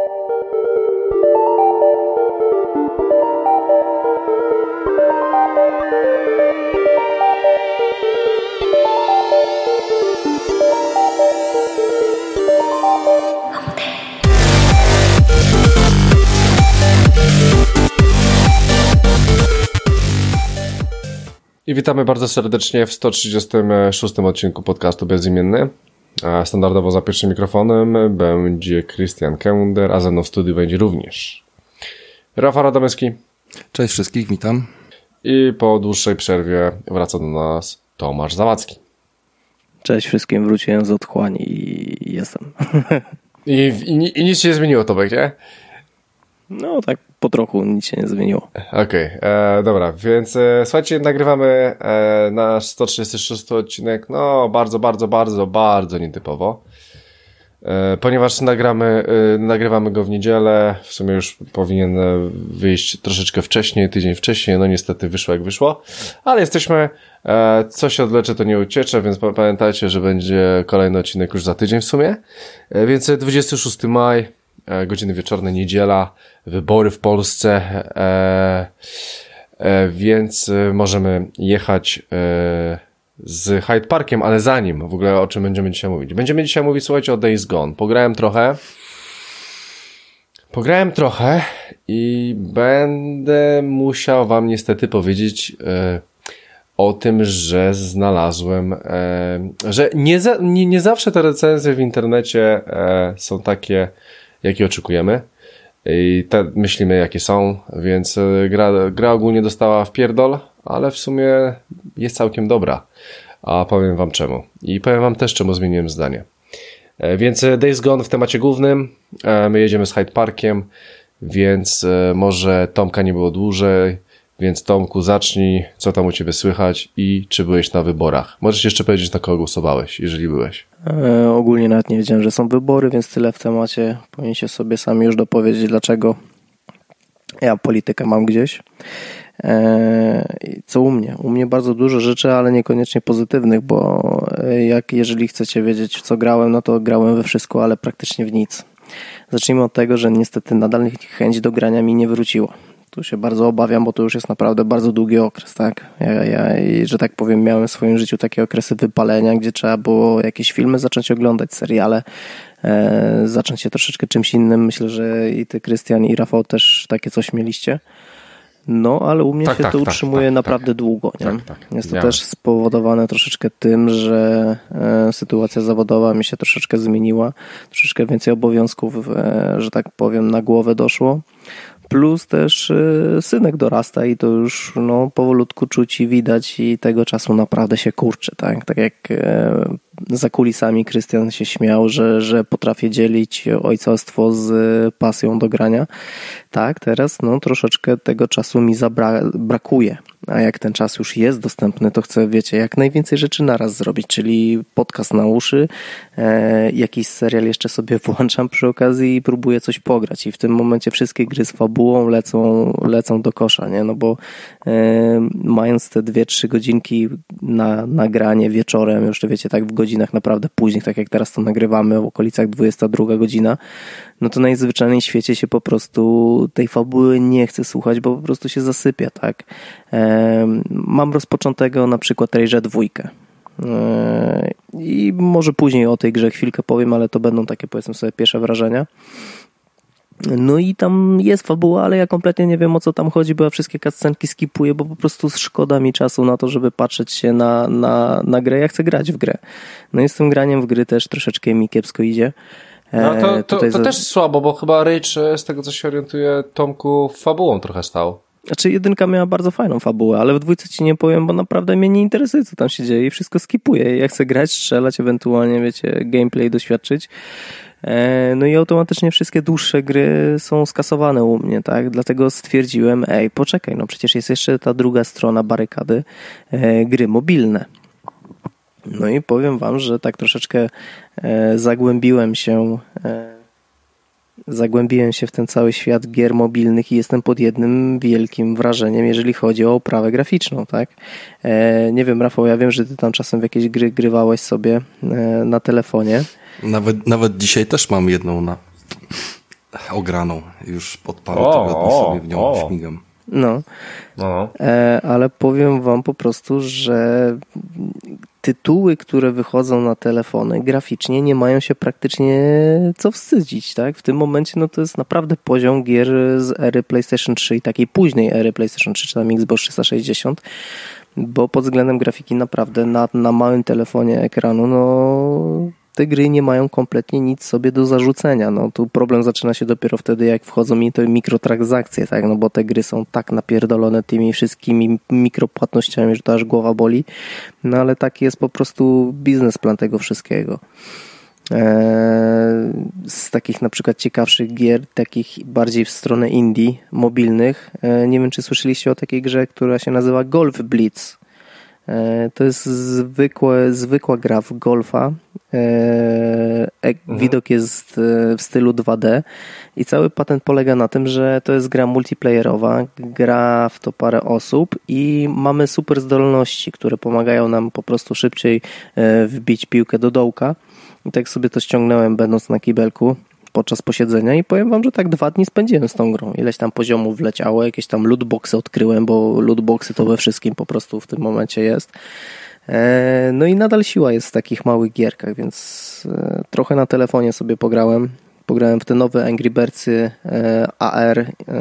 I witamy bardzo serdecznie w 136 odcinku podcastu Bezimienny. Standardowo za pierwszym mikrofonem będzie Krystian Kender, a ze mną w studiu będzie również Rafał Radomyski. Cześć wszystkich, witam. I po dłuższej przerwie wraca do nas Tomasz Zawadzki. Cześć wszystkim, wróciłem z otchłani i jestem. I nic się nie zmieniło, Tomek, nie? No tak po trochu nic się nie zmieniło. Okej, dobra, więc słuchajcie, nagrywamy nasz 136 odcinek, no bardzo nietypowo, ponieważ nagrywamy go w niedzielę, w sumie już powinien wyjść troszeczkę wcześniej, tydzień wcześniej, no niestety wyszło jak wyszło, ale jesteśmy, co się odlecze to nie uciecze, więc pamiętajcie, że będzie kolejny odcinek już za tydzień w sumie, więc 26 maj, godziny wieczorne, niedziela, wybory w Polsce, więc możemy jechać z Hyde Parkiem, ale zanim w ogóle o czym będziemy dzisiaj mówić. Będziemy dzisiaj mówić, słuchajcie, o Days Gone. Pograłem trochę i będę musiał wam niestety powiedzieć o tym, że znalazłem, że nie zawsze te recenzje w internecie są takie, jakie oczekujemy i myślimy, jakie są, więc gra ogólnie dostała w pierdol, ale w sumie jest całkiem dobra, a powiem wam czemu i powiem wam też, czemu zmieniłem zdanie. Więc Days Gone w temacie głównym, my jedziemy z Hyde Parkiem, więc może Tomka nie było dłużej, więc Tomku, zacznij, co tam u ciebie słychać i czy byłeś na wyborach. Możesz jeszcze powiedzieć, na kogo głosowałeś, jeżeli byłeś. Ogólnie nawet nie wiedziałem, że są wybory, więc tyle w temacie. Powinniście sobie sami już dopowiedzieć, dlaczego ja politykę mam gdzieś. Co u mnie? U mnie bardzo dużo rzeczy, ale niekoniecznie pozytywnych, bo jeżeli chcecie wiedzieć, w co grałem, no to grałem we wszystko, ale praktycznie w nic. Zacznijmy od tego, że niestety nadal chęć do grania mi nie wróciła. Tu się bardzo obawiam, bo to już jest naprawdę bardzo długi okres, tak? Ja, że tak powiem, miałem w swoim życiu takie okresy wypalenia, gdzie trzeba było jakieś filmy zacząć oglądać, seriale, zacząć się troszeczkę czymś innym. Myślę, że i ty, Krystian, i Rafał też takie coś mieliście. No, ale u mnie się to utrzymuje naprawdę długo, nie? Jest to też spowodowane troszeczkę tym, że sytuacja zawodowa mi się troszeczkę zmieniła, troszeczkę więcej obowiązków, że tak powiem, na głowę doszło. Plus też synek dorasta i to już powolutku czuć i widać i tego czasu naprawdę się kurczy, tak? Tak jak za kulisami Krystian się śmiał, że potrafię dzielić ojcostwo z pasją do grania. Tak, teraz troszeczkę tego czasu mi brakuje. A jak ten czas już jest dostępny, to chcę, wiecie, jak najwięcej rzeczy naraz zrobić, czyli podcast na uszy, jakiś serial jeszcze sobie włączam przy okazji i próbuję coś pograć. I w tym momencie wszystkie gry z fabułą lecą do kosza, nie? No bo mając te 2-3 godzinki na granie wieczorem, już wiecie, tak w godzinach naprawdę późnych, tak jak teraz to nagrywamy, w okolicach 22 godzina, no to najzwyczajniej w świecie się po prostu tej fabuły nie chce słuchać, bo po prostu się zasypia, tak? Mam rozpoczętego na przykład Rage'a 2. I może później o tej grze chwilkę powiem, ale to będą takie, powiedzmy sobie, pierwsze wrażenia. No i tam jest fabuła, ale ja kompletnie nie wiem, o co tam chodzi, bo ja wszystkie cutscenki skipuję, bo po prostu szkoda mi czasu na to, żeby patrzeć się na grę. Ja chcę grać w grę. No i z tym graniem w gry też troszeczkę mi kiepsko idzie. No to też słabo, bo chyba Rage, z tego co się orientuje, Tomku, fabułą trochę stał. Znaczy 1 miała bardzo fajną fabułę, ale w 2 ci nie powiem, bo naprawdę mnie nie interesuje, co tam się dzieje i wszystko skipuję. Ja chcę grać, strzelać, ewentualnie, wiecie, gameplay doświadczyć. No i automatycznie wszystkie dłuższe gry są skasowane u mnie, tak? Dlatego stwierdziłem, poczekaj, no przecież jest jeszcze ta druga strona barykady, gry mobilne. No i powiem wam, że tak troszeczkę zagłębiłem się w ten cały świat gier mobilnych i jestem pod jednym wielkim wrażeniem, jeżeli chodzi o oprawę graficzną, tak? Nie wiem, Rafał, ja wiem, że ty tam czasem w jakieś gry grywałeś sobie na telefonie. Nawet dzisiaj też mam jedną ograną. Już od paru tygodni sobie w nią śmigam. No. Ale powiem wam po prostu, że tytuły, które wychodzą na telefony graficznie nie mają się praktycznie co wstydzić, tak? W tym momencie no to jest naprawdę poziom gier z ery PlayStation 3 i takiej późnej ery PlayStation 3 czy tam Xbox 360, bo pod względem grafiki naprawdę na małym telefonie ekranu no te gry nie mają kompletnie nic sobie do zarzucenia. No tu problem zaczyna się dopiero wtedy, jak wchodzą mi te mikrotransakcje, tak? No bo te gry są tak napierdolone tymi wszystkimi mikropłatnościami, że to aż głowa boli. No ale taki jest po prostu biznesplan tego wszystkiego. Z takich na przykład ciekawszych gier, takich bardziej w stronę indie, mobilnych, nie wiem, czy słyszeliście o takiej grze, która się nazywa Golf Blitz. To jest zwykła gra w golfa. Widok jest w stylu 2D i cały patent polega na tym, że to jest gra multiplayerowa, gra w to parę osób i mamy super zdolności, które pomagają nam po prostu szybciej wbić piłkę do dołka. I tak sobie to ściągnąłem, będąc na kibelku podczas posiedzenia i powiem wam, że tak 2 dni spędziłem z tą grą. Ileś tam poziomów wleciało, jakieś tam lootboxy odkryłem, bo lootboxy to we wszystkim po prostu w tym momencie jest. No i nadal siła jest w takich małych gierkach, więc trochę na telefonie sobie pograłem. Pograłem w te nowe Angry Birdsy AR,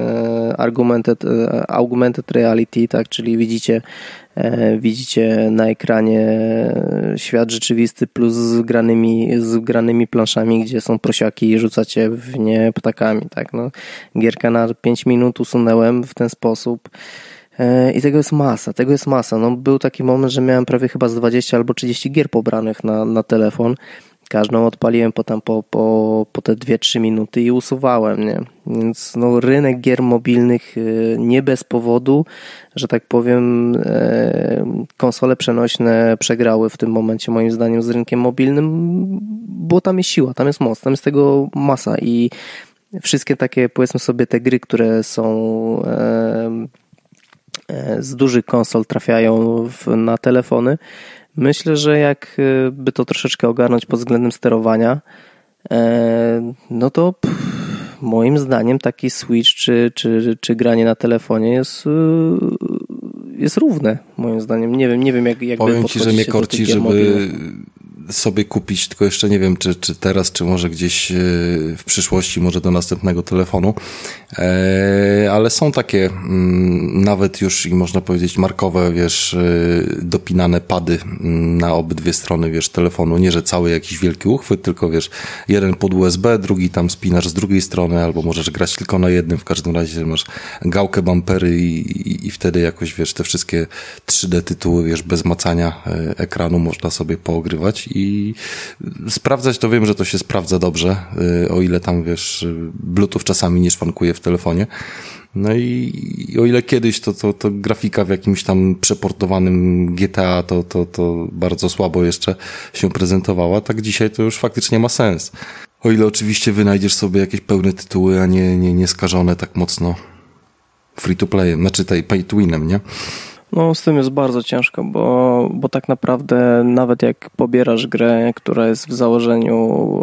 Augmented Reality, tak, czyli widzicie na ekranie świat rzeczywisty plus z granymi planszami, gdzie są prosiaki i rzucacie w nie ptakami, tak, no. Gierka na 5 minut usunąłem w ten sposób. I tego jest masa. No, był taki moment, że miałem prawie chyba z 20 albo 30 gier pobranych na telefon. Każdą odpaliłem potem po te 2-3 minuty i usuwałem, nie? Więc no, rynek gier mobilnych nie bez powodu, że tak powiem, konsole przenośne przegrały w tym momencie moim zdaniem z rynkiem mobilnym, bo tam jest siła, tam jest moc, tam jest tego masa i wszystkie takie, powiedzmy sobie, te gry, które są z dużych konsol trafiają na telefony. Myślę, że jakby to troszeczkę ogarnąć pod względem sterowania, no to moim zdaniem taki Switch czy granie na telefonie jest równe, moim zdaniem. Nie wiem jak powiem ci, że mnie korci, żeby sobie kupić, tylko jeszcze nie wiem, czy teraz, czy może gdzieś w przyszłości, może do następnego telefonu, ale są takie nawet już i można powiedzieć markowe, wiesz, dopinane pady na obydwie strony, wiesz, telefonu, nie, że cały jakiś wielki uchwyt, tylko wiesz, jeden pod USB, drugi tam spinasz z drugiej strony, albo możesz grać tylko na jednym, w każdym razie masz gałkę, bumpery i wtedy jakoś, wiesz, te wszystkie 3D tytuły, wiesz, bez macania ekranu można sobie poogrywać i sprawdzać to wiem, że to się sprawdza dobrze, o ile tam, wiesz, Bluetooth czasami nie szwankuje w telefonie. No i o ile kiedyś to grafika w jakimś tam przeportowanym GTA to bardzo słabo jeszcze się prezentowała, tak dzisiaj to już faktycznie ma sens. O ile oczywiście wynajdziesz sobie jakieś pełne tytuły, a nie skażone tak mocno free to playem, znaczy pay to winem, nie? No z tym jest bardzo ciężko, bo tak naprawdę nawet jak pobierasz grę, która jest w założeniu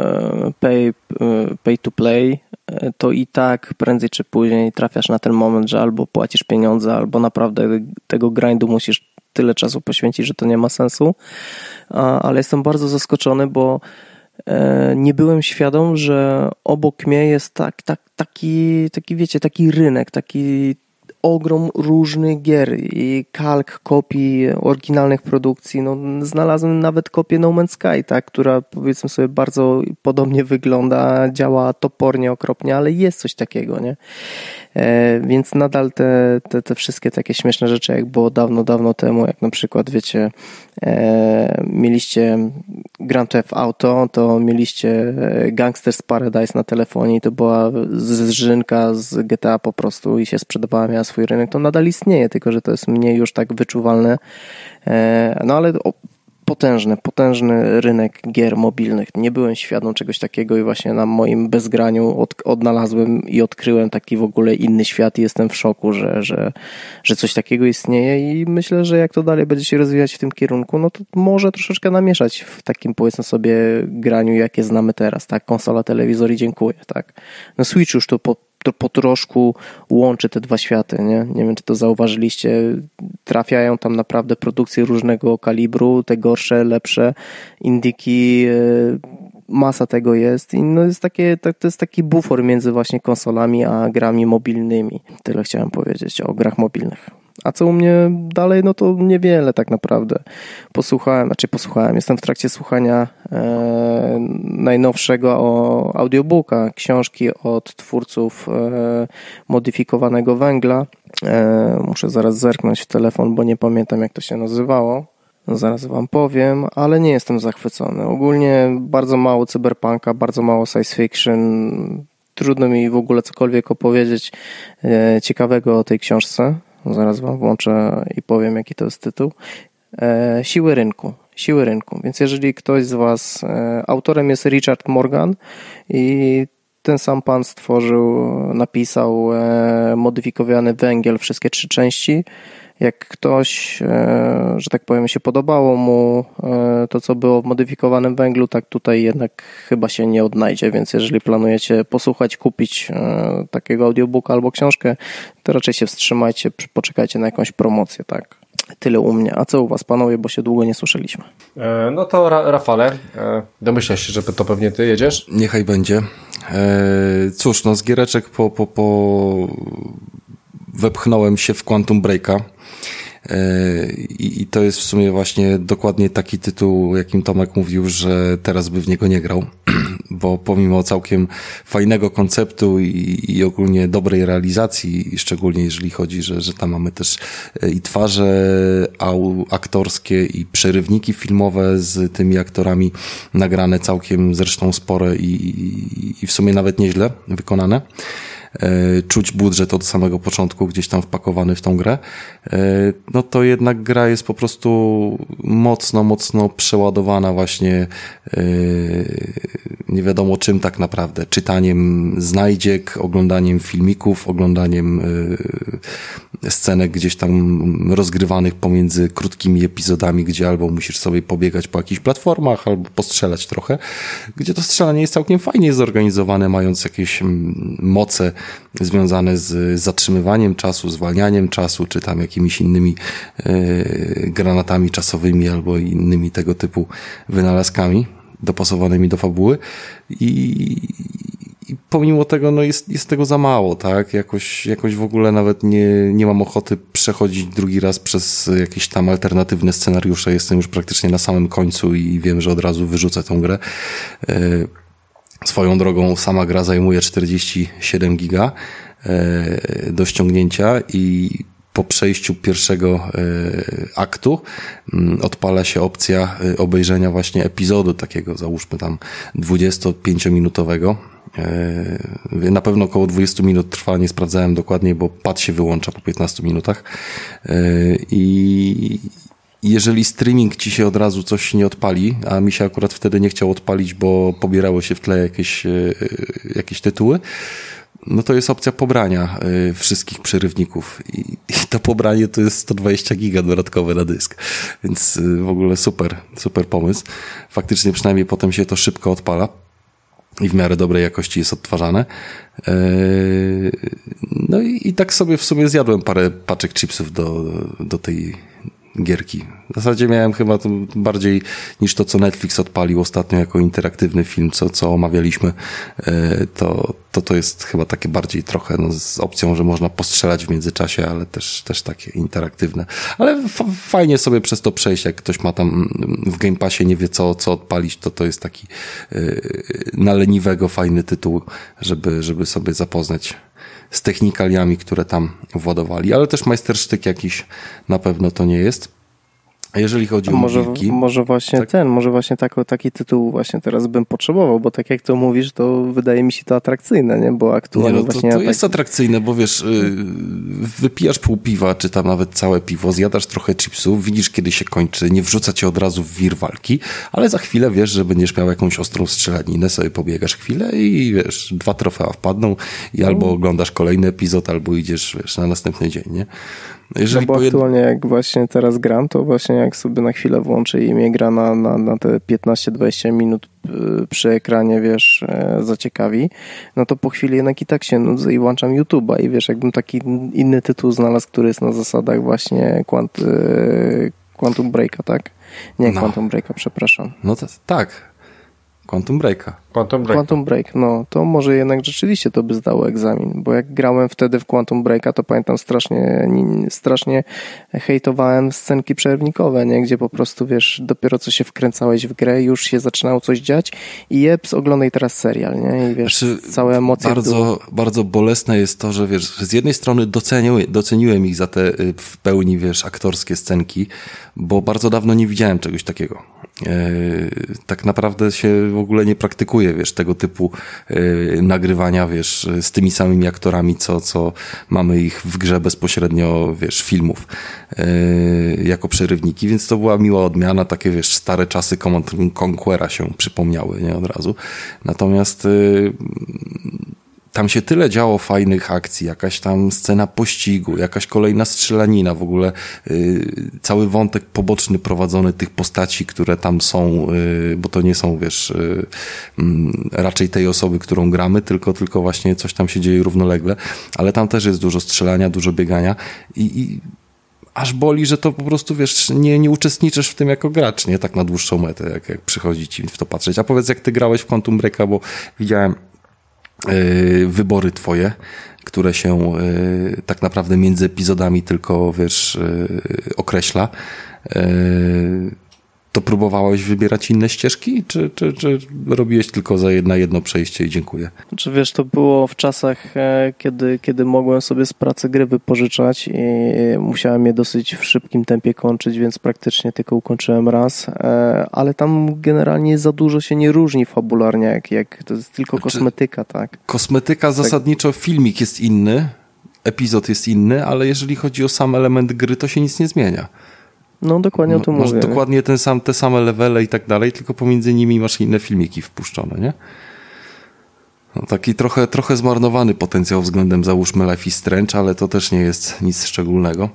pay to play, to i tak prędzej czy później trafiasz na ten moment, że albo płacisz pieniądze, albo naprawdę tego grindu musisz tyle czasu poświęcić, że to nie ma sensu. Ale jestem bardzo zaskoczony, bo nie byłem świadom, że obok mnie jest taki wiecie, taki rynek, taki ogrom różnych gier i kalk, kopii oryginalnych produkcji. No, znalazłem nawet kopię No Man's Sky, tak, która powiedzmy sobie bardzo podobnie wygląda, działa topornie, okropnie, ale jest coś takiego, nie? Więc nadal te wszystkie takie śmieszne rzeczy, jak było dawno temu, jak na przykład, wiecie, mieliście Grand Theft Auto, to mieliście Gangster's Paradise na telefonie i to była zżynka z GTA po prostu i się sprzedawała, miała swój rynek. To nadal istnieje, tylko że to jest mniej już tak wyczuwalne. No ale potężny rynek gier mobilnych. Nie byłem świadom czegoś takiego i właśnie na moim bezgraniu odnalazłem i odkryłem taki w ogóle inny świat i jestem w szoku, że coś takiego istnieje i myślę, że jak to dalej będzie się rozwijać w tym kierunku, no to może troszeczkę namieszać w takim, powiedzmy sobie, graniu, jakie znamy teraz, tak? Konsola, telewizor i dziękuję, tak? No Switch już to po troszku łączy te dwa światy, nie? Nie wiem, czy to zauważyliście. Trafiają tam naprawdę produkcje różnego kalibru, te gorsze, lepsze, indyki, masa tego jest i no to jest taki bufor między właśnie konsolami a grami mobilnymi. Tyle chciałem powiedzieć o grach mobilnych. A co u mnie dalej, no to niewiele tak naprawdę. Posłuchałem, jestem w trakcie słuchania najnowszego audiobooka, książki od twórców Modyfikowanego Węgla. Muszę zaraz zerknąć w telefon, bo nie pamiętam, jak to się nazywało. Zaraz wam powiem, ale nie jestem zachwycony. Ogólnie bardzo mało cyberpunka, bardzo mało science fiction. Trudno mi w ogóle cokolwiek opowiedzieć ciekawego o tej książce. Zaraz wam włączę i powiem, jaki to jest tytuł. Siły rynku. Więc jeżeli ktoś z was... Autorem jest Richard Morgan i ten sam pan napisał Modyfikowany Węgiel, wszystkie 3 części. Jak ktoś, że tak powiem, się podobało mu to, co było w Modyfikowanym Węglu, tak tutaj jednak chyba się nie odnajdzie, więc jeżeli planujecie posłuchać, kupić takiego audiobooka albo książkę, to raczej się wstrzymajcie, poczekajcie na jakąś promocję, tak. Tyle u mnie. A co u was, panowie, bo się długo nie słyszeliśmy? No to Rafale, domyślasz się, że to pewnie ty jedziesz? Niechaj będzie. Cóż, no z giereczek wepchnąłem się w Quantum Breaka i to jest w sumie właśnie dokładnie taki tytuł, jakim Tomek mówił, że teraz by w niego nie grał, bo pomimo całkiem fajnego konceptu i ogólnie dobrej realizacji, i szczególnie jeżeli chodzi, że tam mamy też i twarze aktorskie i przerywniki filmowe z tymi aktorami nagrane całkiem zresztą spore i w sumie nawet nieźle wykonane. Czuć budżet od samego początku gdzieś tam wpakowany w tą grę, no to jednak gra jest po prostu mocno przeładowana właśnie nie wiadomo czym tak naprawdę. Czytaniem znajdziek, oglądaniem filmików, oglądaniem scenek gdzieś tam rozgrywanych pomiędzy krótkimi epizodami, gdzie albo musisz sobie pobiegać po jakichś platformach, albo postrzelać trochę, gdzie to strzelanie jest całkiem fajnie zorganizowane, mając jakieś moce związane z zatrzymywaniem czasu, zwalnianiem czasu, czy tam jakimiś innymi granatami czasowymi albo innymi tego typu wynalazkami dopasowanymi do fabuły i pomimo tego no jest tego za mało, tak? Jakoś w ogóle nawet nie mam ochoty przechodzić drugi raz przez jakieś tam alternatywne scenariusze. Jestem już praktycznie na samym końcu i wiem, że od razu wyrzucę tą grę. Swoją drogą sama gra zajmuje 47 giga do ściągnięcia i po przejściu pierwszego aktu odpala się opcja obejrzenia właśnie epizodu takiego, załóżmy tam 25-minutowego. Na pewno około 20 minut trwa, nie sprawdzałem dokładnie, bo pad się wyłącza po 15 minutach. I jeżeli streaming ci się od razu coś nie odpali, a mi się akurat wtedy nie chciał odpalić, bo pobierało się w tle jakieś tytuły, no to jest opcja pobrania wszystkich przerywników i to pobranie to jest 120 giga dodatkowe na dysk, więc w ogóle super pomysł. Faktycznie przynajmniej potem się to szybko odpala i w miarę dobrej jakości jest odtwarzane. No i tak sobie w sumie zjadłem parę paczek chipsów do tej gierki. W zasadzie miałem chyba to bardziej niż to, co Netflix odpalił ostatnio jako interaktywny film, co omawialiśmy, to jest chyba takie bardziej trochę z opcją, że można postrzelać w międzyczasie, ale też takie interaktywne. Ale fajnie sobie przez to przejść, jak ktoś ma tam w Game Passie nie wie co odpalić, to jest taki na leniwego fajny tytuł, żeby sobie zapoznać z technikaliami, które tam władowali, ale też majstersztyk jakiś na pewno to nie jest. A jeżeli chodzi o mobilki... Może właśnie tak? Może właśnie taki tytuł właśnie teraz bym potrzebował, bo tak jak to mówisz, to wydaje mi się to atrakcyjne, nie? Bo aktualnie właśnie... To jest atrakcyjne, bo wiesz, wypijasz pół piwa, czy tam nawet całe piwo, zjadasz trochę chipsów, widzisz kiedy się kończy, nie wrzuca cię od razu w wir walki, ale za chwilę wiesz, że będziesz miał jakąś ostrą strzelaninę, sobie pobiegasz chwilę i wiesz, 2 trofea wpadną i albo oglądasz kolejny epizod, albo idziesz, wiesz, na następny dzień, nie? Jeżeli bo aktualnie jak właśnie teraz gram, to właśnie jak sobie na chwilę włączę i mnie gra na te 15-20 minut przy ekranie, wiesz, zaciekawi, no to po chwili jednak i tak się nudzę i włączam YouTube'a i wiesz, jakbym taki inny tytuł znalazł, który jest na zasadach właśnie Quantum Breaka, tak? Nie, Quantum Breaka, przepraszam. No tak. Quantum Break, no to może jednak rzeczywiście to by zdało egzamin, bo jak grałem wtedy w Quantum Breaka, to pamiętam strasznie hejtowałem scenki przerwnikowe, nie? Gdzie po prostu, wiesz, dopiero co się wkręcałeś w grę, już się zaczynało coś dziać i jeps, oglądaj teraz serial, nie? I wiesz, całe emocje... Bardzo bolesne jest to, że wiesz, z jednej strony doceniłem ich za te w pełni, wiesz, aktorskie scenki, bo bardzo dawno nie widziałem czegoś takiego. Tak naprawdę się w ogóle nie praktykuje, wiesz, tego typu nagrywania, wiesz, z tymi samymi aktorami, co mamy ich w grze bezpośrednio, wiesz, filmów jako przerywniki, więc to była miła odmiana, takie, wiesz, stare czasy Command & Conquera się przypomniały, nie, od razu. Natomiast tam się tyle działo fajnych akcji, jakaś tam scena pościgu, jakaś kolejna strzelanina, w ogóle cały wątek poboczny prowadzony tych postaci, które tam są, bo to nie są, wiesz, raczej tej osoby, którą gramy, tylko właśnie coś tam się dzieje równolegle, ale tam też jest dużo strzelania, dużo biegania i aż boli, że to po prostu, wiesz, nie uczestniczysz w tym jako gracz, nie? Tak na dłuższą metę, jak przychodzi ci w to patrzeć. A powiedz, jak ty grałeś w Quantum Breaka, bo widziałem wybory twoje, które się tak naprawdę między epizodami tylko, wiesz, określa. To próbowałeś wybierać inne ścieżki, czy robiłeś tylko na jedno przejście i dziękuję? Czy wiesz, to było w czasach, kiedy mogłem sobie z pracy gry wypożyczać i musiałem je dosyć w szybkim tempie kończyć, więc praktycznie tylko ukończyłem raz, ale tam generalnie za dużo się nie różni fabularnie, jak to jest tylko kosmetyka, tak? Kosmetyka zasadniczo, filmik jest inny, epizod jest inny, ale jeżeli chodzi o sam element gry, to się nic nie zmienia. No dokładnie o tym mówię. Masz dokładnie te same levele i tak dalej, tylko pomiędzy nimi masz inne filmiki wpuszczone, nie? No, taki trochę zmarnowany potencjał względem, załóżmy, Life is Strange, ale to też nie jest nic szczególnego.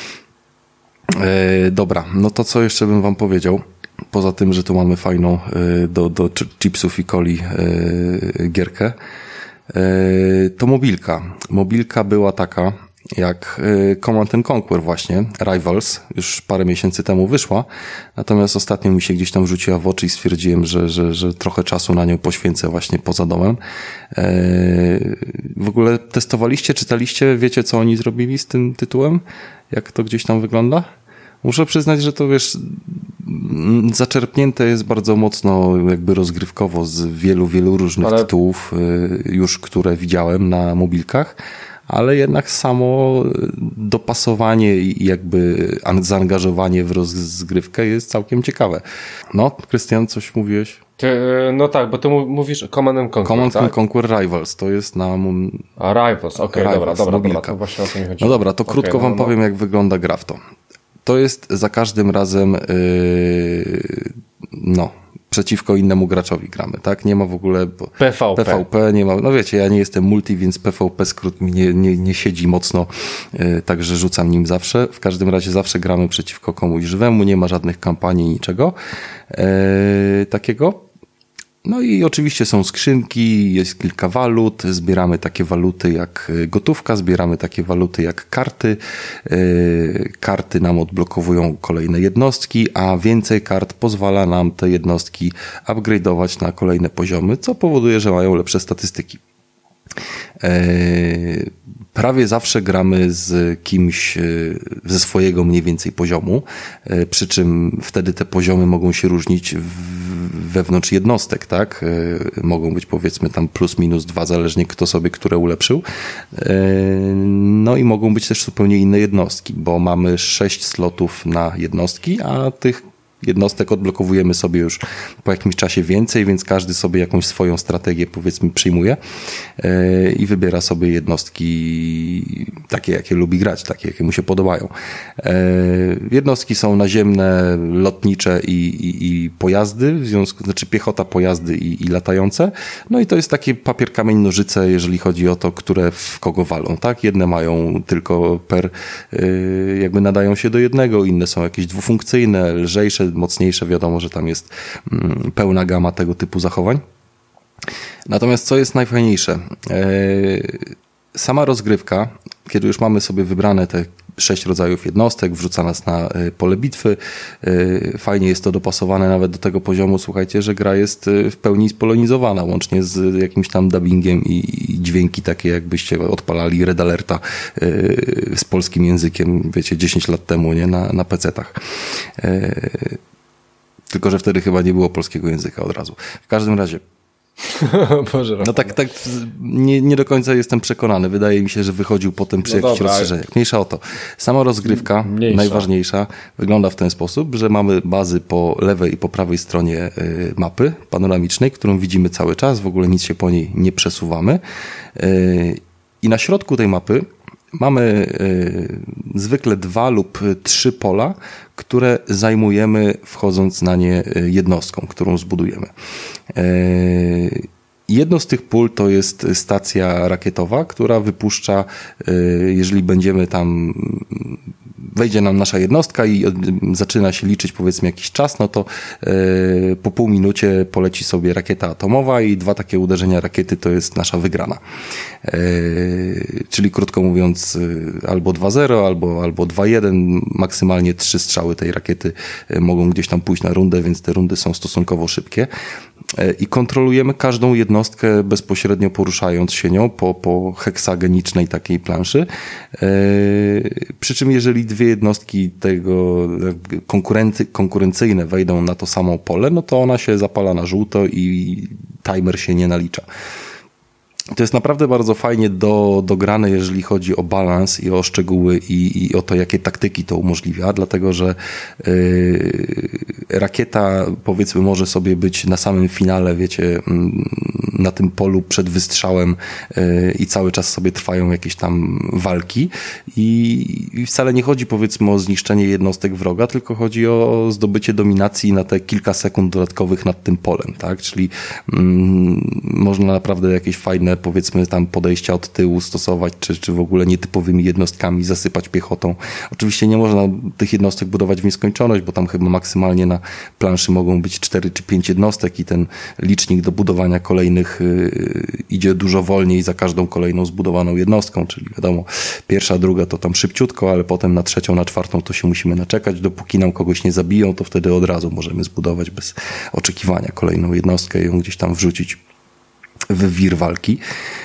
Dobra, no to co jeszcze bym wam powiedział? Poza tym, że tu mamy fajną do chipsów i coli gierkę, to mobilka. Mobilka była taka jak Command & Conquer właśnie, Rivals, już parę miesięcy temu wyszła, natomiast ostatnio mi się gdzieś tam rzuciła w oczy i stwierdziłem, że trochę czasu na nią poświęcę właśnie poza domem. W ogóle testowaliście, czytaliście, wiecie co oni zrobili z tym tytułem? Jak to gdzieś tam wygląda? Muszę przyznać, że to, wiesz, zaczerpnięte jest bardzo mocno jakby rozgrywkowo z wielu różnych tytułów już, które widziałem na mobilkach, ale jednak samo dopasowanie i jakby zaangażowanie w rozgrywkę jest całkiem ciekawe. No, Krystian, coś mówiłeś? No tak, bo ty mówisz Command & Conquer, Command & Conquer Rivals, to jest na... Rivals, okej, dobra, to właśnie o to mi chodzi. No dobra, to krótko wam powiem, jak wygląda gra w to. To jest za każdym razem przeciwko innemu graczowi gramy, tak? Nie ma w ogóle PvP, nie ma, no wiecie, ja nie jestem multi, więc PvP skrót mi nie siedzi mocno, także rzucam nim zawsze. W każdym razie zawsze gramy przeciwko komuś żywemu, nie ma żadnych kampanii, niczego takiego. No i oczywiście są skrzynki, jest kilka walut, zbieramy takie waluty jak gotówka, zbieramy takie waluty jak karty. Karty nam odblokowują kolejne jednostki, a więcej kart pozwala nam te jednostki upgrade'ować na kolejne poziomy, co powoduje, że mają lepsze statystyki. Prawie zawsze gramy z kimś ze swojego mniej więcej poziomu, przy czym wtedy te poziomy mogą się różnić wewnątrz jednostek, tak? Mogą być powiedzmy tam plus minus 2, zależnie kto sobie które ulepszył. No i mogą być też zupełnie inne jednostki, bo mamy 6 slotów na jednostki, a tych jednostek odblokowujemy sobie już po jakimś czasie więcej, więc każdy sobie jakąś swoją strategię powiedzmy przyjmuje i wybiera sobie jednostki takie, jakie lubi grać, takie, jakie mu się podobają. Jednostki są naziemne, lotnicze i pojazdy, znaczy piechota, pojazdy i latające. No i to jest takie papier, kamień, nożyce, jeżeli chodzi o to, które w kogo walą, tak? Jedne mają tylko jakby nadają się do jednego, inne są jakieś dwufunkcyjne, lżejsze, mocniejsze, wiadomo, że tam jest pełna gama tego typu zachowań. Natomiast co jest najfajniejsze? Sama rozgrywka, kiedy już mamy sobie wybrane te 6 rodzajów jednostek, wrzuca nas na pole bitwy. Fajnie jest to dopasowane nawet do tego poziomu, słuchajcie, że gra jest w pełni spolonizowana, łącznie z jakimś tam dubbingiem i dźwięki takie, jakbyście odpalali Red Alerta z polskim językiem, wiecie, 10 lat temu, nie? Na PC-tach. Tylko że wtedy chyba nie było polskiego języka od razu. W każdym razie Boże, no tak nie do końca jestem przekonany. Wydaje mi się, że wychodził potem przy jakichś rozszerzeniach. Mniejsza o to. Sama rozgrywka, najważniejsza, wygląda w ten sposób, że mamy bazy po lewej i po prawej stronie mapy panoramicznej, którą widzimy cały czas, w ogóle nic się po niej nie przesuwamy. I na środku tej mapy mamy zwykle 2 lub 3 pola, które zajmujemy wchodząc na nie jednostką, którą zbudujemy. Jedno z tych pól to jest stacja rakietowa, która wypuszcza, jeżeli będziemy tam, wejdzie nam nasza jednostka i zaczyna się liczyć powiedzmy jakiś czas, no to po pół minucie poleci sobie rakieta atomowa i 2 takie uderzenia rakiety to jest nasza wygrana. Czyli krótko mówiąc albo 2-0, albo 2-1, maksymalnie 3 strzały tej rakiety mogą gdzieś tam pójść na rundę, więc te rundy są stosunkowo szybkie. I kontrolujemy każdą jednostkę bezpośrednio poruszając się nią po heksagenicznej takiej planszy. Przy czym jeżeli 2 jednostki tego konkurencyjne wejdą na to samo pole, no to ona się zapala na żółto i timer się nie nalicza. To jest naprawdę bardzo fajnie dograne, jeżeli chodzi o balans i o szczegóły i o to, jakie taktyki to umożliwia, dlatego że rakieta, powiedzmy, może sobie być na samym finale, wiecie, na tym polu przed wystrzałem i cały czas sobie trwają jakieś tam walki i wcale nie chodzi, powiedzmy, o zniszczenie jednostek wroga, tylko chodzi o zdobycie dominacji na te kilka sekund dodatkowych nad tym polem, tak? Czyli można naprawdę jakieś fajne, powiedzmy, tam podejścia od tyłu stosować, czy w ogóle nietypowymi jednostkami zasypać piechotą. Oczywiście nie można tych jednostek budować w nieskończoność, bo tam chyba maksymalnie na planszy mogą być 4 czy 5 jednostek i ten licznik do budowania kolejnych idzie dużo wolniej za każdą kolejną zbudowaną jednostką, czyli wiadomo, pierwsza, druga to tam szybciutko, ale potem na 3., na 4. to się musimy naczekać, dopóki nam kogoś nie zabiją, to wtedy od razu możemy zbudować bez oczekiwania kolejną jednostkę i ją gdzieś tam wrzucić w wir walki.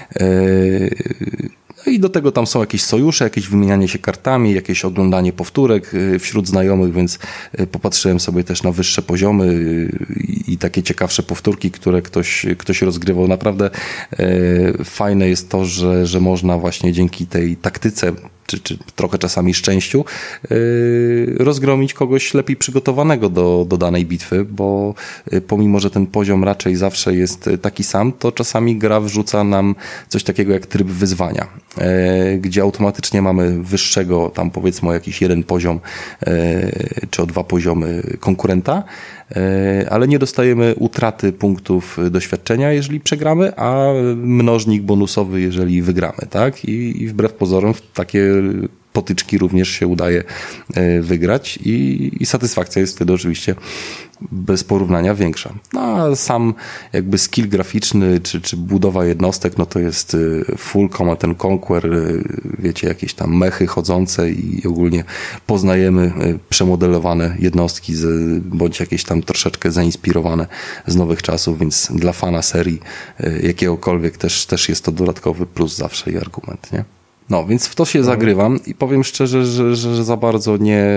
No i do tego tam są jakieś sojusze, jakieś wymienianie się kartami, jakieś oglądanie powtórek wśród znajomych, więc popatrzyłem sobie też na wyższe poziomy i takie ciekawsze powtórki, które ktoś rozgrywał. Naprawdę fajne jest to, że można właśnie dzięki tej taktyce czy trochę czasami szczęściu rozgromić kogoś lepiej przygotowanego do danej bitwy, bo pomimo, że ten poziom raczej zawsze jest taki sam, to czasami gra wrzuca nam coś takiego jak tryb wyzwania, gdzie automatycznie mamy wyższego, tam powiedzmy o jakiś 1 poziom czy o 2 poziomy konkurenta, ale nie dostajemy utraty punktów doświadczenia, jeżeli przegramy, a mnożnik bonusowy, jeżeli wygramy, tak? I wbrew pozorom takie potyczki również się udaje wygrać i satysfakcja jest wtedy oczywiście bez porównania większa. No a sam jakby skill graficzny, czy budowa jednostek, no to jest full Command & Conquer, wiecie, jakieś tam mechy chodzące i ogólnie poznajemy przemodelowane jednostki, bądź jakieś tam troszeczkę zainspirowane z nowych czasów, więc dla fana serii jakiegokolwiek też jest to dodatkowy plus zawsze i argument, nie? No, więc w to się zagrywam i powiem szczerze, że za bardzo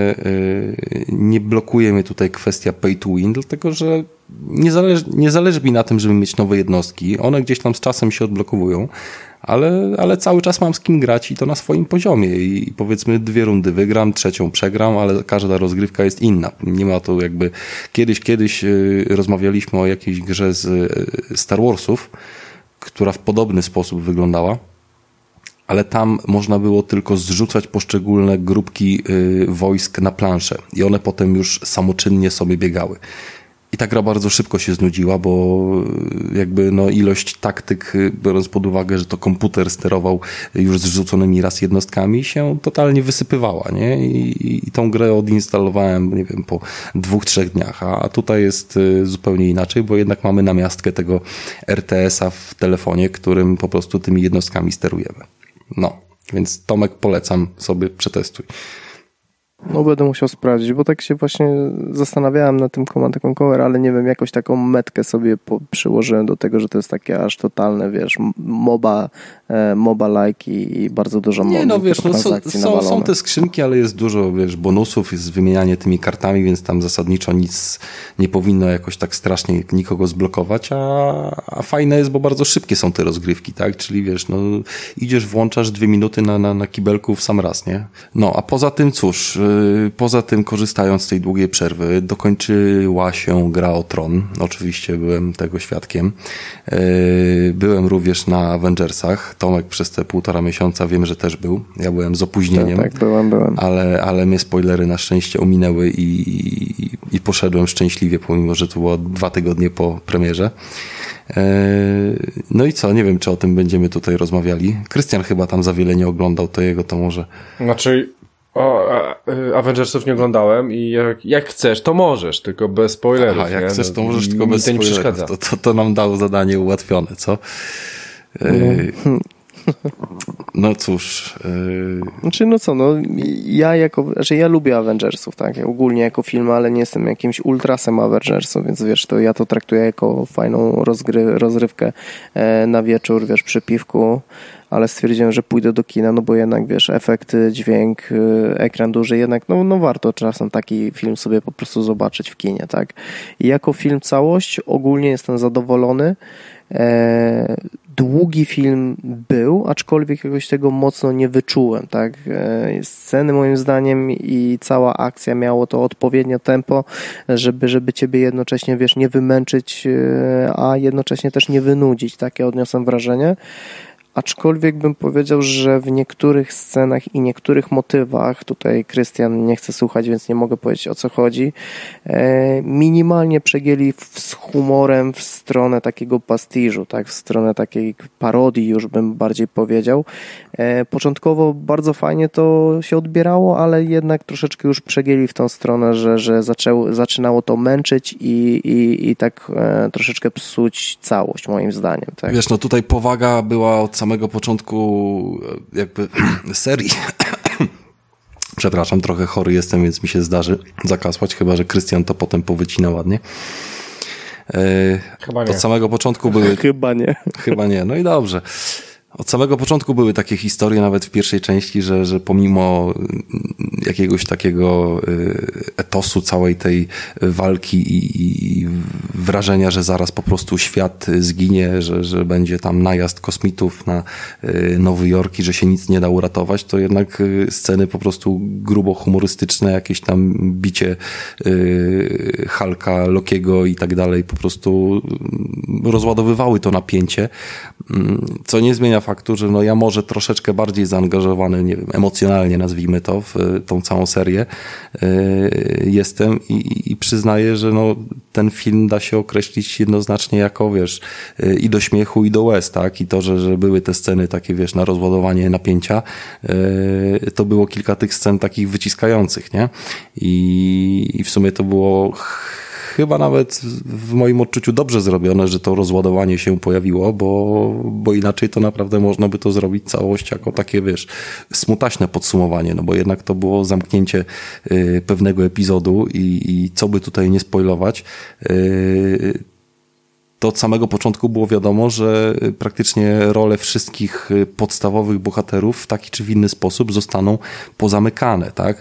nie blokuje mnie tutaj kwestia pay to win, dlatego że nie zależy mi na tym, żeby mieć nowe jednostki. One gdzieś tam z czasem się odblokowują, ale cały czas mam z kim grać i to na swoim poziomie i powiedzmy 2 rundy wygram, 3 przegram, ale każda rozgrywka jest inna. Nie ma to jakby... Kiedyś rozmawialiśmy o jakiejś grze z Star Warsów, która w podobny sposób wyglądała, ale tam można było tylko zrzucać poszczególne grupki wojsk na planszę i one potem już samoczynnie sobie biegały. I ta gra bardzo szybko się znudziła, bo jakby no ilość taktyk, biorąc pod uwagę, że to komputer sterował już zrzuconymi raz jednostkami, się totalnie wysypywała, nie? I tą grę odinstalowałem, nie wiem, po 2-3 dniach, a tutaj jest zupełnie inaczej, bo jednak mamy namiastkę tego RTS-a w telefonie, którym po prostu tymi jednostkami sterujemy. No, więc Tomek, polecam sobie, przetestuj. No będę musiał sprawdzić, bo tak się właśnie zastanawiałem nad tym Command & Conquer, ale nie wiem, jakoś taką metkę sobie przyłożyłem do tego, że to jest takie aż totalne, wiesz, MOBA-like i bardzo dużo nie, no wiesz, no, są te skrzynki, ale jest dużo, wiesz, bonusów, jest wymienianie tymi kartami, więc tam zasadniczo nic nie powinno jakoś tak strasznie nikogo zblokować, a fajne jest, bo bardzo szybkie są te rozgrywki, tak, czyli wiesz, no idziesz, włączasz 2 minuty na kibelku w sam raz, nie? No, a poza tym cóż, poza tym korzystając z tej długiej przerwy dokończyła się Gra o Tron, oczywiście byłem tego świadkiem, byłem również na Avengersach. Tomek przez te 1,5 miesiąca wiem, że też był. Ja byłem z opóźnieniem. Tak, byłem. Ale mnie spoilery na szczęście ominęły i poszedłem szczęśliwie, pomimo że to było 2 tygodnie po premierze. No i co? Nie wiem, czy o tym będziemy tutaj rozmawiali. Krystian chyba tam za wiele nie oglądał, to jego to może... Znaczy... Avengersów nie oglądałem i jak chcesz, to możesz, tylko bez spoilerów. Aha, jak chcesz, to możesz, tylko bez spoilerów. To nam dało zadanie ułatwione, co? No cóż. Znaczy, no co, no ja lubię Avengersów, tak, ja ogólnie jako film, ale nie jestem jakimś ultrasem Avengersów, więc wiesz, to ja to traktuję jako fajną rozrywkę na wieczór, wiesz, przy piwku, ale stwierdziłem, że pójdę do kina, no bo jednak, wiesz, efekty, dźwięk, ekran duży, jednak, no warto czasem taki film sobie po prostu zobaczyć w kinie, tak. I jako film całość ogólnie jestem zadowolony. Długi film był, aczkolwiek jakoś tego mocno nie wyczułem, tak? Sceny moim zdaniem i cała akcja miało to odpowiednie tempo, żeby ciebie jednocześnie, wiesz, nie wymęczyć, a jednocześnie też nie wynudzić, takie odniosłem wrażenie. Aczkolwiek bym powiedział, że w niektórych scenach i niektórych motywach, tutaj Krystian nie chce słuchać, więc nie mogę powiedzieć, o co chodzi, minimalnie przegięli z humorem w stronę takiego pastiżu, tak, w stronę takiej parodii już bym bardziej powiedział. Początkowo bardzo fajnie to się odbierało, ale jednak troszeczkę już przegięli w tą stronę, że zaczynało to męczyć i tak troszeczkę psuć całość moim zdaniem. Tak? Wiesz, no tutaj powaga była od samego początku jakby serii. Przepraszam, trochę chory jestem, więc mi się zdarzy zakasłać, chyba że Krystian to potem powycina ładnie. Chyba nie. Od samego początku były... Chyba nie. No i dobrze. Od samego początku były takie historie, nawet w pierwszej części, że pomimo jakiegoś takiego etosu całej tej walki i wrażenia, że zaraz po prostu świat zginie, że będzie tam najazd kosmitów na Nowy Jork i że się nic nie da uratować, to jednak sceny po prostu grubo humorystyczne, jakieś tam bicie Hulka, Lokiego i tak dalej po prostu rozładowywały to napięcie. Co nie zmienia faktu, że no ja może troszeczkę bardziej zaangażowany, nie wiem, emocjonalnie nazwijmy to, w tą całą serię jestem i przyznaję, że no ten film da się określić jednoznacznie jako, wiesz, i do śmiechu, i do łez, tak? I to, że były te sceny takie, wiesz, na rozładowanie napięcia, to było kilka tych scen takich wyciskających, nie? I w sumie to było chyba nawet w moim odczuciu dobrze zrobione, że to rozładowanie się pojawiło, bo inaczej to naprawdę można by to zrobić całość jako takie, wiesz, smutaśne podsumowanie, no bo jednak to było zamknięcie pewnego epizodu i co by tutaj nie spoilować, to od samego początku było wiadomo, że praktycznie role wszystkich podstawowych bohaterów w taki czy w inny sposób zostaną pozamykane, tak?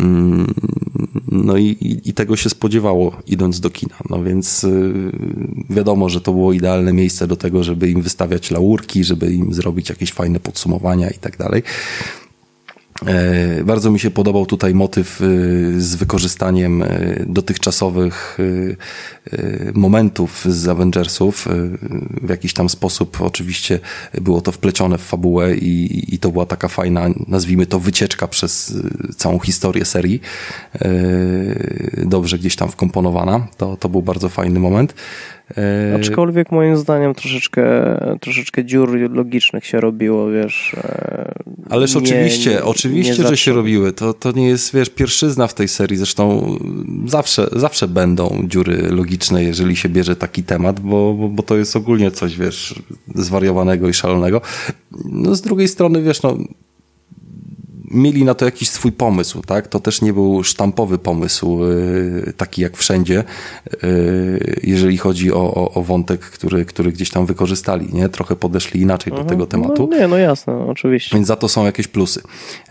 No i tego się spodziewało, idąc do kina. No więc wiadomo, że to było idealne miejsce do tego, żeby im wystawiać laurki, żeby im zrobić jakieś fajne podsumowania i tak dalej. Bardzo mi się podobał tutaj motyw z wykorzystaniem dotychczasowych momentów z Avengersów. W jakiś tam sposób oczywiście było to wplecione w fabułę i to była taka fajna, nazwijmy to, wycieczka przez całą historię serii. Dobrze gdzieś tam wkomponowana. To był bardzo fajny moment. Aczkolwiek moim zdaniem troszeczkę dziur logicznych się robiło, wiesz. Ależ oczywiście, że się robiły. To nie jest, wiesz, pierwszyzna w tej serii. Zresztą zawsze będą dziury logiczne, jeżeli się bierze taki temat, bo to jest ogólnie coś, wiesz, zwariowanego i szalonego. No z drugiej strony, wiesz, no mieli na to jakiś swój pomysł, tak? To też nie był sztampowy pomysł, taki jak wszędzie, jeżeli chodzi o wątek, który gdzieś tam wykorzystali, nie? Trochę podeszli inaczej do tego tematu. No jasne, oczywiście. Więc za to są jakieś plusy.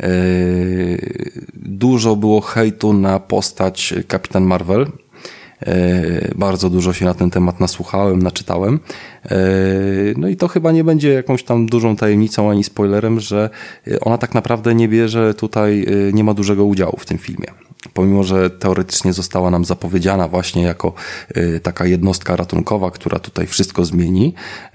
Dużo było hejtu na postać Kapitan Marvel. Bardzo dużo się na ten temat nasłuchałem, naczytałem. No i to chyba nie będzie jakąś tam dużą tajemnicą ani spoilerem, że ona tak naprawdę nie ma dużego udziału w tym filmie. Pomimo, że teoretycznie została nam zapowiedziana właśnie jako taka jednostka ratunkowa, która tutaj wszystko zmieni,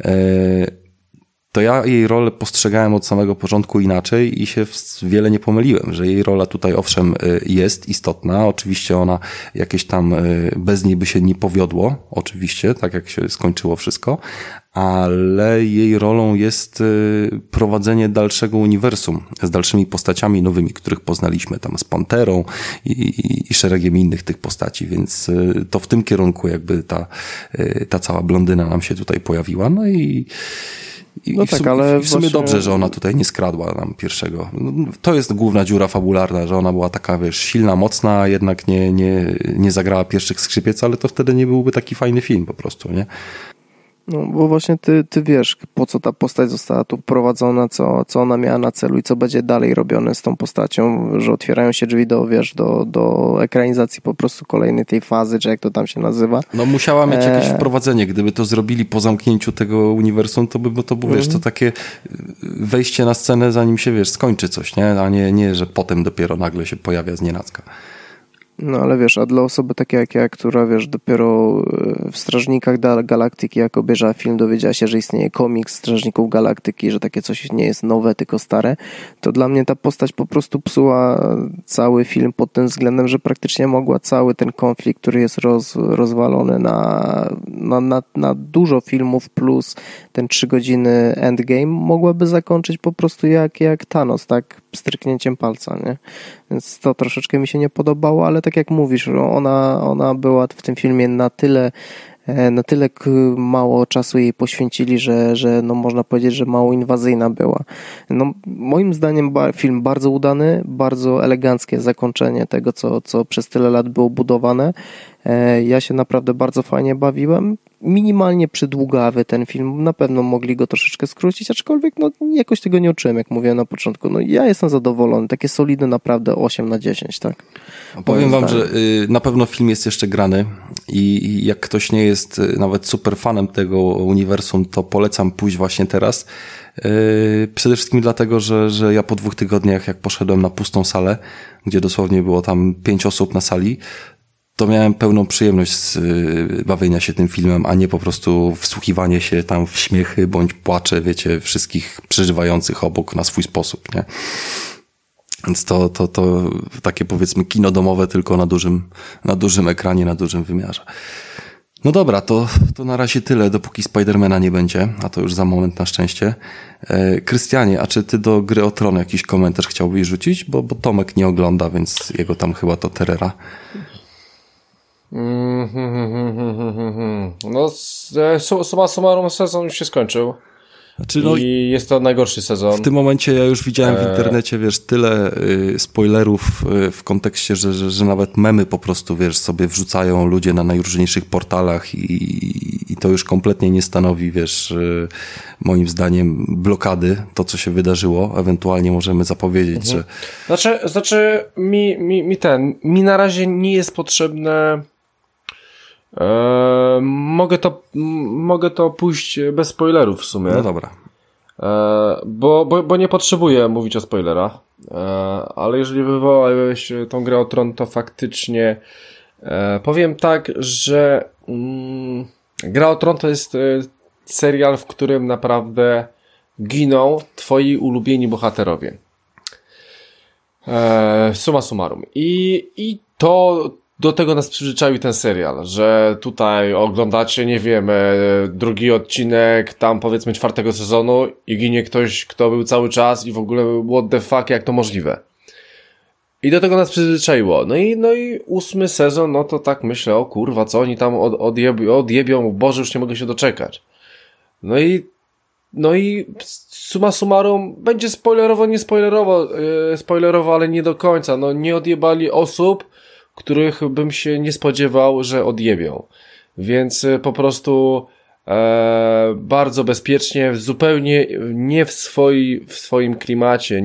to ja jej rolę postrzegałem od samego początku inaczej i się wiele nie pomyliłem, że jej rola tutaj owszem jest istotna, oczywiście ona jakieś tam bez niej by się nie powiodło, oczywiście, tak jak się skończyło wszystko, ale jej rolą jest prowadzenie dalszego uniwersum z dalszymi postaciami nowymi, których poznaliśmy tam z Panterą i szeregiem innych tych postaci, więc to w tym kierunku jakby ta cała blondyna nam się tutaj pojawiła, no i no tak, ale w sumie dobrze, że ona tutaj nie skradła nam pierwszego. To jest główna dziura fabularna, że ona była taka, wiesz, silna, mocna, a jednak nie zagrała pierwszych skrzypiec, ale to wtedy nie byłby taki fajny film po prostu, nie? No, bo właśnie ty wiesz, po co ta postać została tu wprowadzona, co ona miała na celu i co będzie dalej robione z tą postacią, że otwierają się drzwi do ekranizacji po prostu kolejnej tej fazy, czy jak to tam się nazywa. No musiała mieć jakieś wprowadzenie. Gdyby to zrobili po zamknięciu tego uniwersum, to było, wiesz, to takie wejście na scenę, zanim się, wiesz, skończy coś, nie? A nie, że potem dopiero nagle się pojawia znienacka. No ale wiesz, a dla osoby takiej jak ja, która wiesz, dopiero w Strażnikach Galaktyki, jak obejrzała film, dowiedziała się, że istnieje komiks Strażników Galaktyki, że takie coś nie jest nowe, tylko stare, to dla mnie ta postać po prostu psuła cały film pod tym względem, że praktycznie mogła cały ten konflikt, który jest rozwalony na dużo filmów plus ten 3 godziny endgame, mogłaby zakończyć po prostu jak Thanos, tak? Stryknięciem palca, nie? Więc to troszeczkę mi się nie podobało, ale tak jak mówisz, ona była w tym filmie na tyle mało czasu jej poświęcili, że no można powiedzieć, że mało inwazyjna była. No, moim zdaniem film bardzo udany, bardzo eleganckie zakończenie tego, co przez tyle lat było budowane. Ja się naprawdę bardzo fajnie bawiłem. Minimalnie przydługawy ten film, na pewno mogli go troszeczkę skrócić, aczkolwiek no jakoś tego nie uczyłem, jak mówiłem na początku. No ja jestem zadowolony, takie solidne naprawdę 8/10, tak? Powiem wam, że na pewno film jest jeszcze grany i jak ktoś nie jest nawet super fanem tego uniwersum, to polecam pójść właśnie teraz. Przede wszystkim dlatego, że ja po 2 tygodniach, jak poszedłem na pustą salę, gdzie dosłownie było tam 5 osób na sali, to miałem pełną przyjemność z bawienia się tym filmem, a nie po prostu wsłuchiwanie się tam w śmiechy bądź płacze, wiecie, wszystkich przeżywających obok na swój sposób, nie? Więc to takie powiedzmy kino domowe, tylko na dużym ekranie, na dużym wymiarze. No dobra, to na razie tyle, dopóki Spidermana nie będzie, a to już za moment na szczęście. Krystianie, a czy ty do Gry o Tron jakiś komentarz chciałbyś rzucić? Bo Tomek nie ogląda, więc jego tam chyba to terera. No, summa summarum sezon już się skończył. Znaczy, no, i jest to najgorszy sezon. W tym momencie ja już widziałem w internecie, wiesz, tyle spoilerów w kontekście, że nawet memy po prostu, wiesz, sobie wrzucają ludzie na najróżniejszych portalach i to już kompletnie nie stanowi, wiesz, moim zdaniem blokady, to co się wydarzyło. Ewentualnie możemy zapowiedzieć, że... Znaczy mi na razie nie jest potrzebne... Mogę to pójść bez spoilerów w sumie. No dobra. Bo nie potrzebuję mówić o spoilerach. Ale jeżeli wywołałeś tą Grę o Tron, to faktycznie powiem tak, że Gra o Tron to jest serial, w którym naprawdę giną twoi ulubieni bohaterowie. Summa summarum. I to do tego nas przyzwyczaił ten serial, że tutaj oglądacie, nie wiem, drugi odcinek tam powiedzmy 4. sezonu i ginie ktoś, kto był cały czas i w ogóle what the fuck, jak to możliwe. I do tego nas przyzwyczaiło. No i 8. sezon, no to tak myślę, o kurwa, co oni tam odjebią, Boże, już nie mogę się doczekać. No i summa summarum będzie spoilerowo, ale nie do końca. No nie odjebali osób, których bym się nie spodziewał, że odjebią. Więc po prostu bardzo bezpiecznie, zupełnie nie w swoim klimacie,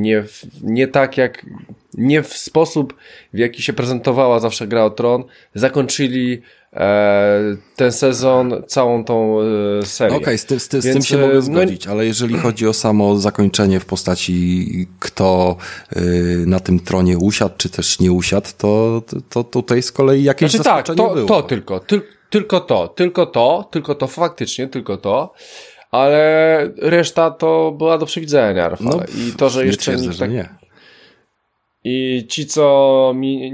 nie w sposób, w jaki się prezentowała zawsze Gra o Tron, zakończyli ten sezon, całą tą serię. Okej, z tym się mogę zgodzić, ale jeżeli chodzi o samo zakończenie w postaci kto na tym tronie usiadł, czy też nie usiadł, to tutaj z kolei jakieś zaskoczenie było. Tylko to, faktycznie, tylko to, ale reszta to była do przewidzenia, Rafale. No, i to, że jeszcze nikt tak... nie. I ci, co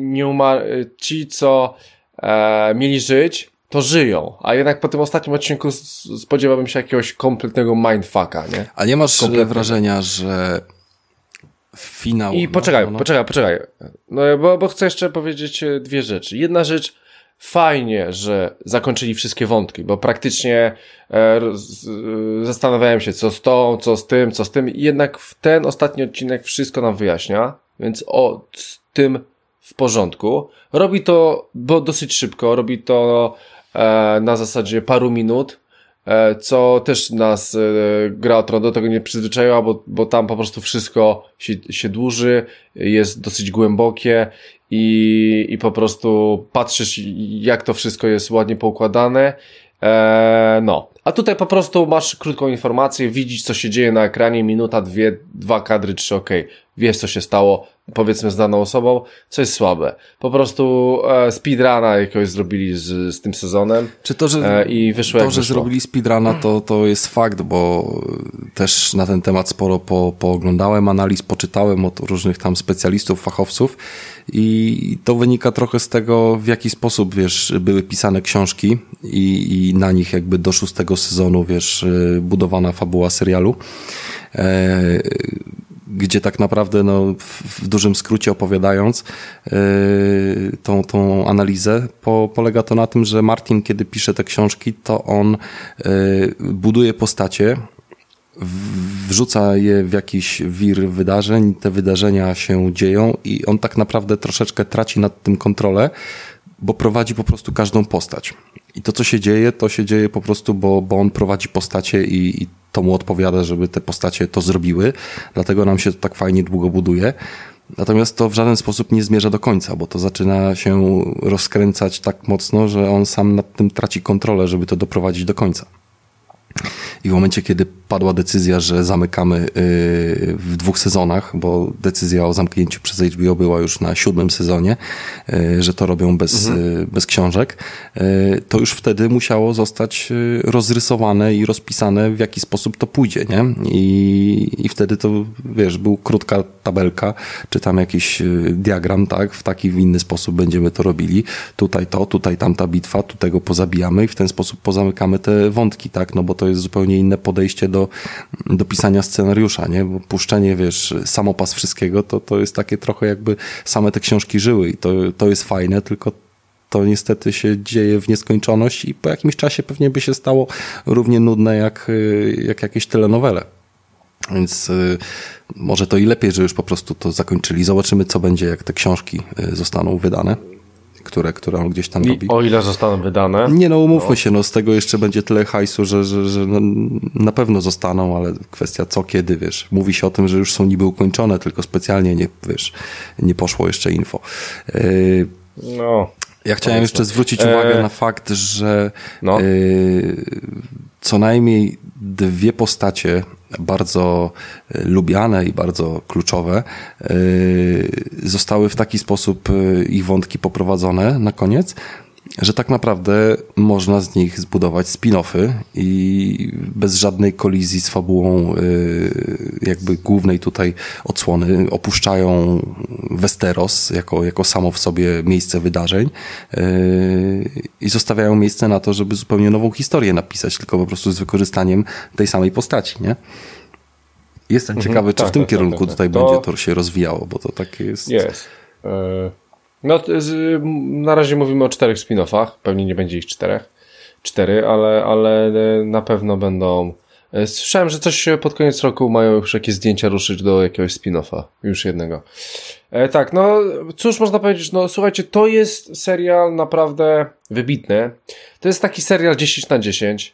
mieli żyć, to żyją. A jednak po tym ostatnim odcinku spodziewałbym się jakiegoś kompletnego mindfucka, nie? A nie masz wrażenia, że finał... I poczekaj. No, bo chcę jeszcze powiedzieć dwie rzeczy. Jedna rzecz, fajnie, że zakończyli wszystkie wątki, bo praktycznie zastanawiałem się, co z tą, co z tym. I jednak w ten ostatni odcinek wszystko nam wyjaśnia, więc z tym w porządku. Robi to dosyć szybko, robi to na zasadzie paru minut, co też nas Gra o Tron do tego nie przyzwyczaiła, bo tam po prostu wszystko się dłuży, jest dosyć głębokie i po prostu patrzysz, jak to wszystko jest ładnie poukładane. No. A tutaj po prostu masz krótką informację, widzisz, co się dzieje na ekranie, minuta, 2 kadry, 3, okej. Wiesz, co się stało, powiedzmy, z daną osobą, co jest słabe. Po prostu speedruna jakiegoś zrobili z tym sezonem. Czy to, że, i wyszło to, że zrobili speedruna, to jest fakt, bo też na ten temat sporo pooglądałem analiz, poczytałem od różnych tam specjalistów, fachowców i to wynika trochę z tego, w jaki sposób, wiesz, były pisane książki i na nich jakby do 6. sezonu, wiesz, budowana fabuła serialu. Gdzie tak naprawdę, no, w dużym skrócie opowiadając tą analizę, polega to na tym, że Martin, kiedy pisze te książki, to on buduje postacie, wrzuca je w jakiś wir wydarzeń, te wydarzenia się dzieją i on tak naprawdę troszeczkę traci nad tym kontrolę, bo prowadzi po prostu każdą postać. I to, co się dzieje, to się dzieje po prostu, bo on prowadzi postacie i to mu odpowiada, żeby te postacie to zrobiły. Dlatego nam się to tak fajnie długo buduje. Natomiast to w żaden sposób nie zmierza do końca, bo to zaczyna się rozkręcać tak mocno, że on sam nad tym traci kontrolę, żeby to doprowadzić do końca. i w momencie, kiedy padła decyzja, że zamykamy w 2 sezonach, bo decyzja o zamknięciu przez HBO była już na 7. sezonie, że to robią bez książek, to już wtedy musiało zostać rozrysowane i rozpisane, w jaki sposób to pójdzie, nie? I wtedy to, wiesz, był krótka tabelka, czy tam jakiś diagram, tak? W taki, w inny sposób będziemy to robili. Tutaj to, tutaj tamta bitwa, tu tego pozabijamy i w ten sposób pozamykamy te wątki, tak? No bo to jest zupełnie inne podejście do pisania scenariusza, nie? Bo puszczenie, wiesz, samopas wszystkiego, to jest takie trochę jakby same te książki żyły i to jest fajne, tylko to niestety się dzieje w nieskończoność i po jakimś czasie pewnie by się stało równie nudne jak jakieś telenowele. Więc może to i lepiej, że już po prostu to zakończyli. Zobaczymy, co będzie, jak te książki zostaną wydane, które on gdzieś tam robi. O ile zostaną wydane? Nie, no umówmy się, no z tego jeszcze będzie tyle hajsu, że no, na pewno zostaną, ale kwestia co, kiedy, wiesz. Mówi się o tym, że już są niby ukończone, tylko specjalnie nie poszło jeszcze info. No. Ja chciałem jeszcze zwrócić uwagę na fakt, że co najmniej 2 postacie bardzo lubiane i bardzo kluczowe zostały w taki sposób ich wątki poprowadzone na koniec, że tak naprawdę można z nich zbudować spin-offy i bez żadnej kolizji z fabułą jakby głównej tutaj odsłony opuszczają Westeros jako samo w sobie miejsce wydarzeń i zostawiają miejsce na to, żeby zupełnie nową historię napisać, tylko po prostu z wykorzystaniem tej samej postaci, nie? Jestem ciekawy, czy w tym kierunku tutaj będzie to się rozwijało, bo to takie jest... Jest. No, na razie mówimy o 4 spin-offach, pewnie nie będzie ich 4, ale na pewno będą. Słyszałem, że coś pod koniec roku mają już jakieś zdjęcia ruszyć do jakiegoś spin-offa, już jednego. Tak, no cóż można powiedzieć, no słuchajcie, to jest serial naprawdę wybitny. To jest taki serial 10/10.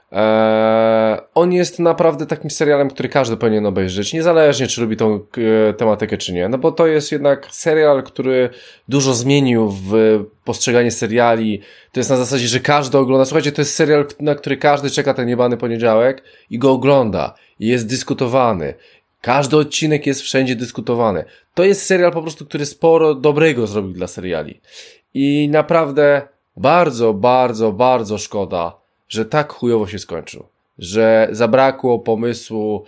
On jest naprawdę takim serialem, który każdy powinien obejrzeć, niezależnie czy lubi tą tematykę czy nie, no bo to jest jednak serial, który dużo zmienił w postrzeganie seriali. To jest na zasadzie, że każdy ogląda. Słuchajcie, to jest serial, na który każdy czeka ten jebany poniedziałek i go ogląda i jest dyskutowany. Każdy odcinek jest wszędzie dyskutowany. To jest serial po prostu, który sporo dobrego zrobił dla seriali i naprawdę bardzo, bardzo, bardzo szkoda, że tak chujowo się skończył, że zabrakło pomysłu,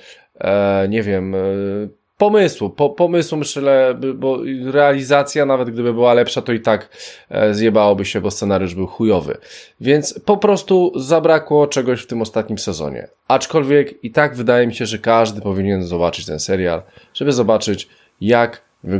pomysłu myślę, bo realizacja nawet gdyby była lepsza, to i tak zjebałoby się, bo scenariusz był chujowy. Więc po prostu zabrakło czegoś w tym ostatnim sezonie. Aczkolwiek i tak wydaje mi się, że każdy powinien zobaczyć ten serial, żeby zobaczyć jak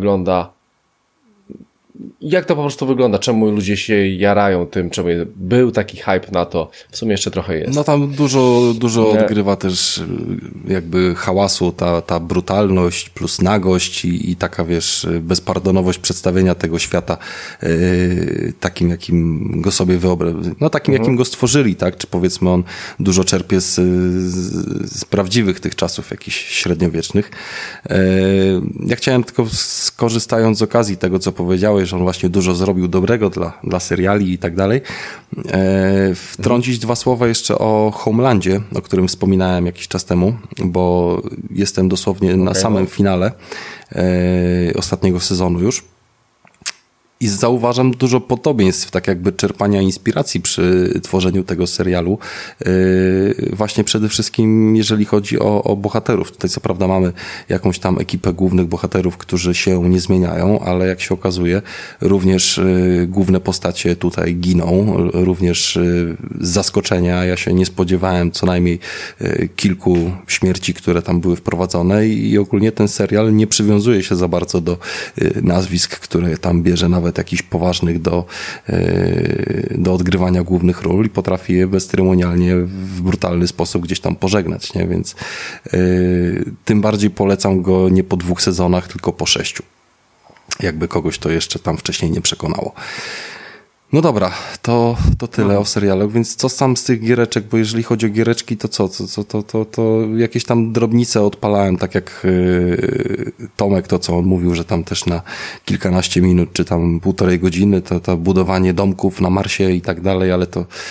to po prostu wygląda, czemu ludzie się jarają tym, czemu był taki hype na to, w sumie jeszcze trochę jest. No tam dużo odgrywa też jakby hałasu, ta brutalność plus nagość i taka, wiesz, bezpardonowość przedstawienia tego świata takim, jakim go sobie jakim go stworzyli, tak? Czy powiedzmy on dużo czerpie z prawdziwych tych czasów jakichś średniowiecznych. Ja chciałem tylko, skorzystając z okazji tego, co powiedziałeś, że on właśnie dużo zrobił dobrego dla seriali i tak dalej, wtrącić 2 słowa jeszcze o Homelandzie, o którym wspominałem jakiś czas temu, bo jestem dosłownie na samym finale ostatniego sezonu już. I zauważam dużo podobieństw, tak jakby czerpania inspiracji przy tworzeniu tego serialu. Właśnie przede wszystkim, jeżeli chodzi o bohaterów. Tutaj co prawda mamy jakąś tam ekipę głównych bohaterów, którzy się nie zmieniają, ale jak się okazuje, również główne postacie tutaj giną. Również z zaskoczenia ja się nie spodziewałem co najmniej kilku śmierci, które tam były wprowadzone i ogólnie ten serial nie przywiązuje się za bardzo do nazwisk, które tam bierze nawet jakichś poważnych do odgrywania głównych ról i potrafi je bezceremonialnie w brutalny sposób gdzieś tam pożegnać, nie? Więc tym bardziej polecam go nie po 2 sezonach, tylko po 6. Jakby kogoś to jeszcze tam wcześniej nie przekonało. No dobra, to tyle o serialu, więc co sam z tych giereczek, bo jeżeli chodzi o giereczki, to co? To jakieś tam drobnice odpalałem, tak jak Tomek, to co on mówił, że tam też na kilkanaście minut, czy tam 1,5 godziny, to budowanie domków na Marsie i tak dalej, ale to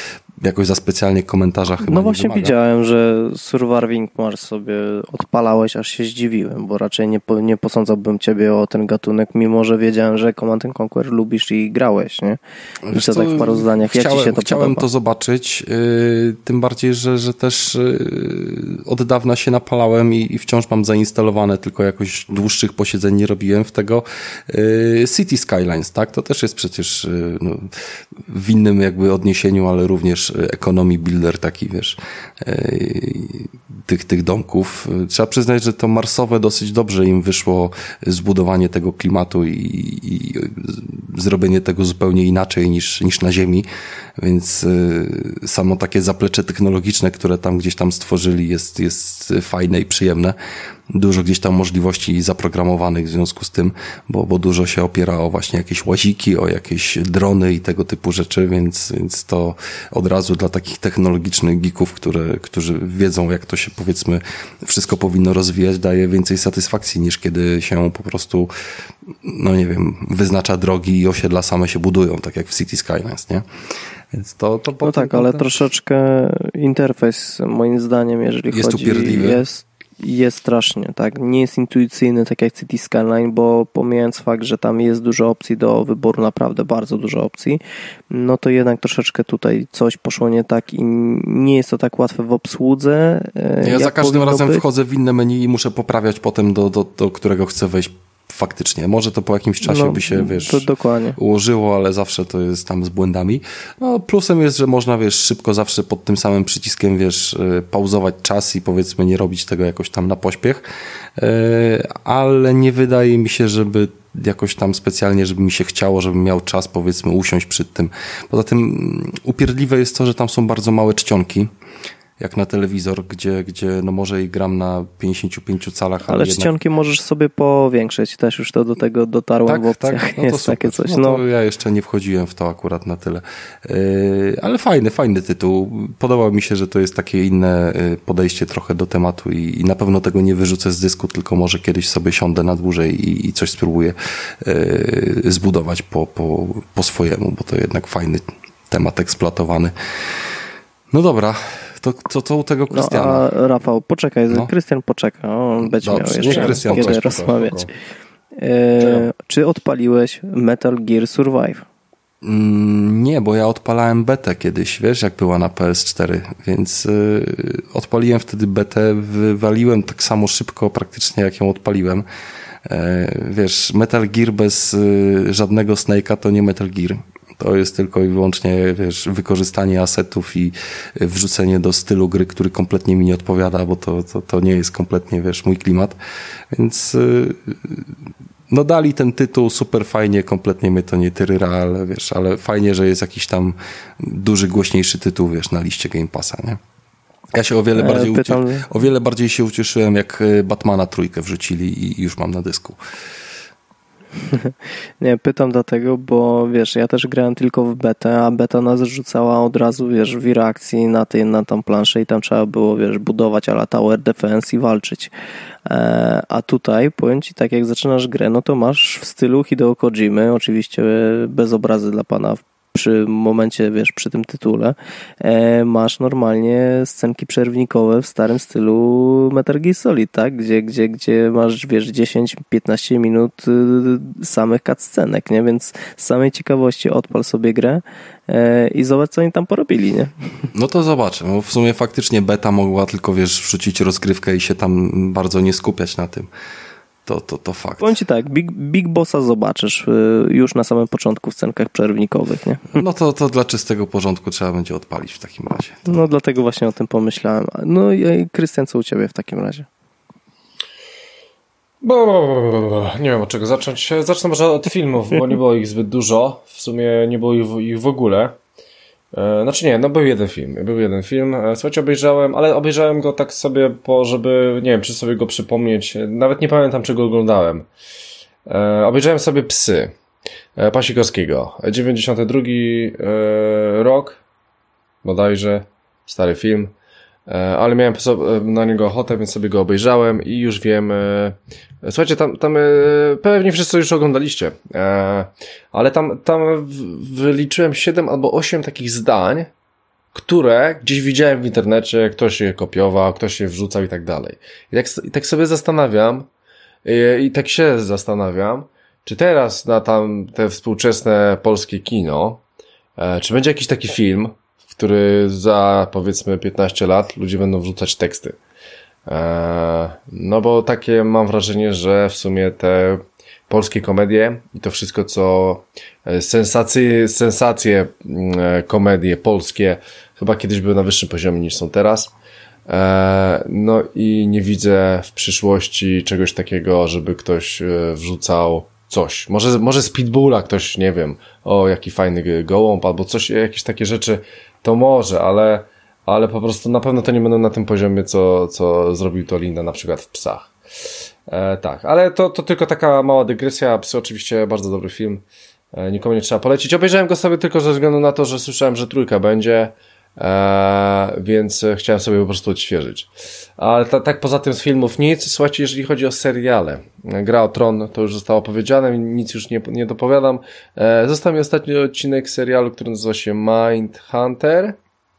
jakoś za specjalnie komentarza chyba no nie właśnie wymaga. widziałem, że Surviving Mars sobie odpalałeś, aż się zdziwiłem, bo raczej nie posądzałbym ciebie o ten gatunek, mimo że wiedziałem, że Command & Conquer lubisz i grałeś, nie? I Wiesz to tak w paru zdaniach, jak ci się to chciałem podoba? to zobaczyć, tym bardziej, że też od dawna się napalałem i wciąż mam zainstalowane, tylko jakoś dłuższych posiedzeń nie robiłem w tego City Skylines, tak? To też jest przecież no, w innym jakby odniesieniu, ale również economy builder taki, wiesz, tych domków. Trzeba przyznać, że to marsowe dosyć dobrze im wyszło zbudowanie tego klimatu i zrobienie tego zupełnie inaczej niż na Ziemi, więc samo takie zaplecze technologiczne, które tam gdzieś tam stworzyli jest fajne i przyjemne. Dużo gdzieś tam możliwości zaprogramowanych w związku z tym, bo dużo się opiera o właśnie jakieś łaziki, o jakieś drony i tego typu rzeczy, więc to od razu dla takich technologicznych geeków, którzy wiedzą, jak to się powiedzmy wszystko powinno rozwijać, daje więcej satysfakcji niż kiedy się po prostu, no nie wiem, wyznacza drogi i osiedla same się budują, tak jak w City Skylines, nie? Więc to no tak, ale troszeczkę interfejs moim zdaniem, jeżeli jest chodzi... upierdliwy. Jest strasznie, tak. Nie jest intuicyjny, tak jak City Skyline, bo pomijając fakt, że tam jest dużo opcji do wyboru, naprawdę bardzo dużo opcji, no to jednak troszeczkę tutaj coś poszło nie tak i nie jest to tak łatwe w obsłudze. Ja za każdym razem być. wchodzę w inne menu i muszę poprawiać potem do którego chcę wejść faktycznie. Może to po jakimś czasie by się, wiesz, to dokładnie ułożyło, ale zawsze to jest tam z błędami. No, plusem jest, że można, wiesz, szybko zawsze pod tym samym przyciskiem, wiesz, pauzować czas i powiedzmy nie robić tego jakoś tam na pośpiech, ale nie wydaje mi się, żeby jakoś tam specjalnie, żeby mi się chciało, żebym miał czas, powiedzmy, usiąść przed tym. Poza tym upierdliwe jest to, że tam są bardzo małe czcionki, jak na telewizor, gdzie no może i gram na 55 calach, ale jednak... czcionki możesz sobie powiększyć, też już to do tego dotarłem w opcjach. Tak, no jest super. takie coś. No to ja jeszcze nie wchodziłem w to akurat na tyle. Ale fajny tytuł. Podobał mi się, że to jest takie inne podejście trochę do tematu i na pewno tego nie wyrzucę z dysku, tylko może kiedyś sobie siądę na dłużej i coś spróbuję zbudować po swojemu, bo to jednak fajny temat eksploatowany. No dobra. To u tego Krystiana. No, a Rafał, poczekaj, Krystian poczeka, on będzie Dobrze, miał jeszcze kiedy rozmawiać. Czy odpaliłeś Metal Gear Survive? Nie, bo ja odpalałem betę kiedyś, wiesz, jak była na PS4, więc odpaliłem wtedy betę, wywaliłem tak samo szybko praktycznie jak ją odpaliłem. Wiesz, Metal Gear bez żadnego Snake'a to nie Metal Gear. To jest tylko i wyłącznie, wiesz, wykorzystanie asetów i wrzucenie do stylu gry, który kompletnie mi nie odpowiada, bo to nie jest kompletnie, wiesz, mój klimat. Więc no dali ten tytuł, super fajnie, kompletnie mnie to nie tyryra, ale wiesz, ale fajnie, że jest jakiś tam duży, głośniejszy tytuł, wiesz, na liście Game Passa, nie? Ja się o wiele bardziej się ucieszyłem, jak Batmana 3 wrzucili i już mam na dysku. Nie, pytam dlatego, bo wiesz, ja też grałem tylko w betę, a beta nas rzucała od razu, wiesz, w reakcji na tą planszę i tam trzeba było, wiesz, budować a la Tower Defense i walczyć. A tutaj, powiem ci, tak jak zaczynasz grę, no to masz w stylu Hideo Kojimy, oczywiście bez obrazy dla pana przy momencie, wiesz, przy tym tytule, masz normalnie scenki przerwnikowe w starym stylu Metal Gear Solid, tak? Gdzie masz, wiesz, 10-15 minut samych cutscenek, nie? Więc z samej ciekawości odpal sobie grę i zobacz, co oni tam porobili, nie? No to zobaczę. No w sumie faktycznie beta mogła tylko, wiesz, wrzucić rozgrywkę i się tam bardzo nie skupiać na tym. To fakt. Powiem ci tak, Big Bossa zobaczysz już na samym początku w scenkach przerwnikowych, nie? No to dla czystego porządku trzeba będzie odpalić w takim razie. No dlatego właśnie o tym pomyślałem. No i Krystian, co u ciebie w takim razie? Nie wiem od czego zacząć. Zacznę może od filmów, bo nie było ich zbyt dużo. W sumie nie było ich w ogóle. Znaczy nie, no był jeden film. Słuchajcie, obejrzałem go tak sobie żeby, nie wiem, czy sobie go przypomnieć. Nawet nie pamiętam, czego oglądałem. Obejrzałem sobie Psy Pasikowskiego. 92 rok, bodajże, stary film. Ale miałem na niego ochotę, więc sobie go obejrzałem i już wiem. Słuchajcie, tam pewnie wszyscy już oglądaliście, ale tam wyliczyłem 7 albo 8 takich zdań, które gdzieś widziałem w internecie, ktoś je kopiował, ktoś je wrzucał i tak dalej. I tak sobie zastanawiam, i tak się zastanawiam, czy teraz na te współczesne polskie kino, czy będzie jakiś taki film, w który za powiedzmy 15 lat ludzie będą wrzucać teksty. No bo takie mam wrażenie, że w sumie te polskie komedie i to wszystko, co sensacje komedie polskie chyba kiedyś były na wyższym poziomie niż są teraz. No i nie widzę w przyszłości czegoś takiego, żeby ktoś wrzucał coś. Może z Pitbulla ktoś, nie wiem, o jaki fajny gołąb albo coś, jakieś takie rzeczy, to może, ale po prostu na pewno to nie będą na tym poziomie, co zrobił to Linda na przykład w Psach. Tak, ale to tylko taka mała dygresja. Psy oczywiście bardzo dobry film. Nikomu nie trzeba polecić. Obejrzałem go sobie tylko ze względu na to, że słyszałem, że 3 będzie, więc chciałem sobie po prostu odświeżyć. Ale tak poza tym z filmów nic. Słuchajcie, jeżeli chodzi o seriale, Gra o Tron, to już zostało powiedziane, nic już nie dopowiadam. Został mi ostatni odcinek serialu, który nazywa się Mindhunter.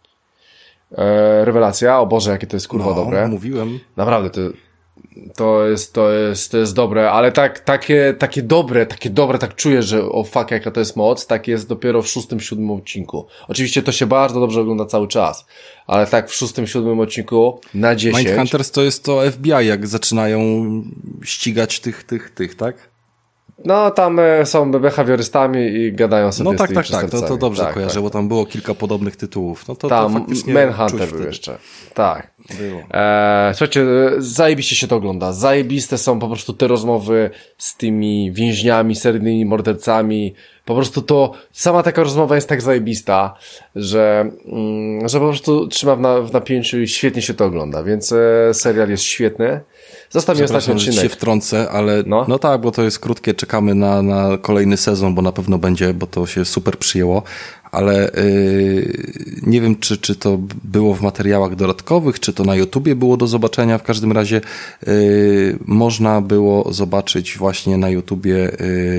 Rewelacja, o Boże, jakie to jest kurwa dobre. Mówiłem. Naprawdę, to jest dobre, ale takie dobre, tak czuję, że o fuck, jaka to jest moc, tak jest dopiero w 6., 7. odcinku. Oczywiście to się bardzo dobrze ogląda cały czas, ale tak w 6., 7. odcinku na 10. Mindhunters to jest to FBI, jak zaczynają ścigać tych, tak? No, tam są behawiorystami i gadają sobie no, z tymi przestępcami. No to dobrze kojarzę, bo tam było kilka podobnych tytułów. No to faktycznie Manhunter był jeszcze. Tak. Było. Słuchajcie, zajebiście się to ogląda. Zajebiste są po prostu te rozmowy z tymi więźniami, seryjnymi mordercami. Po prostu sama taka rozmowa jest tak zajebista, że po prostu trzyma w napięciu i świetnie się to ogląda, więc serial jest świetny. Zostaw mi ostatni odcinek. Że się wtrącę, ale no tak, bo to jest krótkie, czekamy na kolejny sezon, bo na pewno będzie, bo to się super przyjęło, ale nie wiem, czy to było w materiałach dodatkowych, czy to na YouTubie było do zobaczenia. W każdym razie można było zobaczyć właśnie na YouTubie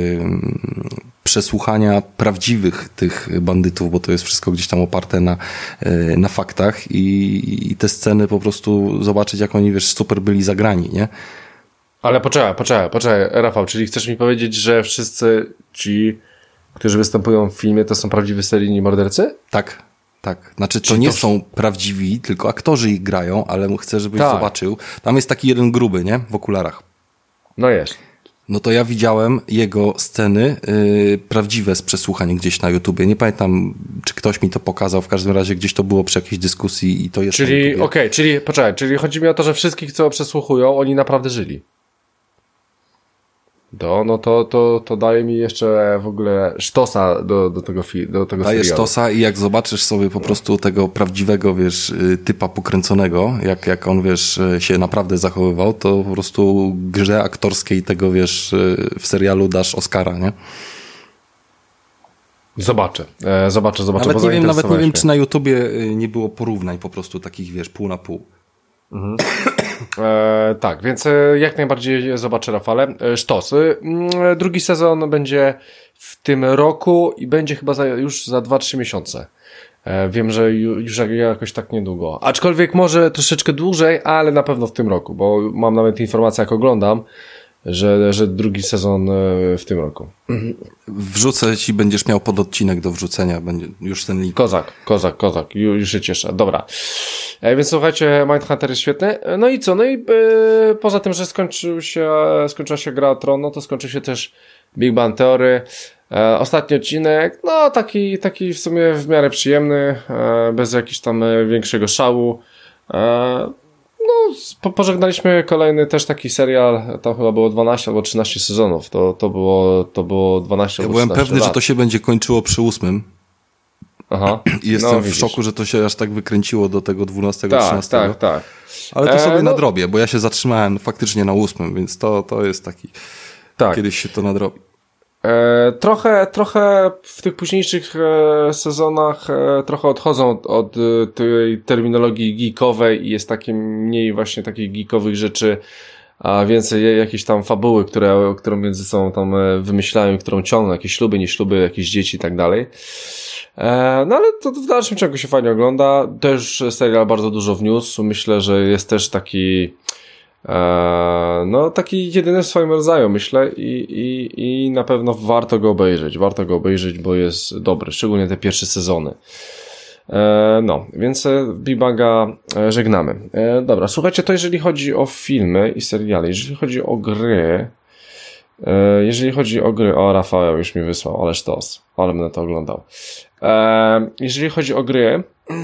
przesłuchania prawdziwych tych bandytów, bo to jest wszystko gdzieś tam oparte na faktach i te sceny po prostu zobaczyć, jak oni, super byli zagrani, nie? Ale poczekaj, Rafał, czyli chcesz mi powiedzieć, że wszyscy ci, którzy występują w filmie, to są prawdziwi seryjni mordercy? Tak. Znaczy, to nie są prawdziwi, tylko aktorzy ich grają, ale chcę, żebyś zobaczył. Tam jest taki jeden gruby, nie? W okularach. No jest. No to ja widziałem jego sceny prawdziwe z przesłuchań gdzieś na YouTubie. Nie pamiętam, czy ktoś mi to pokazał. W każdym razie gdzieś to było przy jakiejś dyskusji i to jest. Czyli chodzi mi o to, że wszystkich, co przesłuchują, oni naprawdę żyli. To daje mi jeszcze w ogóle sztosa do tego daje sztosa i jak zobaczysz sobie po prostu tego prawdziwego, typa pokręconego, jak on, się naprawdę zachowywał, to po prostu grze aktorskiej tego, w serialu dasz Oscara, nie? Zobaczę. Nawet nie wiem, czy na YouTubie nie było porównań po prostu takich, pół na pół. Mhm. Tak, więc jak najbardziej zobaczę, Rafale. Sztos. 2. sezon będzie w tym roku i będzie chyba już za 2-3 miesiące. Wiem, że już jakoś tak niedługo. Aczkolwiek może troszeczkę dłużej, ale na pewno w tym roku, bo mam nawet informację, jak oglądam, że 2. sezon w tym roku. Wrzucę ci, będziesz miał pododcinek do wrzucenia, będzie już ten link. Kozak, już się cieszę. Dobra. Więc słuchajcie, Mindhunter jest świetny. No i co? No i poza tym, że skończyła się Gra o Tron, no to skończył się też Big Bang Theory. Ostatni odcinek, no taki w sumie w miarę przyjemny, bez jakiegoś tam większego szału. No, pożegnaliśmy kolejny też taki serial, tam chyba było 12 albo 13 sezonów, to było 12 albo 13 byłem pewny, lat. że to się będzie kończyło przy 8. Aha. I jestem w szoku, że to się aż tak wykręciło do tego 12, 13. Tak. Ale to sobie nadrobię, bo ja się zatrzymałem faktycznie na 8, więc to jest taki, kiedyś się to nadrobi. Trochę w tych późniejszych sezonach trochę odchodzą od tej terminologii geekowej i jest takie mniej właśnie takich geekowych rzeczy, a więcej jakieś tam fabuły, którą między sobą tam wymyślają, którą ciągną, jakieś śluby, nie śluby, jakieś dzieci i tak dalej. No ale to w dalszym ciągu się fajnie ogląda. Też serial bardzo dużo wniósł. Myślę, że jest też taki taki jedyny w swoim rodzaju, myślę, i na pewno warto go obejrzeć, bo jest dobry, szczególnie te pierwsze sezony. Więc Big Banga żegnamy. Dobra, słuchajcie, to jeżeli chodzi o filmy i seriale, jeżeli chodzi o gry, o, Rafał już mi wysłał, ale sztos, ale będę to oglądał. Jeżeli chodzi o gry,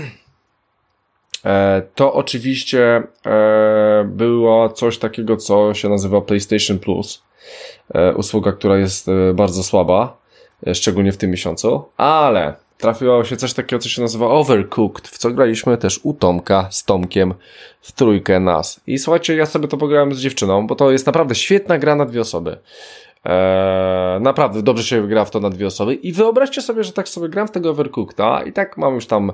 to oczywiście było coś takiego, co się nazywa PlayStation Plus. Usługa, która jest bardzo słaba, szczególnie w tym miesiącu, ale trafiło się coś takiego, co się nazywa Overcooked, w co graliśmy też u Tomka z Tomkiem w trójkę nas. I słuchajcie, ja sobie to pograłem z dziewczyną, bo to jest naprawdę świetna gra na 2 osoby. Naprawdę dobrze się gra w to na 2 osoby i wyobraźcie sobie, że tak sobie gram w tego Overcooked'a i tak mam już tam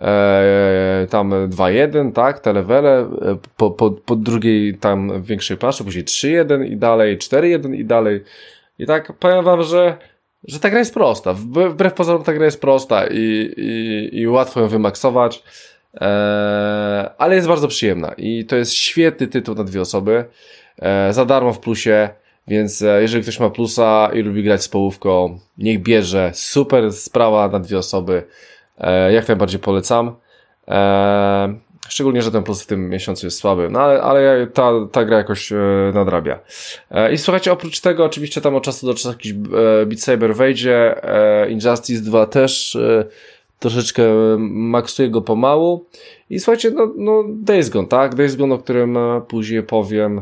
2-1, tak, te levele, po drugiej tam większej planszy, później 3-1 i dalej, 4-1 i dalej. I tak powiem wam, że ta gra jest prosta. Wbrew pozorom ta gra jest prosta i łatwo ją wymaksować, ale jest bardzo przyjemna i to jest świetny tytuł na 2 osoby, za darmo w plusie. Więc jeżeli ktoś ma plusa i lubi grać z połówką, niech bierze. Super sprawa na 2 osoby. Jak najbardziej polecam. Szczególnie, że ten plus w tym miesiącu jest słaby. No ale ta gra jakoś nadrabia. I słuchajcie, oprócz tego oczywiście tam od czasu do czasu jakiś Beat Saber wejdzie. Injustice 2 też troszeczkę maksuje go pomału. I słuchajcie, no Days Gone, tak? Days Gone, o którym później powiem.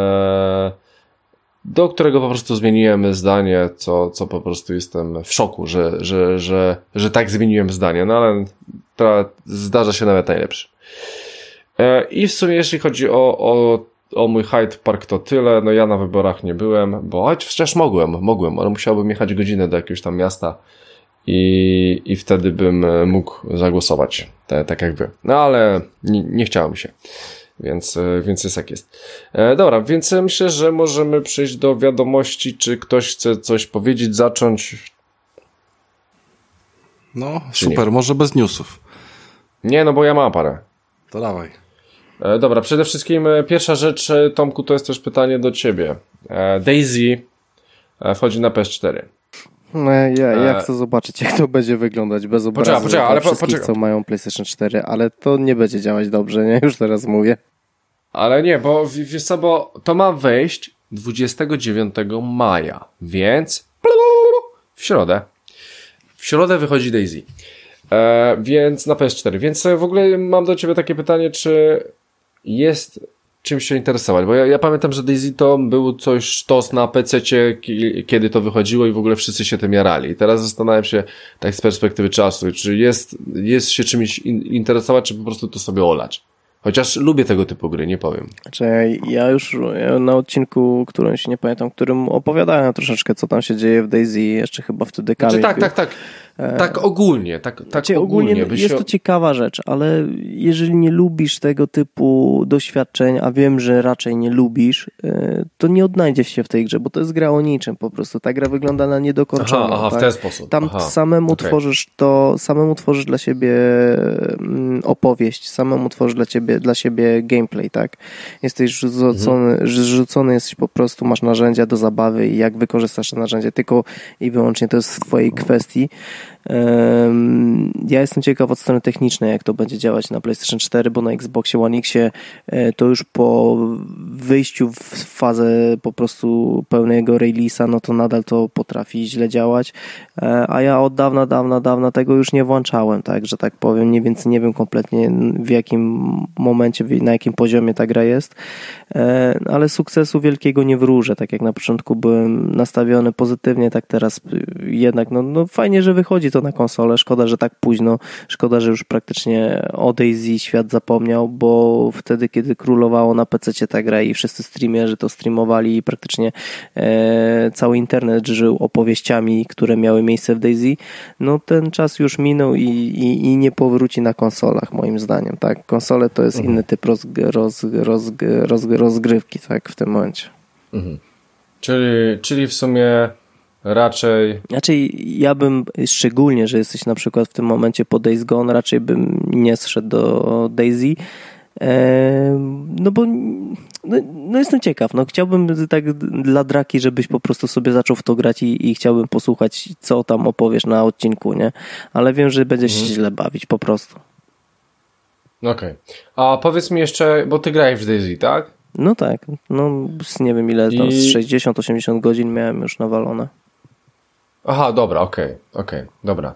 Do którego po prostu zmieniłem zdanie, co po prostu jestem w szoku, że tak zmieniłem zdanie, no ale to zdarza się nawet najlepszy. I w sumie jeśli chodzi o mój Hyde Park, to tyle. No ja na wyborach nie byłem, bo chociaż mogłem, ale musiałbym jechać godzinę do jakiegoś tam miasta i wtedy bym mógł zagłosować, tak jak wy. No ale nie chciało mi się. Więc jest jak jest. Dobra, więc myślę, że możemy przejść do wiadomości. Czy ktoś chce coś powiedzieć, zacząć? No, super, może bez newsów. Nie, no bo ja mam parę. To dawaj. Dobra, przede wszystkim pierwsza rzecz, Tomku, to jest też pytanie do ciebie. Daisy wchodzi na PS4. No ja chcę zobaczyć, jak to będzie wyglądać bez obrazu dla wszystkich, co mają PlayStation 4, ale to nie będzie działać dobrze, nie? Już teraz mówię. Ale nie, bo wiesz co, bo to ma wejść 29 maja, więc w środę. W środę wychodzi Daisy. Więc na PS4. Więc w ogóle mam do ciebie takie pytanie, czy jest czymś się interesować, bo ja pamiętam, że Daisy to był coś sztos na PC-cie, kiedy to wychodziło i w ogóle wszyscy się tym jarali. I teraz zastanawiam się tak z perspektywy czasu, czy jest się czymś interesować, czy po prostu to sobie olać. Chociaż lubię tego typu gry, nie powiem. Znaczy, ja już na odcinku, którymś nie pamiętam, którym opowiadałem troszeczkę, co tam się dzieje w Daisy, jeszcze chyba wtedy Kamil. Tak. Tak ogólnie, ogólnie. Jest to ciekawa rzecz, ale jeżeli nie lubisz tego typu doświadczeń, a wiem, że raczej nie lubisz, to nie odnajdziesz się w tej grze, bo to jest gra o niczym po prostu. Ta gra wygląda na niedokończoną. Aha, tak? w ten sposób. Tam samemu tworzysz dla siebie opowieść, samemu tworzysz dla siebie gameplay, tak? Jesteś rzucony jesteś po prostu, masz narzędzia do zabawy i jak wykorzystasz te narzędzia, tylko i wyłącznie to jest w twojej kwestii. Ja jestem ciekaw od strony technicznej, jak to będzie działać na PlayStation 4, bo na Xboxie One Xie to już po wyjściu w fazę po prostu pełnego release'a, no to nadal to potrafi źle działać, a ja od dawna tego już nie włączałem, tak, że tak powiem, więc nie wiem kompletnie w jakim momencie, na jakim poziomie ta gra jest, ale sukcesu wielkiego nie wróżę, tak jak na początku byłem nastawiony pozytywnie, tak teraz jednak no fajnie, że wychodzi to na konsolę, szkoda, że tak późno, szkoda, że już praktycznie o Daisy świat zapomniał, bo wtedy, kiedy królowało na PC-cie ta gra i wszyscy streamerzy to streamowali i praktycznie cały internet żył opowieściami, które miały miejsce w Daisy, no ten czas już minął i nie powróci na konsolach, moim zdaniem, tak? Konsole to jest inny typ rozgrywki, tak, w tym momencie. Czyli w sumie Raczej ja bym, szczególnie, że jesteś na przykład w tym momencie po Days Gone, raczej bym nie zszedł do Daisy, no bo no jestem ciekaw, no chciałbym tak dla Draki, żebyś po prostu sobie zaczął w to grać i chciałbym posłuchać, co tam opowiesz na odcinku, nie? Ale wiem, że będziesz się źle bawić, po prostu. Okej. A powiedz mi jeszcze, bo ty grałeś w Daisy, tak? No tak, no nie wiem ile, tam z 60-80 godzin miałem już nawalone. Aha, dobra, okej, dobra.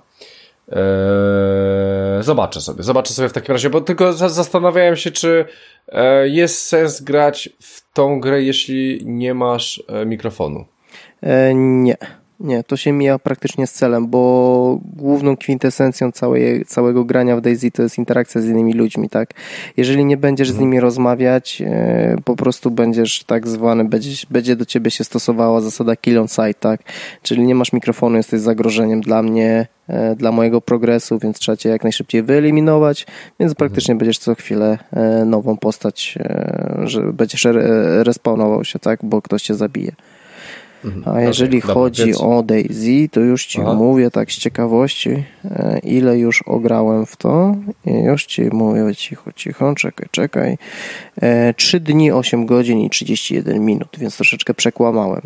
Zobaczę sobie w takim razie, bo tylko zastanawiałem się, czy jest sens grać w tą grę, jeśli nie masz mikrofonu. Nie, to się mija praktycznie z celem, bo główną kwintesencją całego grania w Daisy to jest interakcja z innymi ludźmi, tak? Jeżeli nie będziesz z nimi rozmawiać, po prostu będziesz tak zwany, będzie do ciebie się stosowała zasada kill on sight, tak? Czyli nie masz mikrofonu, jesteś zagrożeniem dla mnie, dla mojego progresu, więc trzeba cię jak najszybciej wyeliminować, więc praktycznie będziesz co chwilę nową postać, że będziesz respawnował się, tak? Bo ktoś cię zabije. A jeżeli chodzi o Daisy, to już ci mówię tak z ciekawości, ile już ograłem w to. I już ci mówię cicho, czekaj. 3 dni, 8 godzin i 31 minut, więc troszeczkę przekłamałem.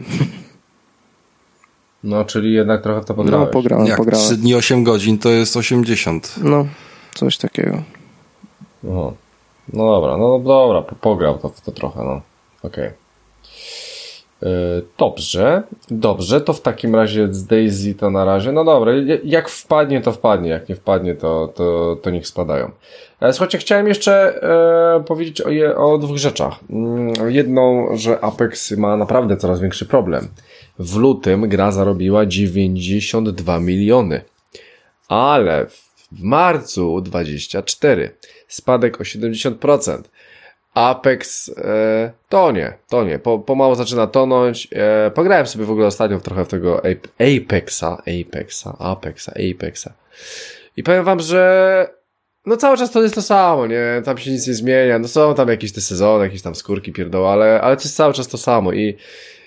No, czyli jednak trochę w to pograłeś. No, pograłem. 3 dni, 8 godzin to jest 80. No, coś takiego. No dobra, pograł to trochę, no. Okej. Dobrze, to w takim razie z Daisy to na razie, no dobra, jak wpadnie, to wpadnie, jak nie wpadnie, to niech spadają. Słuchajcie, chciałem jeszcze powiedzieć o 2 rzeczach. Jedną, że Apex ma naprawdę coraz większy problem. W lutym gra zarobiła 92 miliony, ale w marcu 24, spadek o 70%. Apex tonie. Pomału zaczyna tonąć. Pograłem sobie w ogóle ostatnio trochę w tego Apexa. I powiem wam, że no cały czas to jest to samo, nie? Tam się nic nie zmienia. No są tam jakieś te sezony, jakieś tam skórki pierdoła, ale to jest cały czas to samo i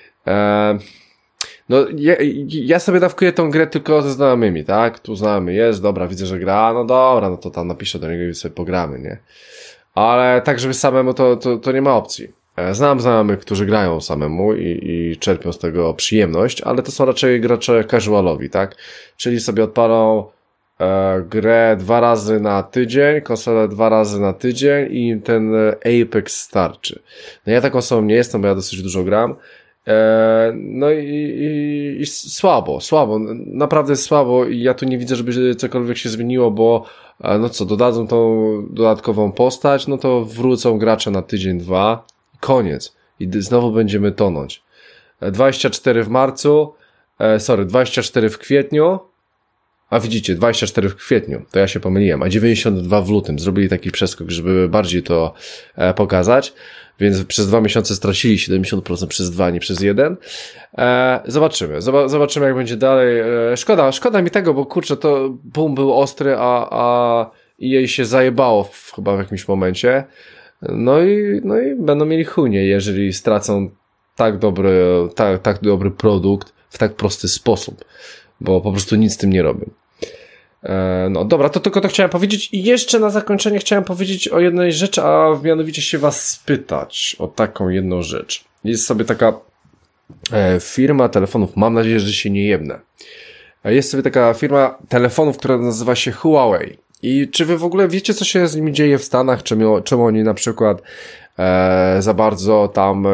no ja sobie dawkuję tą grę tylko ze znajomymi, tak? Tu znajomy jest, dobra, widzę, że gra, no dobra, no to tam napiszę do niego i sobie pogramy, nie? Ale tak, żeby samemu to nie ma opcji. Znam znajomych, którzy grają samemu i czerpią z tego przyjemność, ale to są raczej gracze casualowi, tak? Czyli sobie odpalą grę 2 razy na tydzień, konsolę 2 razy na tydzień i im ten Apex starczy. No ja taką osobą nie jestem, bo ja dosyć dużo gram. No i słabo, naprawdę słabo i ja tu nie widzę, żeby cokolwiek się zmieniło, bo no co, dodadzą tą dodatkową postać, no to wrócą gracze na tydzień, 2, koniec i znowu będziemy tonąć. 24 w marcu, 24 w kwietniu, a widzicie, 24 w kwietniu, to ja się pomyliłem, a 92 w lutym, zrobili taki przeskok, żeby bardziej to pokazać. Więc przez 2 miesiące stracili 70% przez 2, nie przez 1. Zobaczymy jak będzie dalej. Szkoda mi tego, bo kurczę, to boom był ostry, a jej się zajebało chyba w jakimś momencie. No i będą mieli chujnie, jeżeli stracą tak dobry produkt w tak prosty sposób, bo po prostu nic z tym nie robią. No dobra, to tylko to chciałem powiedzieć i jeszcze na zakończenie chciałem powiedzieć o jednej rzeczy, a mianowicie się was spytać o taką jedną rzecz. Jest sobie taka firma telefonów, mam nadzieję, że się nie jebnę. Jest sobie taka firma telefonów, która nazywa się Huawei. I czy wy w ogóle wiecie, co się z nimi dzieje w Stanach? Czemu oni na przykład za bardzo tam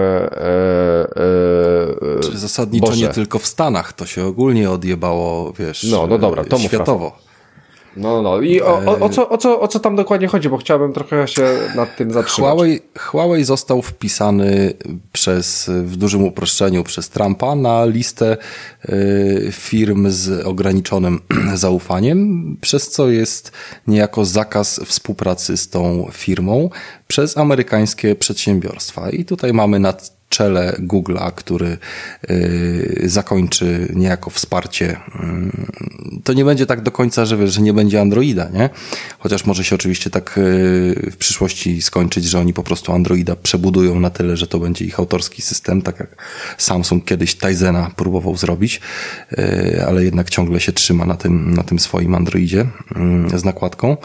czy zasadniczo Boże. nie tylko w Stanach, to się ogólnie odjebało, wiesz, no dobra, to światowo. No. I o co tam dokładnie chodzi? Bo chciałbym trochę się nad tym zatrzymać. Huawei został wpisany w dużym uproszczeniu przez Trumpa na listę firm z ograniczonym zaufaniem, przez co jest niejako zakaz współpracy z tą firmą przez amerykańskie przedsiębiorstwa. I tutaj mamy czele Google'a, który zakończy niejako wsparcie, to nie będzie tak do końca, że wiesz, że nie będzie Androida, nie? Chociaż może się oczywiście tak w przyszłości skończyć, że oni po prostu Androida przebudują na tyle, że to będzie ich autorski system, tak jak Samsung kiedyś Tizena próbował zrobić, ale jednak ciągle się trzyma na tym swoim Androidzie z nakładką.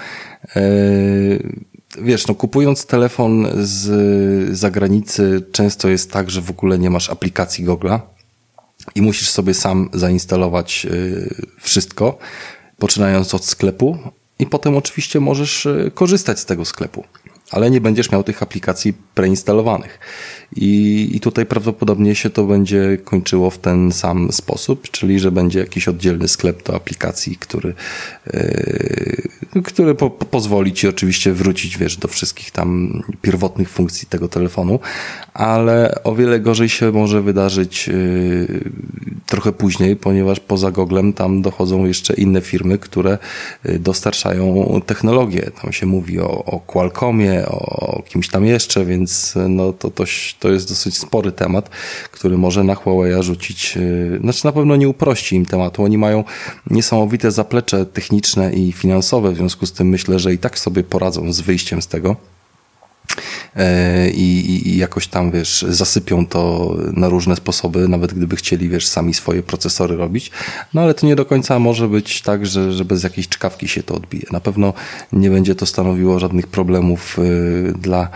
Wiesz, no kupując telefon z zagranicy często jest tak, że w ogóle nie masz aplikacji Google'a i musisz sobie sam zainstalować wszystko, poczynając od sklepu i potem oczywiście możesz korzystać z tego sklepu, ale nie będziesz miał tych aplikacji preinstalowanych. I tutaj prawdopodobnie się to będzie kończyło w ten sam sposób, czyli że będzie jakiś oddzielny sklep do aplikacji, który pozwoli ci oczywiście wrócić, wiesz, do wszystkich tam pierwotnych funkcji tego telefonu, ale o wiele gorzej się może wydarzyć trochę później, ponieważ poza Googlem tam dochodzą jeszcze inne firmy, które dostarczają technologię. Tam się mówi o Qualcommie, o kimś tam jeszcze, więc no to jest dosyć spory temat, który może na Huawei rzucić, znaczy na pewno nie uprości im tematu. Oni mają niesamowite zaplecze techniczne i finansowe, w związku z tym myślę, że i tak sobie poradzą z wyjściem z tego. I jakoś tam, wiesz, zasypią to na różne sposoby, nawet gdyby chcieli, wiesz, sami swoje procesory robić. No ale to nie do końca może być tak, że bez jakiejś czkawki się to odbije. Na pewno nie będzie to stanowiło żadnych problemów dla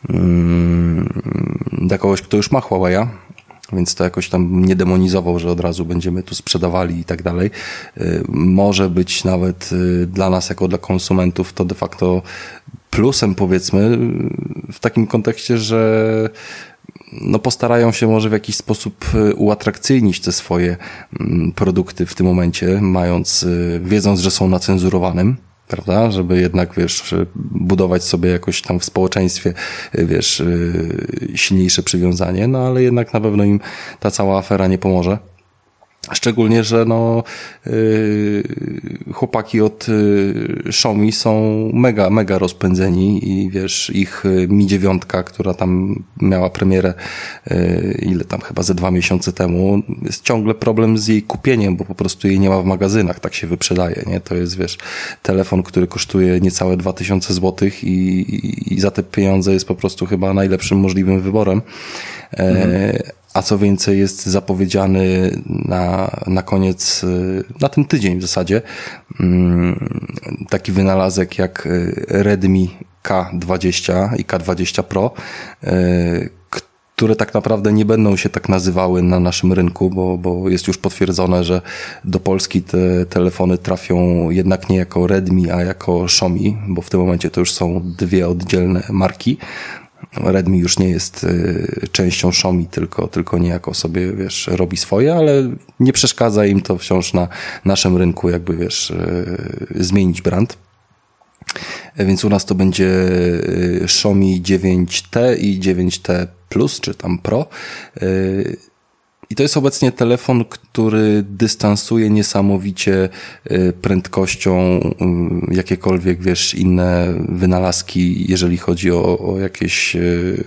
kogoś, kto już ma Huawei'a, więc to jakoś tam nie demonizował, że od razu będziemy tu sprzedawali i tak dalej. Może być nawet dla nas, jako dla konsumentów, to de facto plusem, powiedzmy, w takim kontekście, że no postarają się może w jakiś sposób uatrakcyjnić te swoje produkty w tym momencie, wiedząc, że są na cenzurowanym, prawda, żeby jednak, wiesz, budować sobie jakoś tam w społeczeństwie, wiesz, silniejsze przywiązanie, no ale jednak na pewno im ta cała afera nie pomoże. Szczególnie, że chłopaki od Xiaomi są mega rozpędzeni i wiesz, ich Mi 9, która tam miała premierę ile tam chyba ze 2 miesiące temu, jest ciągle problem z jej kupieniem, bo po prostu jej nie ma w magazynach, tak się wyprzedaje, nie? To jest, wiesz, telefon, który kosztuje niecałe 2000 zł i za te pieniądze jest po prostu chyba najlepszym możliwym wyborem. A co więcej, jest zapowiedziany na koniec, na ten tydzień w zasadzie, taki wynalazek jak Redmi K20 i K20 Pro, które tak naprawdę nie będą się tak nazywały na naszym rynku, bo jest już potwierdzone, że do Polski te telefony trafią jednak nie jako Redmi, a jako Xiaomi, bo w tym momencie to już są dwie oddzielne marki. Redmi już nie jest częścią Xiaomi, tylko niejako sobie, wiesz, robi swoje, ale nie przeszkadza im to wciąż na naszym rynku, jakby, wiesz, zmienić brand. Więc u nas to będzie Xiaomi 9T i 9T Plus, czy tam Pro. I to jest obecnie telefon, który dystansuje niesamowicie prędkością jakiekolwiek, wiesz, inne wynalazki, jeżeli chodzi o jakieś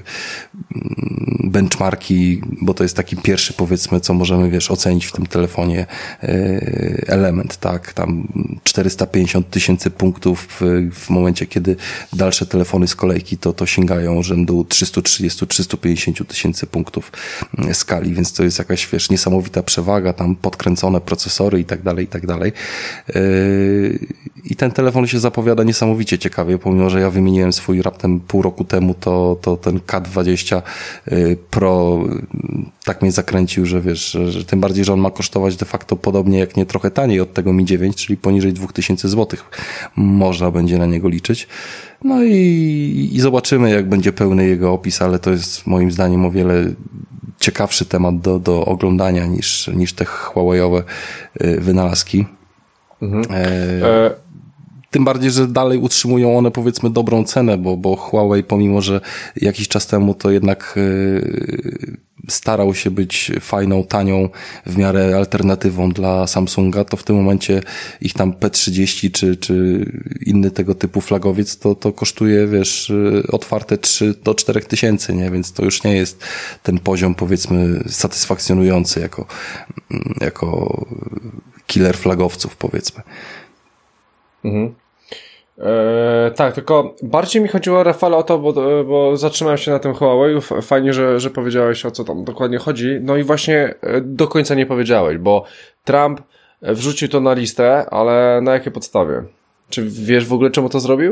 benchmarki, bo to jest taki pierwszy, powiedzmy, co możemy, wiesz, ocenić w tym telefonie element, tak, tam 450 000 punktów w momencie, kiedy dalsze telefony z kolejki to sięgają rzędu 330-350 000 punktów skali, więc to jest jakaś, wiesz, niesamowita przewaga, tam podkręcone procesory i tak dalej. I ten telefon się zapowiada niesamowicie ciekawie, pomimo że ja wymieniłem swój raptem pół roku temu, to ten K20 Pro tak mnie zakręcił, że wiesz, że tym bardziej, że on ma kosztować de facto podobnie, jak nie trochę taniej od tego Mi 9, czyli poniżej 2000 zł. Można będzie na niego liczyć. No i zobaczymy, jak będzie pełny jego opis, ale to jest moim zdaniem o wiele ciekawszy temat do oglądania niż te Huawei'owe wynalazki. tym bardziej, że dalej utrzymują one powiedzmy dobrą cenę, bo Huawei pomimo, że jakiś czas temu to jednak starał się być fajną, tanią w miarę alternatywą dla Samsunga, to w tym momencie ich tam P30 czy inny tego typu flagowiec to kosztuje, wiesz, otwarte 3 do 4 tysięcy, nie? Więc to już nie jest ten poziom, powiedzmy, satysfakcjonujący jako killer flagowców, powiedzmy. Mhm. Tak, tylko bardziej mi chodziło, Rafale, o to, bo zatrzymałem się na tym Huawei. Fajnie, że powiedziałeś, o co tam dokładnie chodzi. No i właśnie do końca nie powiedziałeś, bo Trump wrzucił to na listę, ale na jakiej podstawie? Czy wiesz w ogóle, czemu to zrobił?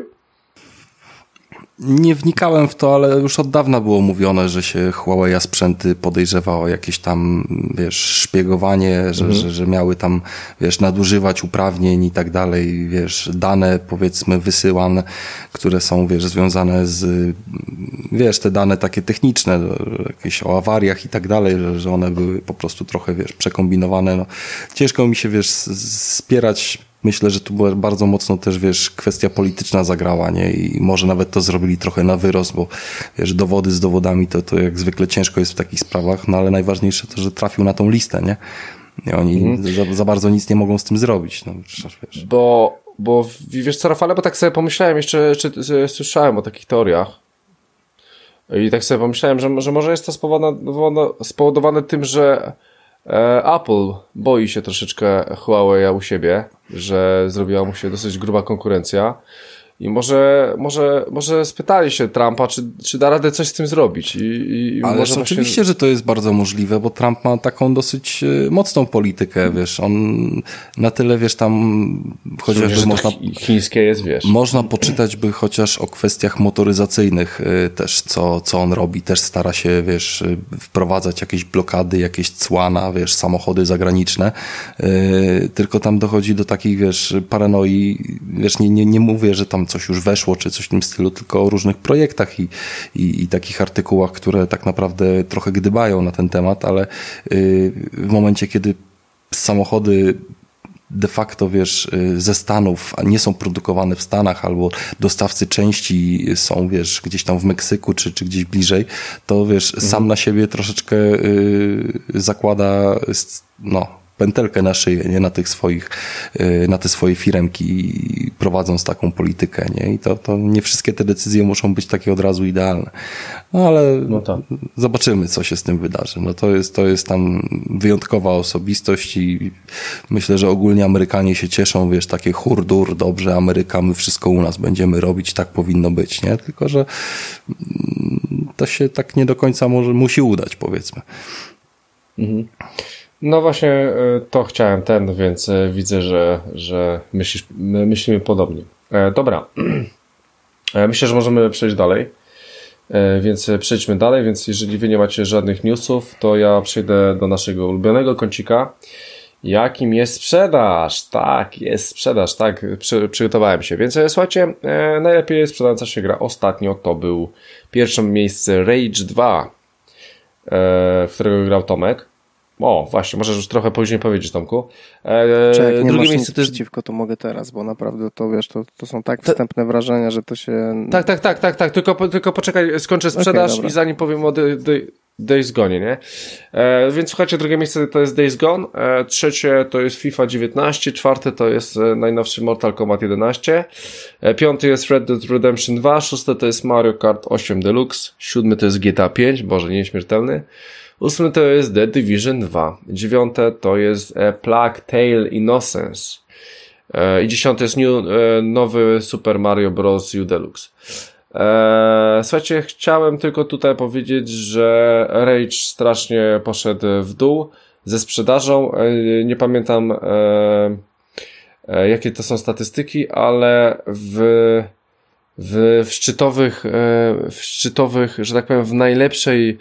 Nie wnikałem w to, ale już od dawna było mówione, że się Huawei sprzęty podejrzewa o jakieś tam, wiesz, szpiegowanie, że miały tam, wiesz, nadużywać uprawnień i tak dalej, wiesz, dane, powiedzmy, wysyłane, które są, wiesz, związane z, wiesz, te dane takie techniczne, jakieś o awariach i tak dalej, że one były po prostu trochę, wiesz, przekombinowane. No, ciężko mi się, wiesz, spierać. Myślę, że tu była bardzo mocno też, wiesz, kwestia polityczna zagrała, nie? I może nawet to zrobili trochę na wyrost, bo, wiesz, dowody z dowodami to jak zwykle ciężko jest w takich sprawach, no ale najważniejsze to, że trafił na tą listę, nie? I oni za bardzo nic nie mogą z tym zrobić, no, wiesz. Bo wiesz co, Rafale, bo tak sobie pomyślałem jeszcze, słyszałem o takich teoriach i tak sobie pomyślałem, że może jest to spowodowane tym, że Apple boi się troszeczkę Huawei u siebie, że zrobiła mu się dosyć gruba konkurencja i może spytali się Trumpa, czy da radę coś z tym zrobić. Ale może oczywiście, właśnie... że to jest bardzo możliwe, bo Trump ma taką dosyć mocną politykę, wiesz, on na tyle, wiesz, tam chociażby można... Chińskie jest, wiesz. Można poczytać by chociaż o kwestiach motoryzacyjnych też, co on robi, też stara się, wiesz, wprowadzać jakieś blokady, jakieś cła na, wiesz, samochody zagraniczne, tylko tam dochodzi do takich, wiesz, paranoi, wiesz, nie mówię, że tam coś już weszło, czy coś w tym stylu, tylko o różnych projektach i takich artykułach, które tak naprawdę trochę gdybają na ten temat, ale w momencie, kiedy samochody de facto, wiesz, ze Stanów nie są produkowane w Stanach, albo dostawcy części są, wiesz, gdzieś tam w Meksyku, czy gdzieś bliżej, to, wiesz, sam na siebie troszeczkę zakłada, no, pętelkę na szyję, nie? Na te swoje firemki, prowadząc taką politykę, nie? I to nie wszystkie te decyzje muszą być takie od razu idealne. No ale zobaczymy, co się z tym wydarzy. No to jest tam wyjątkowa osobistość i myślę, że ogólnie Amerykanie się cieszą, wiesz, takie hurdur, dobrze, Ameryka, my wszystko u nas będziemy robić, tak powinno być, nie? Tylko, że to się tak nie do końca musi udać, powiedzmy. Mhm. No właśnie to chciałem więc widzę, że myślimy podobnie. Dobra. Myślę, że możemy przejść dalej. Więc przejdźmy dalej, więc jeżeli wy nie macie żadnych newsów, to ja przejdę do naszego ulubionego kącika, jakim jest sprzedaż. Tak, jest sprzedaż, tak, przygotowałem się. Więc słuchajcie, najlepiej sprzedająca się gra ostatnio to był pierwsze miejsce Rage 2, w którego grał Tomek. O, właśnie, możesz już trochę później powiedzieć, Tomku. Jak nie masz nic przeciwko, to mogę teraz, bo naprawdę to, wiesz, to są tak wstępne wrażenia, że to się... Tak, tylko poczekaj, skończę sprzedaż i zanim powiem o Days Gone, nie? Więc słuchajcie, drugie miejsce to jest Days Gone, trzecie to jest FIFA 19, czwarte to jest najnowszy Mortal Kombat 11, piąty jest Red Dead Redemption 2, szóste to jest Mario Kart 8 Deluxe, siódmy to jest GTA 5, Boże, nieśmiertelny, 8 to jest The Division 2. 9 to jest Plague Tale Innocence. I 10 jest nowy Super Mario Bros. U Deluxe. Słuchajcie, chciałem tylko tutaj powiedzieć, że Rage strasznie poszedł w dół ze sprzedażą. Nie pamiętam jakie to są statystyki, ale w szczytowych, że tak powiem, w najlepszej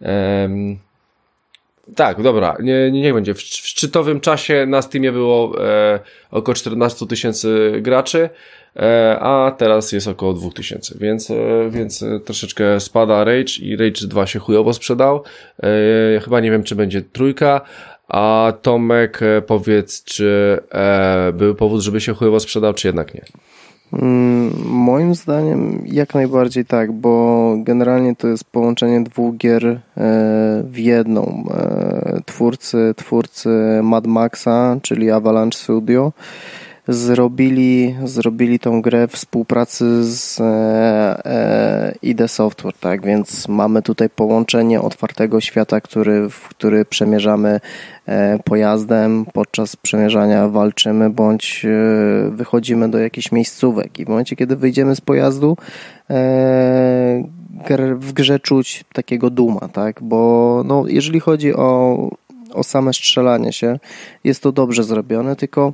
tak, dobra, niech będzie. W szczytowym czasie na Steamie było około 14 000 graczy, a teraz jest około 2000, więc troszeczkę spada Rage i Rage 2 się chujowo sprzedał. Chyba nie wiem, czy będzie trójka, a Tomek, powiedz, czy był powód, żeby się chujowo sprzedał, czy jednak nie? Moim zdaniem jak najbardziej tak, bo generalnie to jest połączenie dwóch gier w jedną. Twórcy Mad Maxa, czyli Avalanche Studio, zrobili tą grę w współpracy z ID Software, tak, więc mamy tutaj połączenie otwartego świata, w który przemierzamy pojazdem, podczas przemierzania walczymy, bądź wychodzimy do jakichś miejscówek i w momencie, kiedy wyjdziemy z pojazdu, w grze czuć takiego Dooma, tak, bo no, jeżeli chodzi o same strzelanie się, jest to dobrze zrobione, tylko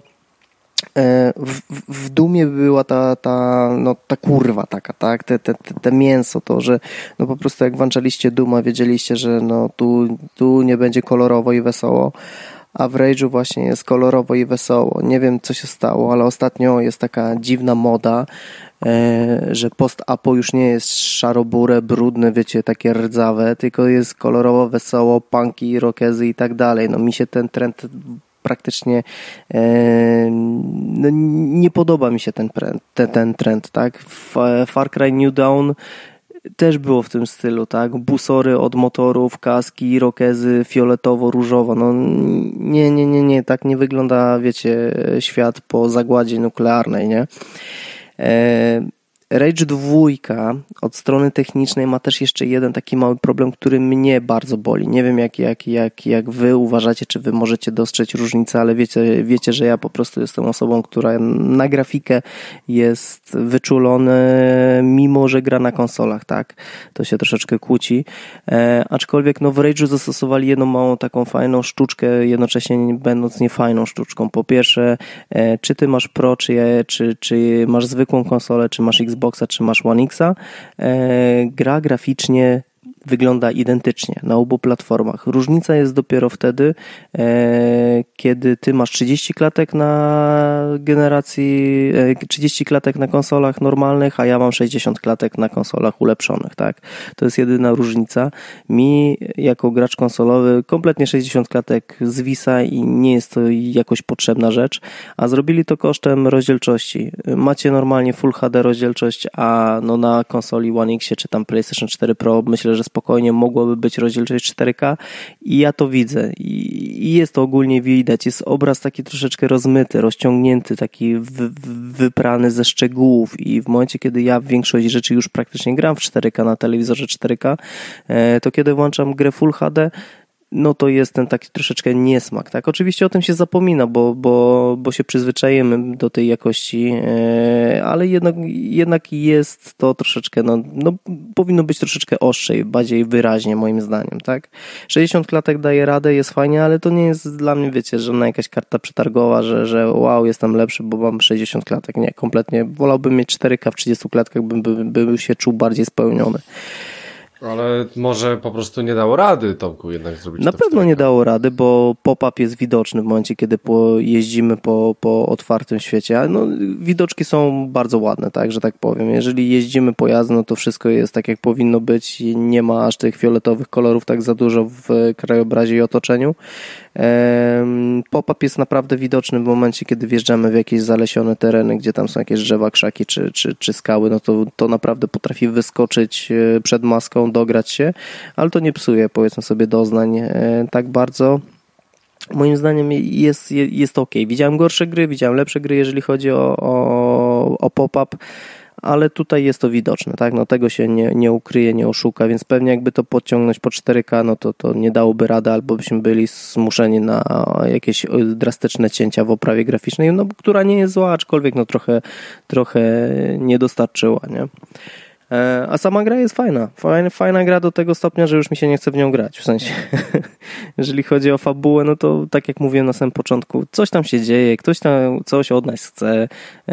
w Doomie była ta kurwa taka, tak? Te mięso, to, że no po prostu jak włączaliście Dooma, wiedzieliście, że no tu nie będzie kolorowo i wesoło, a w Rage'u właśnie jest kolorowo i wesoło. Nie wiem, co się stało, ale ostatnio jest taka dziwna moda, że post-apo już nie jest szarobure, brudne, wiecie, takie rdzawe, tylko jest kolorowo, wesoło, punki, rockezy i tak dalej. No mi się ten trend praktycznie no, nie podoba mi się ten trend, tak? Far Cry New Dawn też było w tym stylu, tak? Busory od motorów, kaski, rokezy, fioletowo-różowo. No nie, tak nie wygląda, wiecie, świat po zagładzie nuklearnej, nie? Rage 2 od strony technicznej ma też jeszcze jeden taki mały problem, który mnie bardzo boli. Nie wiem jak wy uważacie, czy wy możecie dostrzec różnicę, ale wiecie, że ja po prostu jestem osobą, która na grafikę jest wyczulony, mimo że gra na konsolach, tak? To się troszeczkę kłóci. Aczkolwiek no w Rage'u zastosowali jedną małą taką fajną sztuczkę, jednocześnie będąc niefajną sztuczką. Po pierwsze, czy ty masz Pro, czy masz zwykłą konsolę, czy masz Xboxa, czy masz One X'a, gra graficznie wygląda identycznie na obu platformach. Różnica jest dopiero wtedy, kiedy ty masz 30 klatek na generacji, 30 klatek na konsolach normalnych, a ja mam 60 klatek na konsolach ulepszonych, tak? To jest jedyna różnica. Mi, jako gracz konsolowy, kompletnie 60 klatek zwisa i nie jest to jakoś potrzebna rzecz, a zrobili to kosztem rozdzielczości. Macie normalnie Full HD rozdzielczość, a no na konsoli One X czy tam PlayStation 4 Pro myślę, że spokojnie mogłoby być rozdzielczość 4K i ja to widzę i jest to ogólnie widać, jest obraz taki troszeczkę rozmyty, rozciągnięty, taki wyprany ze szczegółów i w momencie, kiedy ja w większość rzeczy już praktycznie gram w 4K na telewizorze 4K, to kiedy włączam grę Full HD, no to jest ten taki troszeczkę niesmak, tak? Oczywiście o tym się zapomina, bo się przyzwyczajemy do tej jakości, ale jednak jest to troszeczkę, no powinno być troszeczkę ostrzej, bardziej wyraźnie moim zdaniem, tak? 60 klatek daje radę, jest fajnie, ale to nie jest dla mnie, wiecie, żadna jakaś karta przetargowa, że wow, jestem lepszy, bo mam 60 klatek. Nie, kompletnie. Wolałbym mieć 4K w 30 klatkach, bym się czuł bardziej spełniony. Ale może po prostu nie dało rady, Tomku, jednak zrobić na to pewno nie dało rady, bo pop-up jest widoczny w momencie, kiedy jeździmy po otwartym świecie. No, widoczki są bardzo ładne, tak, że tak powiem. Jeżeli jeździmy pojazdem, no to wszystko jest tak, jak powinno być. Nie ma aż tych fioletowych kolorów tak za dużo w krajobrazie i otoczeniu. Pop-up jest naprawdę widoczny w momencie, kiedy wjeżdżamy w jakieś zalesione tereny, gdzie tam są jakieś drzewa, krzaki czy skały, no to naprawdę potrafi wyskoczyć przed maską, dograć się, ale to nie psuje, powiedzmy sobie, doznań tak bardzo. Moim zdaniem jest ok. Widziałem gorsze gry, widziałem lepsze gry, jeżeli chodzi o pop-up, ale tutaj jest to widoczne, tak? No tego się nie ukryje, nie oszuka, więc pewnie jakby to podciągnąć po 4K, no to nie dałoby rady, albo byśmy byli zmuszeni na jakieś drastyczne cięcia w oprawie graficznej, no która nie jest zła, aczkolwiek no trochę nie dostarczyła, nie? A sama gra jest fajna gra do tego stopnia, że już mi się nie chce w nią grać, w sensie jeżeli chodzi o fabułę, no to tak jak mówiłem na samym początku, coś tam się dzieje, ktoś tam coś od nas chce,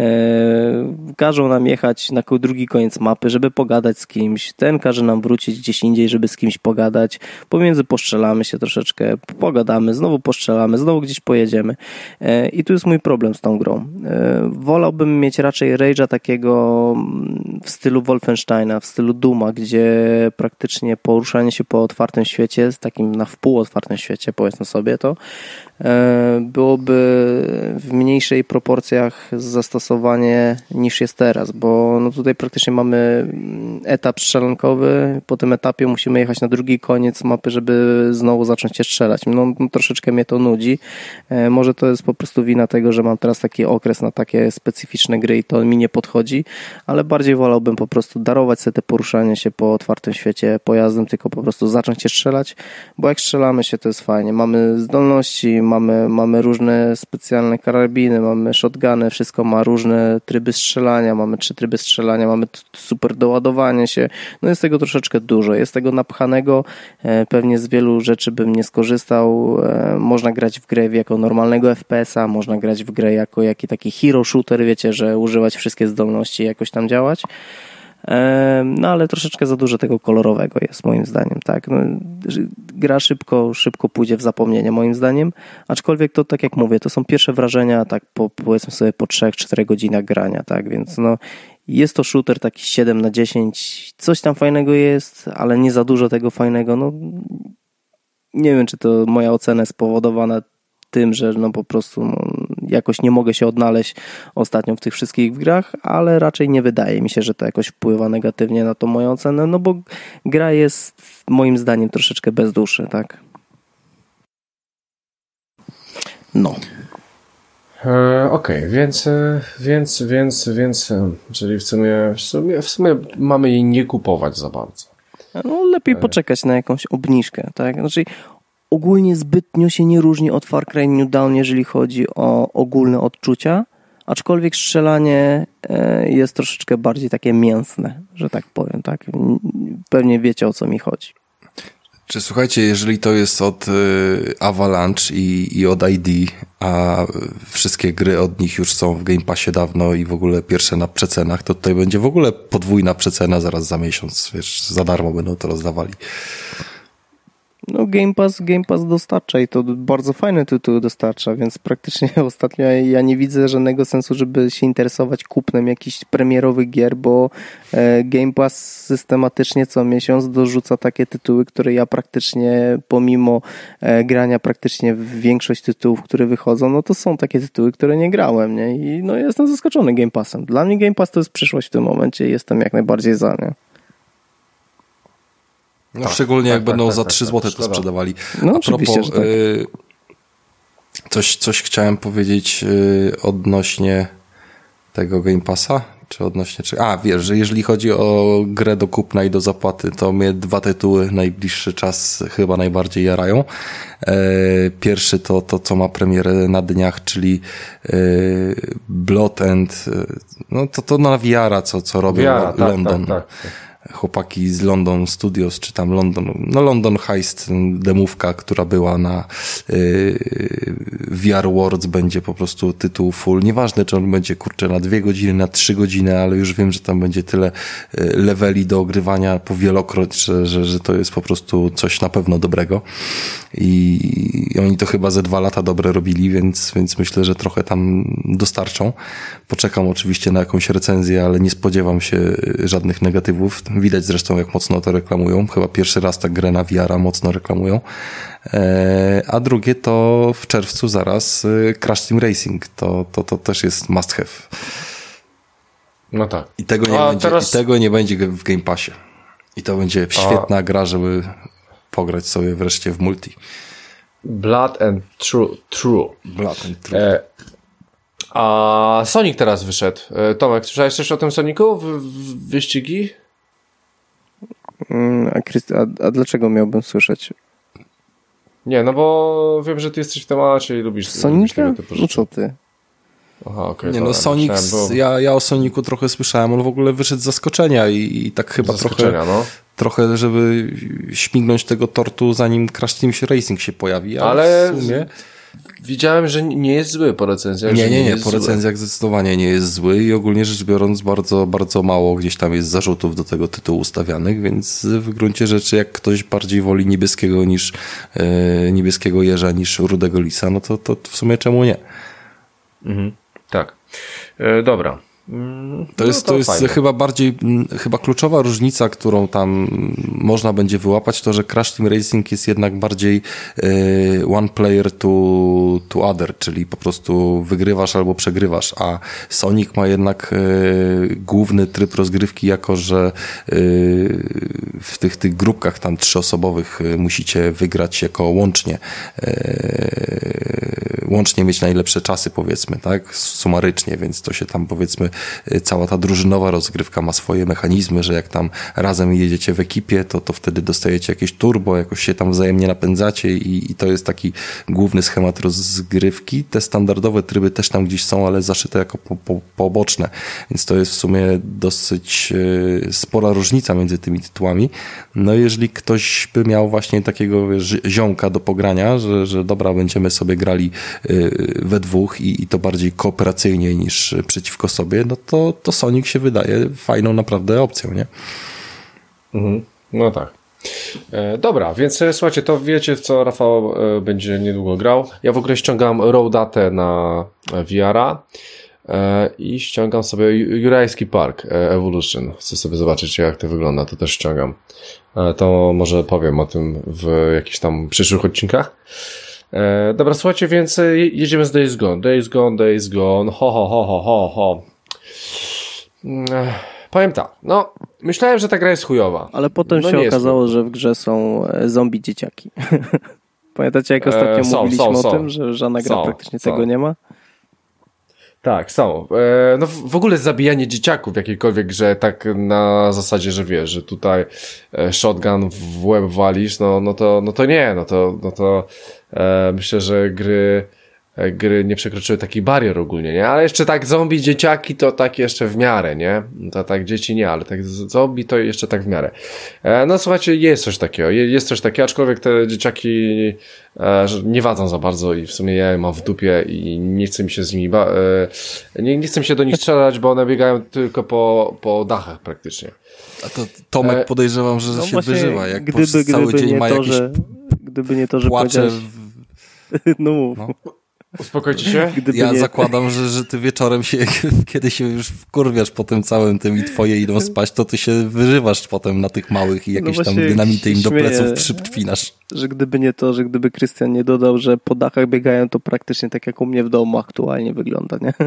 każą nam jechać na drugi koniec mapy, żeby pogadać z kimś, ten każe nam wrócić gdzieś indziej, żeby z kimś pogadać, pomiędzy postrzelamy się troszeczkę, pogadamy, znowu postrzelamy, znowu gdzieś pojedziemy i tu jest mój problem z tą grą. Wolałbym mieć raczej Rage'a takiego w stylu Wolfensteina, w stylu Dooma, gdzie praktycznie poruszanie się po otwartym świecie, takim na wpół otwartym świecie, powiedzmy sobie to, byłoby w mniejszej proporcjach zastosowanie niż jest teraz, bo no tutaj praktycznie mamy etap strzelankowy, po tym etapie musimy jechać na drugi koniec mapy, żeby znowu zacząć się strzelać. No troszeczkę mnie to nudzi. Może to jest po prostu wina tego, że mam teraz taki okres na takie specyficzne gry i to mi nie podchodzi, ale bardziej wolałbym po prostu darować sobie te poruszanie się po otwartym świecie pojazdem, tylko po prostu zacząć się strzelać, bo jak strzelamy się, to jest fajnie. Mamy zdolności, mamy różne specjalne karabiny, mamy shotguny, wszystko ma różne tryby strzelania, mamy 3 tryby strzelania, mamy super doładowanie się, no jest tego troszeczkę dużo, jest tego napchanego, pewnie z wielu rzeczy bym nie skorzystał, można grać w grę jako normalnego FPS-a, można grać w grę jako taki hero shooter, wiecie, że używać wszystkie zdolności i jakoś tam działać. No ale troszeczkę za dużo tego kolorowego jest moim zdaniem, tak. No, gra szybko pójdzie w zapomnienie moim zdaniem, aczkolwiek to tak jak mówię, to są pierwsze wrażenia tak powiedzmy sobie po 3-4 godzinach grania, tak, więc no jest to shooter taki 7/10, coś tam fajnego jest, ale nie za dużo tego fajnego, no nie wiem, czy to moja ocena jest spowodowana tym, że no po prostu jakoś nie mogę się odnaleźć ostatnio w tych wszystkich grach, ale raczej nie wydaje mi się, że to jakoś wpływa negatywnie na tą moją ocenę, no bo gra jest moim zdaniem troszeczkę bez duszy, tak? No. Okej, więc czyli w sumie mamy jej nie kupować za bardzo. No lepiej poczekać na jakąś obniżkę, tak? Znaczy ogólnie zbytnio się nie różni od Far Cry New Dawn, jeżeli chodzi o ogólne odczucia, aczkolwiek strzelanie jest troszeczkę bardziej takie mięsne, że tak powiem, tak? Pewnie wiecie, o co mi chodzi. Czy słuchajcie, jeżeli to jest od Avalanche i od ID, a wszystkie gry od nich już są w Game Passie dawno i w ogóle pierwsze na przecenach, to tutaj będzie w ogóle podwójna przecena zaraz za miesiąc, wiesz, za darmo będą to rozdawali. No Game Pass dostarcza i to bardzo fajne tytuły dostarcza, więc praktycznie ostatnio ja nie widzę żadnego sensu, żeby się interesować kupnem jakichś premierowych gier, bo Game Pass systematycznie co miesiąc dorzuca takie tytuły, które ja praktycznie pomimo grania praktycznie w większość tytułów, które wychodzą, no to są takie tytuły, które nie grałem, nie? I no jestem zaskoczony Game Passem. Dla mnie Game Pass to jest przyszłość w tym momencie i jestem jak najbardziej za, nie? No tak, szczególnie jak będą za 3 zł to sprzedawali. No, a propos, że tak. coś chciałem powiedzieć odnośnie tego Game Passa, czy odnośnie... wiesz, że jeżeli chodzi o grę do kupna i do zapłaty, to mnie 2 tytuły najbliższy czas chyba najbardziej jarają. Pierwszy to co ma premierę na dniach, czyli Blood and... No to na VR-a, co robią London. Tak. Chłopaki z London Studios, czy tam London Heist, demówka, która była na VR Worlds, będzie po prostu tytuł full. Nieważne, czy on będzie, na 2 godziny, na 3 godziny, ale już wiem, że tam będzie tyle leveli do ogrywania powielokroć, że to jest po prostu coś na pewno dobrego. I oni to chyba ze 2 lata dobre robili, więc myślę, że trochę tam dostarczą. Poczekam oczywiście na jakąś recenzję, ale nie spodziewam się żadnych negatywów. Widać zresztą, jak mocno to reklamują. Chyba pierwszy raz tak grę na VR-a mocno reklamują. A drugie to w czerwcu zaraz Crash Team Racing. To też jest must have. No tak. I tego nie będzie w Game Passie. I to będzie świetna gra, żeby pograć sobie wreszcie w multi. Blood and True. Blood and True. A Sonic teraz wyszedł. Tomek, słyszałeś coś o tym Sonicu? Wyścigi? A dlaczego miałbym słyszeć? Nie, no bo wiem, że ty jesteś w temacie i lubisz Sonika? No co ty? Aha, okej. Nie, no Sonic, ja o Sonicu trochę słyszałem, on w ogóle wyszedł z zaskoczenia i tak chyba trochę, żeby śmignąć tego tortu, zanim Crash Team Racing się pojawi, ale w sumie... Widziałem, że nie jest zły po recenzjach. Nie, po recenzjach zdecydowanie nie jest zły i ogólnie rzecz biorąc bardzo, bardzo mało gdzieś tam jest zarzutów do tego tytułu ustawianych, więc w gruncie rzeczy jak ktoś bardziej woli niebieskiego jeża niż rudego lisa, no to w sumie czemu nie? Tak. Dobra. To jest chyba bardziej, chyba kluczowa różnica, którą tam można będzie wyłapać, to, że Crash Team Racing jest jednak bardziej one player to other, czyli po prostu wygrywasz albo przegrywasz, a Sonic ma jednak główny tryb rozgrywki, jako że w tych grupkach tam 3-osobowych musicie wygrać jako łącznie mieć najlepsze czasy, powiedzmy, tak, sumarycznie, więc to się tam, powiedzmy, cała ta drużynowa rozgrywka ma swoje mechanizmy, że jak tam razem jedziecie w ekipie, to wtedy dostajecie jakieś turbo, jakoś się tam wzajemnie napędzacie i to jest taki główny schemat rozgrywki. Te standardowe tryby też tam gdzieś są, ale zaszyte jako poboczne, więc to jest w sumie dosyć spora różnica między tymi tytułami. No jeżeli ktoś by miał właśnie takiego ziomka do pogrania, że dobra, będziemy sobie grali we dwóch i to bardziej kooperacyjnie niż przeciwko sobie, no to Sonic się wydaje fajną naprawdę opcją, nie? No tak. Dobra, więc słuchajcie, to wiecie, w co Rafał będzie niedługo grał. Ja w ogóle ściągam Roadatę na VR-a i ściągam sobie Jurajski Park Evolution. Chcę sobie zobaczyć, jak to wygląda, to też ściągam. To może powiem o tym w jakichś tam przyszłych odcinkach. Dobra, słuchajcie, więc jedziemy z Days Gone. Days Gone. Ho. Powiem tak, no, myślałem, że ta gra jest chujowa. Ale potem się okazało, że w grze są zombie dzieciaki. Pamiętacie, jak ostatnio mówiliśmy o tym, że żadna gra praktycznie tego nie ma? Tak, są. No w ogóle zabijanie dzieciaków w jakiejkolwiek grze, tak na zasadzie, że wiesz, że tutaj shotgun w łeb walisz, no to nie, myślę, że gry nie przekroczyły takich barier ogólnie, nie? Ale jeszcze tak zombie, dzieciaki to tak jeszcze w miarę, nie? To tak dzieci nie, ale tak zombie to jeszcze tak w miarę. No słuchajcie, jest coś takiego, aczkolwiek te dzieciaki nie wadzą za bardzo i w sumie ja je mam w dupie i nie chcę mi się z nimi nie chcę mi się do nich strzelać, bo one biegają tylko po dachach praktycznie. A to Tomek podejrzewam, że się wyżywa, jak cały dzień ma jakieś gdyby nie to, że płacze no. Uspokojcie się. Ja zakładam, że ty wieczorem kiedy się już wkurwiasz po tym całym tym i twoje idą spać, to ty się wyżywasz potem na tych małych i jakieś tam dynamity im do pleców przypinasz. Że gdyby nie to, że gdyby Krystian nie dodał, że po dachach biegają, to praktycznie tak jak u mnie w domu aktualnie wygląda, nie?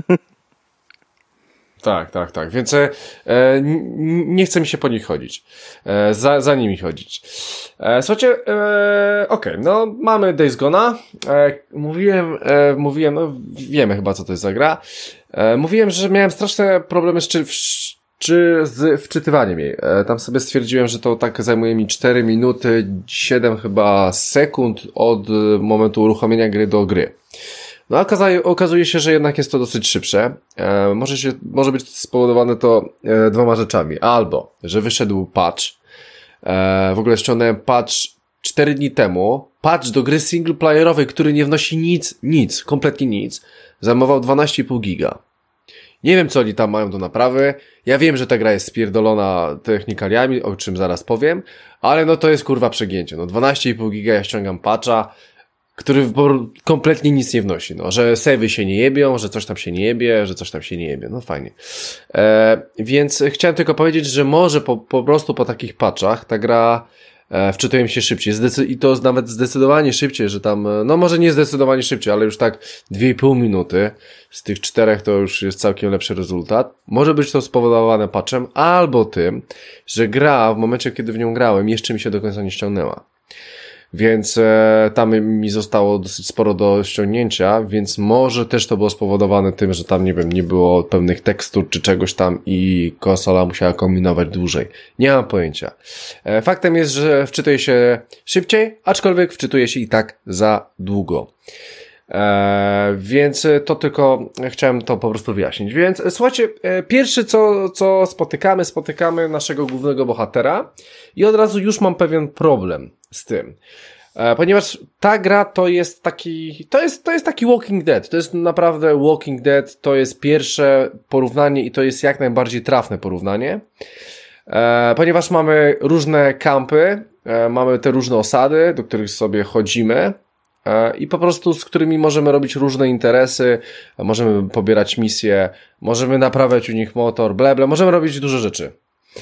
Tak. Więc nie chce mi się po nich chodzić. Za nimi chodzić. Słuchajcie, okej, no mamy Days Gone'a. Mówiłem, no wiemy chyba, co to jest za gra. Mówiłem, że miałem straszne problemy z wczytywaniem jej. Tam sobie stwierdziłem, że to tak zajmuje mi 4 minuty, 7 chyba sekund od momentu uruchomienia gry do gry. No okazuje się, że jednak jest to dosyć szybsze. Może być spowodowane to dwoma rzeczami. Albo, że wyszedł patch. W ogóle ściągnąłem patch 4 dni temu. Patch do gry singleplayerowej, który nie wnosi nic, kompletnie nic. Zajmował 12,5 giga. Nie wiem, co oni tam mają do naprawy. Ja wiem, że ta gra jest spierdolona technikaliami, o czym zaraz powiem. Ale no to jest kurwa przegięcie. No 12,5 giga ja ściągam patcha, który kompletnie nic nie wnosi, no, że savey się nie jebią, że coś tam się nie jebie, no fajnie. Więc chciałem tylko powiedzieć, że może po prostu po takich patchach ta gra wczytuje mi się szybciej i to nawet zdecydowanie szybciej, że tam, no może nie zdecydowanie szybciej, ale już tak 2,5 minuty z tych 4 to już jest całkiem lepszy rezultat. Może być to spowodowane patchem albo tym, że gra w momencie, kiedy w nią grałem, jeszcze mi się do końca nie ściągnęła. Więc tam mi zostało dosyć sporo do ściągnięcia, więc może też to było spowodowane tym, że tam, nie wiem, nie było pełnych tekstur czy czegoś tam i konsola musiała kombinować dłużej. Nie mam pojęcia. Faktem jest, że wczytuje się szybciej, aczkolwiek wczytuje się i tak za długo. Więc to tylko chciałem to po prostu wyjaśnić. Więc słuchajcie, pierwszy co spotykamy naszego głównego bohatera i od razu już mam pewien problem z tym. Ponieważ ta gra to jest taki Walking Dead. To jest naprawdę Walking Dead. To jest pierwsze porównanie i to jest jak najbardziej trafne porównanie. Ponieważ mamy różne kampy, mamy te różne osady, do których sobie chodzimy. i po prostu z którymi możemy robić różne interesy, możemy pobierać misje, możemy naprawiać u nich motor, możemy robić dużo rzeczy.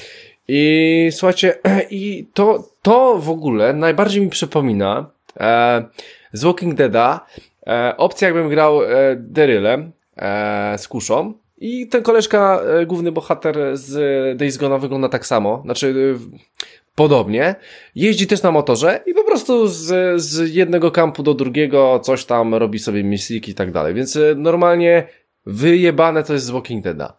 I słuchajcie, i to w ogóle najbardziej mi przypomina z Walking Deada opcję, jakbym grał Darylem z kuszą i ten koleżka, główny bohater z Days Gone'a wygląda tak samo, znaczy podobnie, jeździ też na motorze i po prostu z jednego kampu do drugiego coś tam robi sobie misjiki i tak dalej, więc normalnie wyjebane to jest z Walking Deada.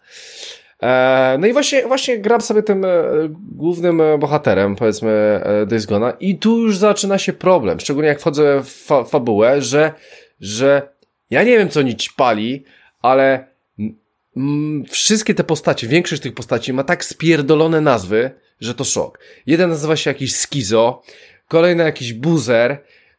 No i właśnie gram sobie tym głównym bohaterem, powiedzmy, Days Gone'a i tu już zaczyna się problem, szczególnie jak wchodzę w fabułę, że ja nie wiem, co oni ćpali, ale wszystkie te postacie, większość tych postaci ma tak spierdolone nazwy, że to szok. Jeden nazywa się jakiś Skizo, kolejny jakiś Buzer,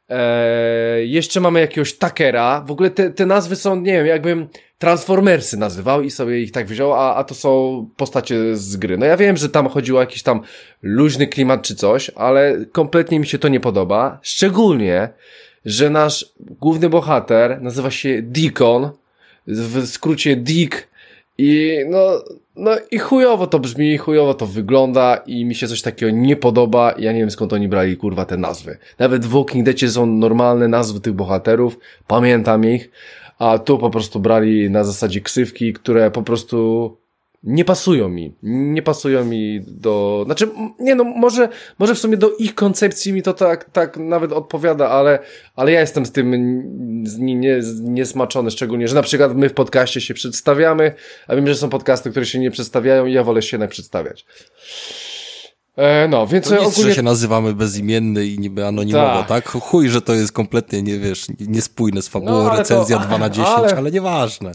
jeszcze mamy jakiegoś Takera, w ogóle te nazwy są, nie wiem, jakbym Transformersy nazywał i sobie ich tak wziął, a to są postacie z gry. No ja wiem, że tam chodziło o jakiś tam luźny klimat czy coś, ale kompletnie mi się to nie podoba. Szczególnie, że nasz główny bohater nazywa się Deacon, w skrócie Dick i no i chujowo to brzmi, chujowo to wygląda i mi się coś takiego nie podoba. Ja nie wiem, skąd oni brali, kurwa, te nazwy. Nawet w Walking Deadzie są normalne nazwy tych bohaterów, pamiętam ich, a tu po prostu brali na zasadzie ksywki, które po prostu nie pasują mi do, znaczy, nie no, może w sumie do ich koncepcji mi to tak nawet odpowiada, ale ja jestem z tym niesmaczony, szczególnie, że na przykład my w podcaście się przedstawiamy, a wiem, że są podcasty, które się nie przedstawiają i ja wolę się jednak przedstawiać. No, więc to nic, ogólnie... że się nazywamy bezimienny i niby anonimowo, tak? Chuj, że to jest kompletnie, nie wiesz, niespójne z fabułą, recenzja 2/10, ale nieważne.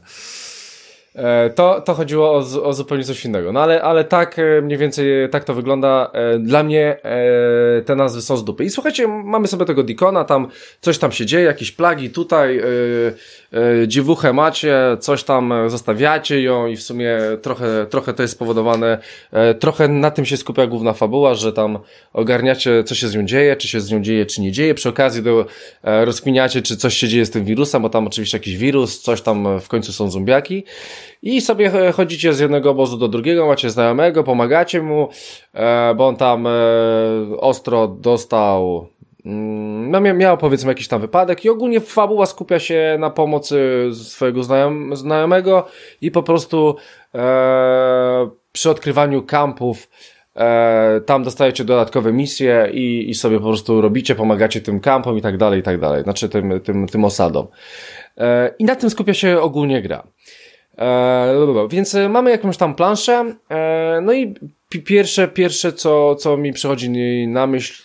To chodziło o zupełnie coś innego. No ale tak mniej więcej tak to wygląda. Dla mnie te nazwy są z dupy. I słuchajcie, mamy sobie tego Deacona, tam coś tam się dzieje, jakieś plagi tutaj, dziewuchę macie, coś tam zostawiacie ją i w sumie trochę to jest spowodowane, trochę na tym się skupia główna fabuła, że tam ogarniacie, co się z nią dzieje, czy się z nią dzieje, czy nie dzieje. Przy okazji rozkminiacie, czy coś się dzieje z tym wirusem, bo tam oczywiście jakiś wirus, coś tam w końcu są zombiaki. I sobie chodzicie z jednego obozu do drugiego, macie znajomego, pomagacie mu, bo on tam ostro dostał, no miał powiedzmy jakiś tam wypadek i ogólnie fabuła skupia się na pomocy swojego znajomego i po prostu przy odkrywaniu kampów tam dostajecie dodatkowe misje i sobie po prostu robicie, pomagacie tym kampom i tak dalej, znaczy tym osadom. I na tym skupia się ogólnie gra. Więc mamy jakąś tam planszę, no i pierwsze co mi przychodzi na myśl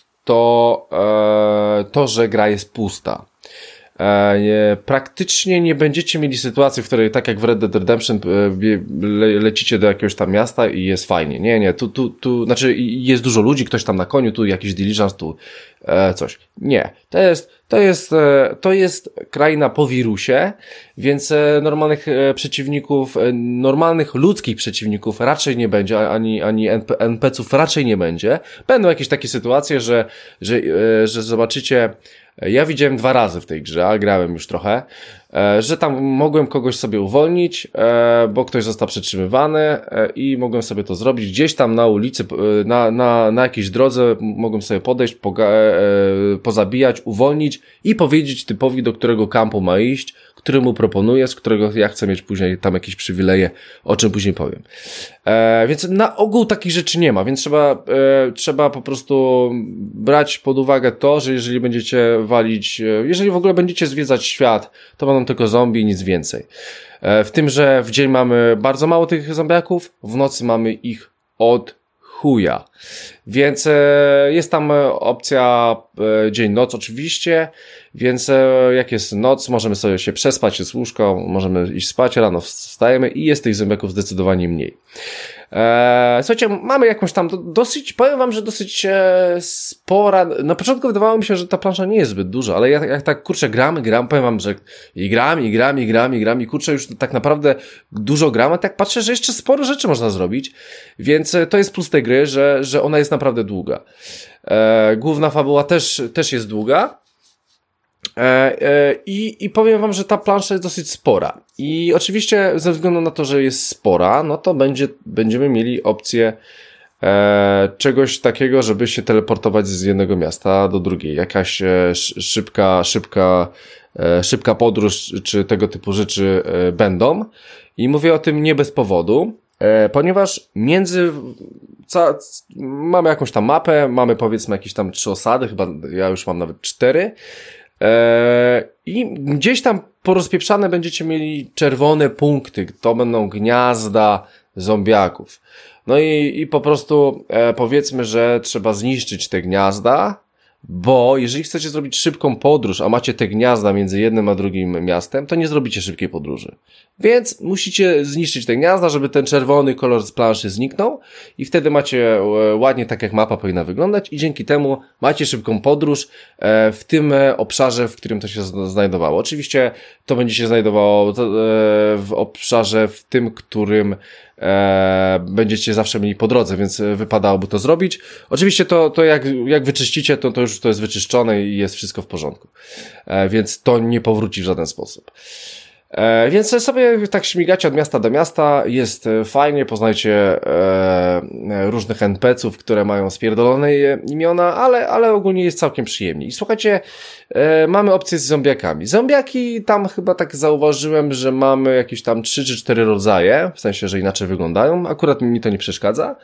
to, że gra jest pusta. Praktycznie nie będziecie mieli sytuacji, w której tak jak w Red Dead Redemption lecicie do jakiegoś tam miasta i jest fajnie. Nie, tu znaczy jest dużo ludzi, ktoś tam na koniu, tu jakiś diligence, tu coś. Nie, to jest kraina po wirusie, więc normalnych przeciwników, normalnych ludzkich przeciwników raczej nie będzie, ani NPC-ów raczej nie będzie. Będą jakieś takie sytuacje, że zobaczycie. Ja widziałem 2 razy w tej grze, ale grałem już trochę, że tam mogłem kogoś sobie uwolnić, bo ktoś został przetrzymywany i mogłem sobie to zrobić gdzieś tam na ulicy, na jakiejś drodze mogłem sobie podejść, pozabijać, uwolnić i powiedzieć typowi, do którego kampu ma iść, który mu proponuję, z którego ja chcę mieć później tam jakieś przywileje, o czym później powiem. Więc na ogół takich rzeczy nie ma, więc trzeba po prostu brać pod uwagę to, że jeżeli będziecie jeżeli w ogóle będziecie zwiedzać świat, to będą tylko zombie i nic więcej. W tym, że w dzień mamy bardzo mało tych zombiaków, w nocy mamy ich od chuja. Więc jest tam opcja dzień-noc oczywiście, więc jak jest noc, możemy sobie się przespać, jest łóżko, możemy iść spać, rano wstajemy i jest tych zombiaków zdecydowanie mniej. Słuchajcie, mamy jakąś tam powiem wam, że dosyć spora, na początku wydawało mi się, że ta plansza nie jest zbyt duża, ale jak tak kurczę gram, powiem wam, że i gram i kurczę już tak naprawdę dużo gram, a tak patrzę, że jeszcze sporo rzeczy można zrobić, więc to jest plus tej gry, że ona jest naprawdę długa. Główna fabuła też jest długa, I powiem wam, że ta plansza jest dosyć spora. I oczywiście ze względu na to, że jest spora, no to będziemy mieli opcję czegoś takiego, żeby się teleportować z jednego miasta do drugiej. Jakaś szybka podróż, czy tego typu rzeczy będą. I mówię o tym nie bez powodu, ponieważ mamy jakąś tam mapę, mamy powiedzmy jakieś tam 3 osady, chyba ja już mam nawet 4. I gdzieś tam porozpieprzane będziecie mieli czerwone punkty, to będą gniazda zombiaków. No i po prostu powiedzmy, że trzeba zniszczyć te gniazda, bo jeżeli chcecie zrobić szybką podróż, a macie te gniazda między jednym a drugim miastem, to nie zrobicie szybkiej podróży. Więc musicie zniszczyć te gniazda, żeby ten czerwony kolor z planszy zniknął i wtedy macie ładnie tak jak mapa powinna wyglądać i dzięki temu macie szybką podróż w tym obszarze, w którym to się znajdowało. Oczywiście to będzie się znajdowało w obszarze w tym, którym będziecie zawsze mieli po drodze, więc wypadałoby to zrobić. Oczywiście to jak wyczyścicie, to już to jest wyczyszczone i jest wszystko w porządku. Więc to nie powróci w żaden sposób. Więc sobie tak śmigacie od miasta do miasta, jest fajnie, poznajcie różnych NPC-ów, które mają spierdolone imiona, ale ogólnie jest całkiem przyjemnie. I słuchajcie, mamy opcję z zombiakami. Zombiaki tam chyba tak zauważyłem, że mamy jakieś tam 3 czy 4 rodzaje, w sensie, że inaczej wyglądają. Akurat mi to nie przeszkadza.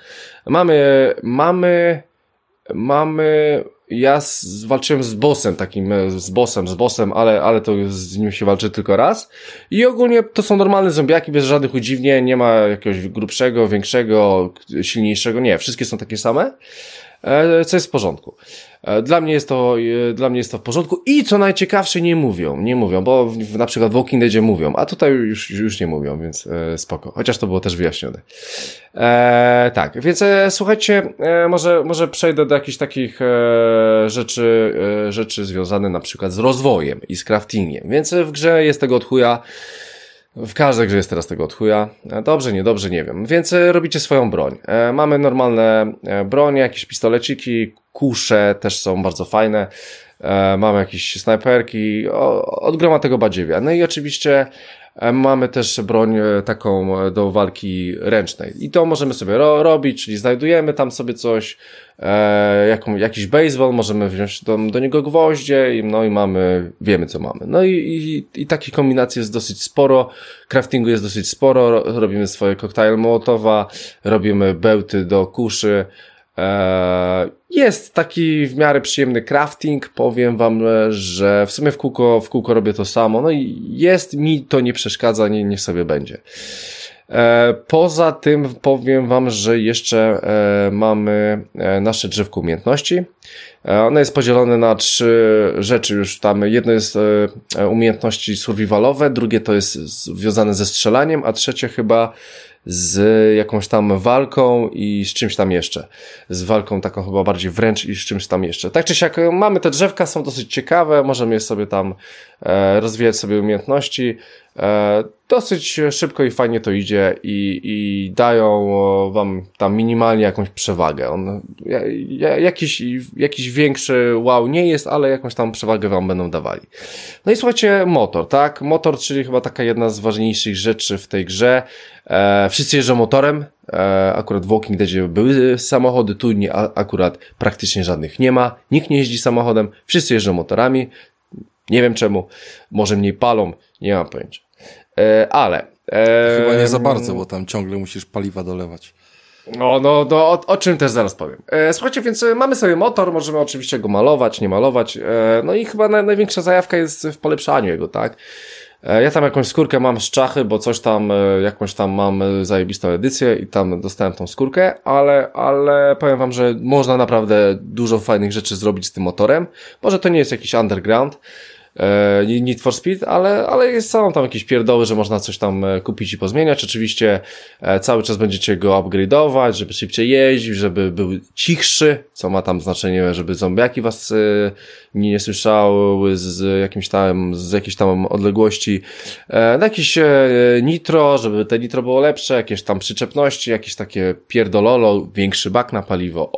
Ja walczyłem z bossem, ale to z nim się walczy tylko raz. I ogólnie to są normalne zombiaki, bez żadnych udziwnień, nie ma jakiegoś grubszego, większego, silniejszego, nie, wszystkie są takie same, co jest w porządku. Dla mnie jest to w porządku i co najciekawsze nie mówią, bo na przykład w Walking Deadzie mówią, a tutaj już nie mówią, więc spoko. Chociaż to było też wyjaśnione. Tak, więc słuchajcie, może przejdę do jakichś takich rzeczy związane na przykład z rozwojem i z craftingiem. Więc w grze jest tego od chuja. W każdej grze jest teraz tego od chuja. Dobrze, niedobrze, nie wiem. Więc robicie swoją broń. Mamy normalne bronie, jakieś pistoleciki, kusze też są bardzo fajne. Mamy jakieś snajperki, od groma tego badziewia. No i oczywiście mamy też broń taką do walki ręcznej. I to możemy sobie robić, czyli znajdujemy tam sobie coś, jakiś baseball, możemy wziąć do niego gwoździe, no i wiemy co mamy. No i takich kombinacji jest dosyć sporo, craftingu jest dosyć sporo, robimy swoje koktajle Mołotowa, robimy bełty do kuszy. Jest taki w miarę przyjemny crafting, powiem wam, że w sumie w kółko robię to samo, no i mi to nie przeszkadza, niech sobie będzie. Poza tym powiem wam, że jeszcze mamy nasze drzewko umiejętności. Ono jest podzielone na 3 rzeczy już tam. Jedno jest umiejętności survivalowe, drugie to jest związane ze strzelaniem, a trzecie chyba z jakąś tam walką i z czymś tam jeszcze. Z walką taką chyba bardziej wręcz i z czymś tam jeszcze. Tak czy siak mamy te drzewka, są dosyć ciekawe, możemy je sobie tam rozwijać sobie umiejętności. Dosyć szybko i fajnie to idzie i dają wam tam minimalnie jakąś przewagę. Jakiś większy wow nie jest, ale jakąś tam przewagę wam będą dawali. No i słuchajcie, motor, tak? Motor, czyli chyba taka jedna z ważniejszych rzeczy w tej grze. Wszyscy jeżdżą motorem. Akurat w Walking Deadzie były samochody, tu akurat praktycznie żadnych nie ma. Nikt nie jeździ samochodem, wszyscy jeżdżą motorami. Nie wiem czemu, może mniej palą, nie mam pojęcia. Ale... Chyba nie za bardzo, bo tam ciągle musisz paliwa dolewać. O czym też zaraz powiem. Słuchajcie, więc mamy sobie motor, możemy oczywiście go malować, nie malować. No i chyba największa zajawka jest w polepszaniu jego, tak? Ja tam jakąś skórkę mam z czachy, bo coś tam, jakąś tam mam zajebistą edycję i tam dostałem tą skórkę, ale powiem wam, że można naprawdę dużo fajnych rzeczy zrobić z tym motorem. Może to nie jest jakiś underground, Need for Speed, ale są tam jakieś pierdoły, że można coś tam kupić i pozmieniać. Oczywiście cały czas będziecie go upgrade'ować, żeby szybciej jeździć, żeby był cichszy, co ma tam znaczenie, żeby zombiaki was nie słyszały z jakiejś tam odległości. Jakieś nitro, żeby te nitro było lepsze, jakieś tam przyczepności, jakieś takie pierdololo, większy bak na paliwo.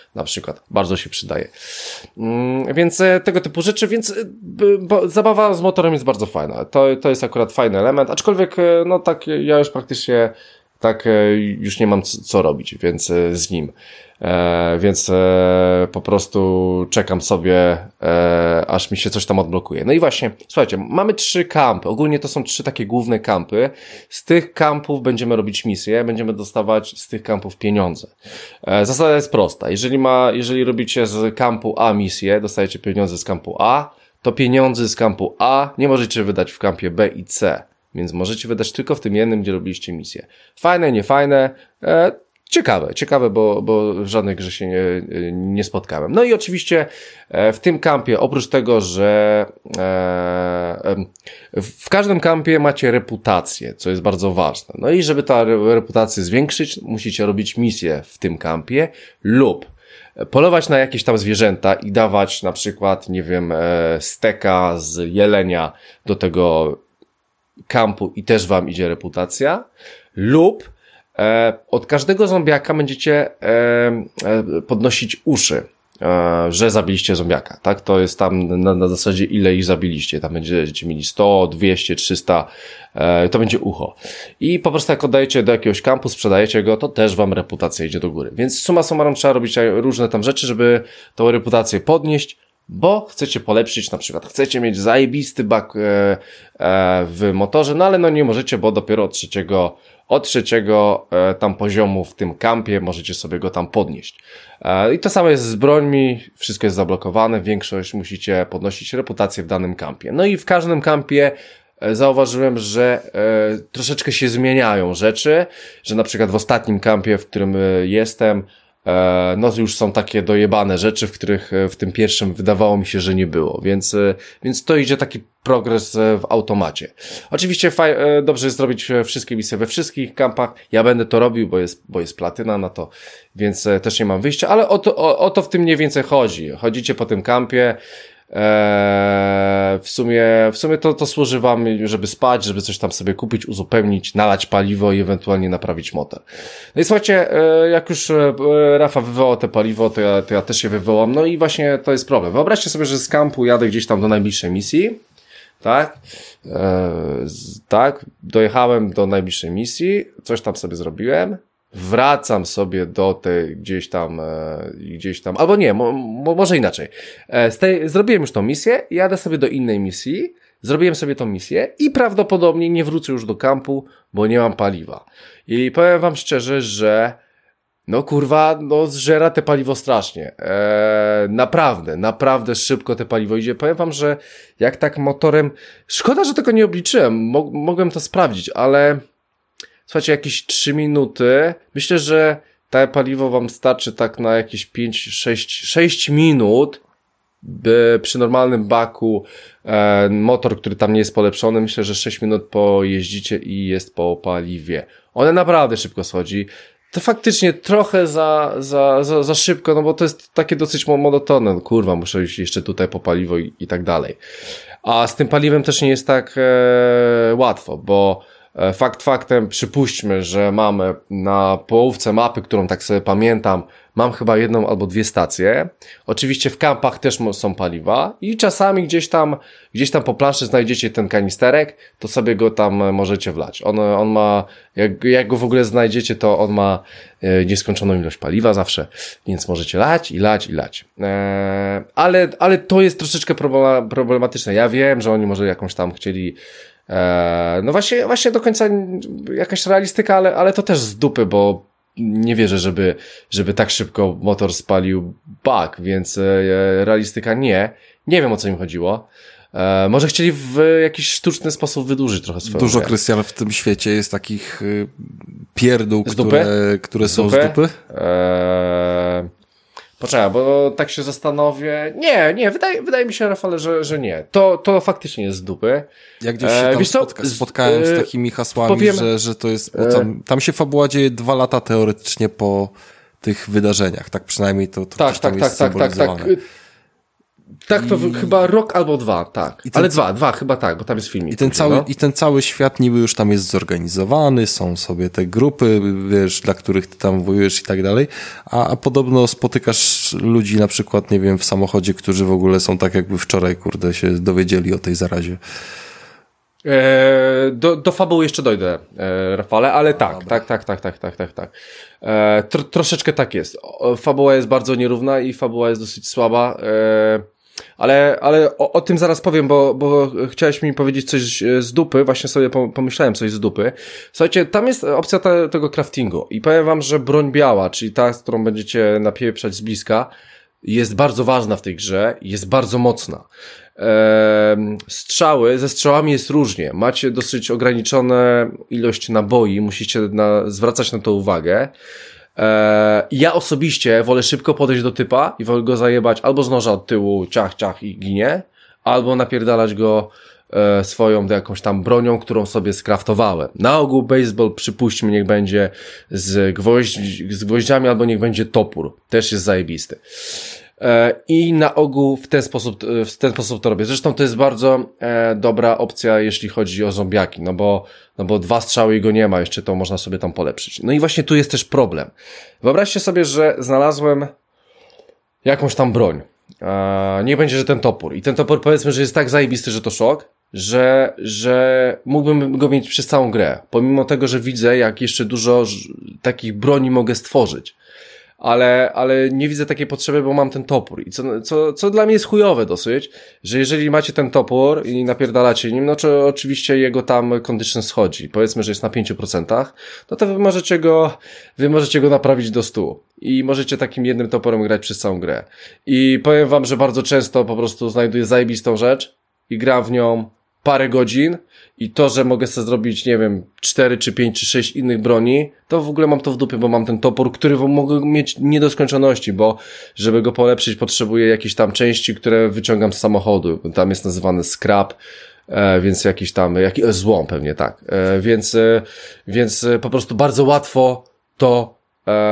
na przykład. Bardzo się przydaje. Więc tego typu rzeczy, więc zabawa z motorem jest bardzo fajna. To jest akurat fajny element, aczkolwiek no tak ja już praktycznie tak już nie mam co robić, więc z nim. Więc po prostu czekam sobie, aż mi się coś tam odblokuje. No i właśnie, słuchajcie, mamy 3 kampy. Ogólnie to są 3 takie główne kampy. Z tych kampów będziemy robić misje, będziemy dostawać z tych kampów pieniądze. Zasada jest prosta. Jeżeli robicie z kampu A misję, dostajecie pieniądze z kampu A, to pieniądze z kampu A nie możecie wydać w kampie B i C. Więc możecie wydać tylko w tym jednym, gdzie robiliście misję. Fajne, niefajne, ciekawe, bo w żadnej grze się nie spotkałem. No i oczywiście w tym kampie, oprócz tego, że w każdym kampie macie reputację, co jest bardzo ważne. No i żeby ta reputację zwiększyć, musicie robić misję w tym kampie lub polować na jakieś tam zwierzęta i dawać na przykład, nie wiem, steka z jelenia do tego kampu i też wam idzie reputacja, lub od każdego zombiaka będziecie podnosić uszy, że zabiliście zombiaka, tak? To jest tam na zasadzie ile ich zabiliście, tam będziecie mieli 100, 200, 300, to będzie ucho. I po prostu jak oddajecie do jakiegoś kampu, sprzedajecie go, to też wam reputacja idzie do góry. Więc summa summarum trzeba robić różne tam rzeczy, żeby tą reputację podnieść, bo chcecie polepszyć, na przykład chcecie mieć zajebisty bak w motorze, no ale no nie możecie, bo dopiero od trzeciego tam poziomu w tym kampie możecie sobie go tam podnieść. I to samo jest z brońmi, wszystko jest zablokowane, większość musicie podnosić reputację w danym kampie. No i w każdym kampie zauważyłem, że troszeczkę się zmieniają rzeczy, że na przykład w ostatnim kampie, w którym jestem, no już są takie dojebane rzeczy, w których w tym pierwszym wydawało mi się, że nie było, więc to idzie taki progres w automacie. Oczywiście dobrze jest zrobić wszystkie misje we wszystkich kampach, ja będę to robił, bo jest platyna na to, więc też nie mam wyjścia, ale o to w tym mniej więcej chodzi. Chodzicie po tym kampie, w sumie to służy wam, żeby spać, żeby coś tam sobie kupić, uzupełnić, nalać paliwo i ewentualnie naprawić motor. No i słuchajcie, jak już Rafa wywołał te paliwo, to ja też je wywołam. No i właśnie to jest problem. Wyobraźcie sobie, że z kampu jadę gdzieś tam do najbliższej misji, tak? Tak, dojechałem do najbliższej misji, coś tam sobie zrobiłem, wracam sobie do tej gdzieś tam, albo nie, może inaczej. Zrobiłem już tą misję, jadę sobie do innej misji, zrobiłem sobie tą misję i prawdopodobnie nie wrócę już do kampu, bo nie mam paliwa. I powiem wam szczerze, że no kurwa, no zżera te paliwo strasznie. Naprawdę szybko te paliwo idzie. Powiem wam, że jak tak motorem, szkoda, że tego nie obliczyłem, mogłem to sprawdzić, ale słuchajcie, jakieś 3 minuty. Myślę, że to paliwo wam starczy tak na jakieś 6 minut. Przy normalnym baku motor, który tam nie jest polepszony, myślę, że 6 minut pojeździcie i jest po paliwie. One naprawdę szybko schodzi. To faktycznie trochę za szybko, no bo to jest takie dosyć monotonne. No kurwa, muszę iść jeszcze tutaj po paliwo i tak dalej. A z tym paliwem też nie jest tak łatwo, bo faktem, przypuśćmy, że mamy na połówce mapy, którą tak sobie pamiętam, mam chyba 1 albo 2 stacje. Oczywiście w kampach też są paliwa i czasami gdzieś tam po planszy znajdziecie ten kanisterek, to sobie go tam możecie wlać. On ma, jak go w ogóle znajdziecie, to on ma nieskończoną ilość paliwa zawsze, więc możecie lać. Ale to jest troszeczkę problematyczne. Ja wiem, że oni może jakąś tam chcieli no właśnie do końca jakaś realistyka, ale to też z dupy, bo nie wierzę, żeby tak szybko motor spalił bak, więc realistyka nie wiem, o co im chodziło. Może chcieli w jakiś sztuczny sposób wydłużyć trochę swoją Dużo, Krystian, w tym świecie jest takich pierdół, które są z dupy? Poczekaj, bo tak się zastanowię. Nie, wydaje mi się, Rafale, że nie. To faktycznie jest z dupy. Ja gdzieś się tam spotkałem z takimi hasłami, że to jest... Tam się fabuła dzieje 2 lata teoretycznie po tych wydarzeniach. Tak przynajmniej to tak. Tak, to chyba rok albo 2, tak. Ale dwa chyba tak, bo tam jest filmik. I ten cały świat niby już tam jest zorganizowany, są sobie te grupy, wiesz, dla których ty tam wojujesz i tak dalej, a podobno spotykasz ludzi na przykład, nie wiem, w samochodzie, którzy w ogóle są tak jakby wczoraj, kurde, się dowiedzieli o tej zarazie. Do fabuły jeszcze dojdę, Rafale, ale tak. Troszeczkę tak jest. Fabuła jest bardzo nierówna i fabuła jest dosyć słaba, ale o tym zaraz powiem, bo chciałeś mi powiedzieć coś z dupy, właśnie sobie pomyślałem coś z dupy. Słuchajcie, tam jest opcja tego craftingu i powiem wam, że broń biała, czyli ta, z którą będziecie napieprzać z bliska, jest bardzo ważna w tej grze, jest bardzo mocna. Ze strzałami jest różnie. Macie dosyć ograniczone ilość naboi, musicie zwracać na to uwagę. Ja osobiście wolę szybko podejść do typa i wolę go zajebać albo z noża od tyłu, ciach i ginie, albo napierdalać go swoją jakąś tam bronią, którą sobie skraftowałem. Na ogół baseball, przypuśćmy, niech będzie z gwoździami, albo niech będzie topór. Też jest zajebisty. I na ogół w ten sposób to robię. Zresztą to jest bardzo dobra opcja, jeśli chodzi o zombiaki, no bo 2 strzały i go nie ma, jeszcze to można sobie tam polepszyć. No i właśnie tu jest też problem. Wyobraźcie sobie, że znalazłem jakąś tam broń. Niech będzie, że ten topór. I ten topór, powiedzmy, że jest tak zajebisty, że to szok, że mógłbym go mieć przez całą grę. Pomimo tego, że widzę, jak jeszcze dużo takich broni mogę stworzyć. Ale nie widzę takiej potrzeby, bo mam ten topór. I co dla mnie jest chujowe dosyć, że jeżeli macie ten topór i napierdalacie nim, no to oczywiście jego tam condition schodzi. Powiedzmy, że jest na 5%, no to wy możecie go naprawić do 100. I możecie takim jednym toporem grać przez całą grę. I powiem wam, że bardzo często po prostu znajduję zajebistą rzecz i gram w nią parę godzin i to, że mogę sobie zrobić, nie wiem, 4 czy 5 czy 6 innych broni, to w ogóle mam to w dupie, bo mam ten topór, który mogę mieć nie do skończoności, bo żeby go polepszyć, potrzebuję jakieś tam części, które wyciągam z samochodu. Tam jest nazywany scrap, więc jakiś tam, złom pewnie, tak. Więc po prostu bardzo łatwo to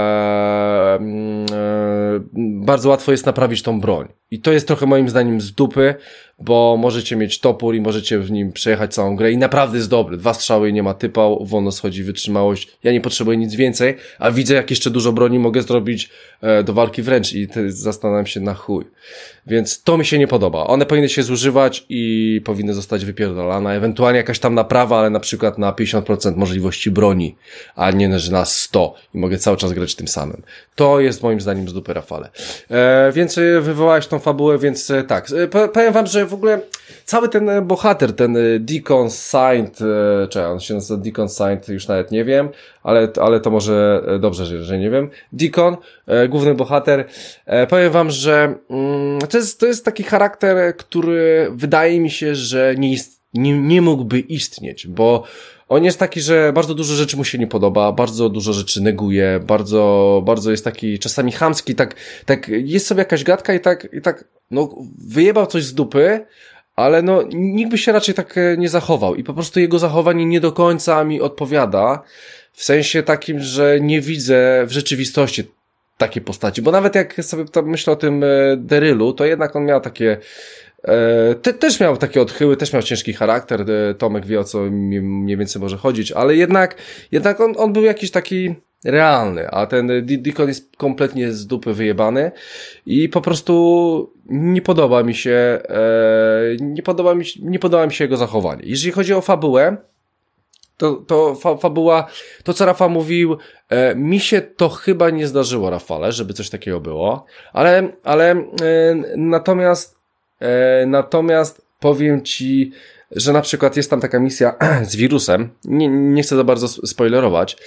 bardzo łatwo jest naprawić tą broń. I to jest trochę moim zdaniem z dupy, bo możecie mieć topór i możecie w nim przejechać całą grę i naprawdę jest dobry. 2 strzały, nie ma typa, wolno schodzi wytrzymałość. Ja nie potrzebuję nic więcej, a widzę, jak jeszcze dużo broni mogę zrobić do walki wręcz i zastanawiam się na chuj. Więc to mi się nie podoba. One powinny się zużywać i powinny zostać wypierdolane. Ewentualnie jakaś tam naprawa, ale na przykład na 50% możliwości broni, a nie że na 100 i mogę cały czas grać tym samym. To jest moim zdaniem z dupy, Rafale. Więc wywołałeś tą fabułę, więc tak. Powiem wam, że w ogóle cały ten bohater, ten Deacon Saint, on się nazywa Deacon Saint, już nawet nie wiem, ale to może dobrze, że nie wiem. Deacon, główny bohater, powiem wam, że to jest taki charakter, który wydaje mi się, że nie mógłby istnieć, bo on jest taki, że bardzo dużo rzeczy mu się nie podoba, bardzo dużo rzeczy neguje, bardzo jest taki czasami chamski, tak jest sobie jakaś gadka i tak no wyjebał coś z dupy, ale no nikt by się raczej tak nie zachował i po prostu jego zachowanie nie do końca mi odpowiada, w sensie takim, że nie widzę w rzeczywistości takiej postaci, bo nawet jak sobie tam myślę o tym Darylu, to jednak on miał takie też miał takie odchyły, też miał ciężki charakter, Tomek wie, o co mniej więcej może chodzić, ale jednak on był jakiś taki realny, a ten Deacon jest kompletnie z dupy wyjebany i po prostu nie podoba mi się jego zachowanie. Jeżeli chodzi o fabułę, to fabuła, to co Rafał mówił, mi się to chyba nie zdarzyło, Rafale, żeby coś takiego było, ale natomiast powiem ci, że na przykład jest tam taka misja z wirusem, nie chcę za bardzo spoilerować,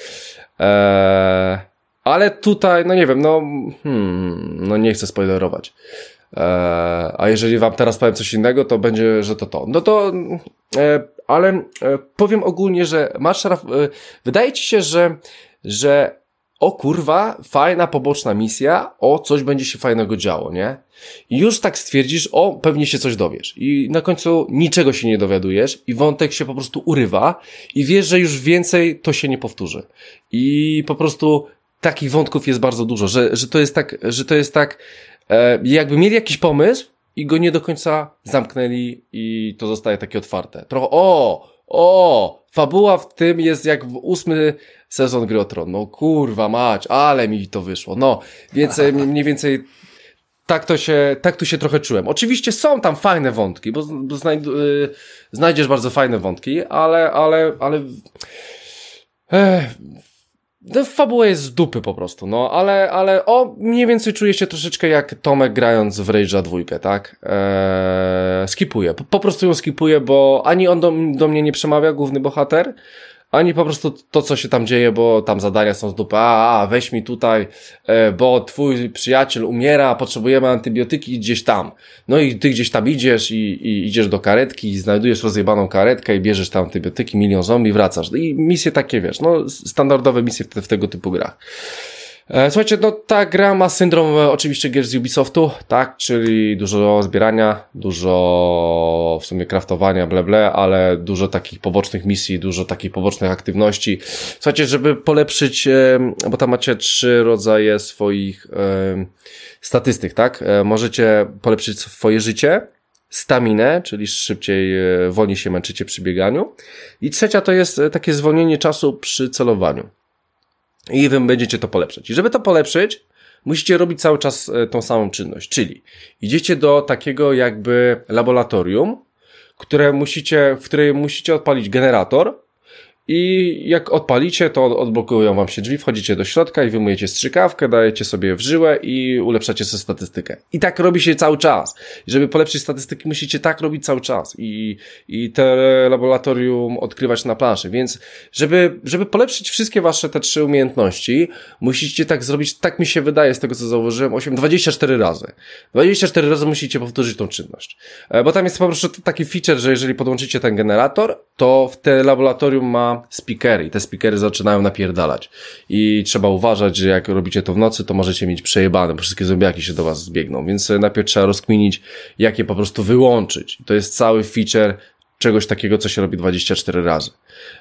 ale tutaj, no nie wiem, no nie chcę spoilerować. A jeżeli wam teraz powiem coś innego, to będzie, że to. No to, ale powiem ogólnie, że wydaje ci się, że o kurwa, fajna poboczna misja, coś będzie się fajnego działo, nie? I już tak stwierdzisz, pewnie się coś dowiesz. I na końcu niczego się nie dowiadujesz i wątek się po prostu urywa i wiesz, że już więcej to się nie powtórzy. I po prostu takich wątków jest bardzo dużo, że to jest tak, jakby mieli jakiś pomysł i go nie do końca zamknęli i to zostaje takie otwarte. Trochę, fabuła w tym jest jak w 8. sezon Gry o Tron. No kurwa mać, ale mi to wyszło. No, więc mniej więcej tak tu się trochę czułem. Oczywiście są tam fajne wątki, bo znajdziesz bardzo fajne wątki, ale no, fabuła jest z dupy po prostu, no, ale mniej więcej czuję się troszeczkę jak Tomek grając w Rage'a 2, tak? Skipuję, po prostu ją skipuję, bo ani on do mnie nie przemawia, główny bohater, ani po prostu to, co się tam dzieje, bo tam zadania są z dupy, weź mi tutaj, bo twój przyjaciel umiera, potrzebujemy antybiotyki gdzieś tam. No i ty gdzieś tam idziesz i idziesz do karetki i znajdujesz rozjebaną karetkę i bierzesz tam antybiotyki, 1 000 000 zombie, wracasz. I misje takie, wiesz, no standardowe misje w tego typu grach. Słuchajcie, no ta gra ma syndrom oczywiście gier z Ubisoftu, tak, czyli dużo zbierania, dużo w sumie craftowania, ale dużo takich pobocznych misji, dużo takich pobocznych aktywności. Słuchajcie, żeby polepszyć, bo tam macie 3 rodzaje swoich statystyk, tak, możecie polepszyć swoje życie, staminę, czyli szybciej, wolniej się męczycie przy bieganiu i trzecia to jest takie zwolnienie czasu przy celowaniu. I wy będziecie to polepszać. I żeby to polepszyć, musicie robić cały czas tą samą czynność. Czyli idziecie do takiego jakby laboratorium, w której musicie odpalić generator i jak odpalicie, to odblokują wam się drzwi, wchodzicie do środka i wyjmujecie strzykawkę, dajecie sobie w żyłę i ulepszacie sobie statystykę. I tak robi się cały czas. I żeby polepszyć statystyki, musicie tak robić cały czas. I te laboratorium odkrywać na planszy. Więc żeby polepszyć wszystkie wasze te 3 umiejętności, musicie tak zrobić, tak mi się wydaje, z tego co zauważyłem, 24 razy. 24 razy musicie powtórzyć tą czynność. Bo tam jest po prostu taki feature, że jeżeli podłączycie ten generator, to w te laboratorium ma speakery i te speakery zaczynają napierdalać. I trzeba uważać, że jak robicie to w nocy, to możecie mieć przejebane, bo wszystkie zombiaki się do was zbiegną. Więc najpierw trzeba rozkminić, jak je po prostu wyłączyć. To jest cały feature czegoś takiego, co się robi 24 razy.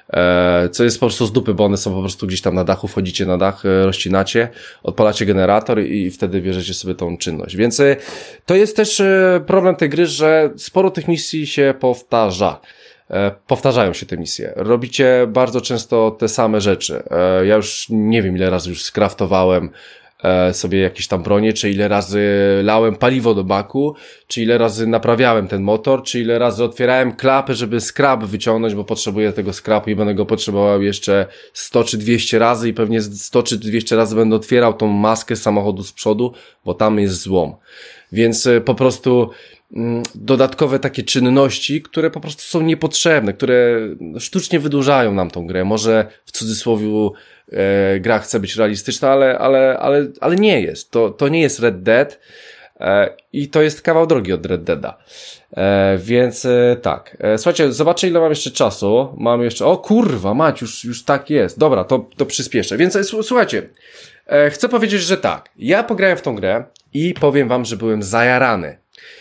Co jest po prostu z dupy, bo one są po prostu gdzieś tam na dachu, wchodzicie na dach, rozcinacie, odpalacie generator i wtedy bierzecie sobie tą czynność. Więc to jest też problem tej gry, że sporo tych misji się powtarza. Powtarzają się te misje. Robicie bardzo często te same rzeczy. Ja już nie wiem, ile razy już skraftowałem sobie jakieś tam bronie, czy ile razy lałem paliwo do baku, czy ile razy naprawiałem ten motor, czy ile razy otwierałem klapy, żeby skrap wyciągnąć, bo potrzebuję tego skrapu i będę go potrzebował jeszcze 100 czy 200 razy i pewnie 100 czy 200 razy będę otwierał tą maskę samochodu z przodu, bo tam jest złom. Więc po dodatkowe takie czynności, które po prostu są niepotrzebne, które sztucznie wydłużają nam tą grę. Może w cudzysłowie gra chce być realistyczna, ale nie jest. To nie jest Red Dead i to jest kawał drogi od Red Deada. Więc tak. Słuchajcie, zobaczę ile mam jeszcze czasu. Mam jeszcze... O kurwa, mać, już tak jest. Dobra, to przyspieszę. Więc słuchajcie, chcę powiedzieć, że tak. Ja pograłem w tą grę i powiem wam, że byłem zajarany.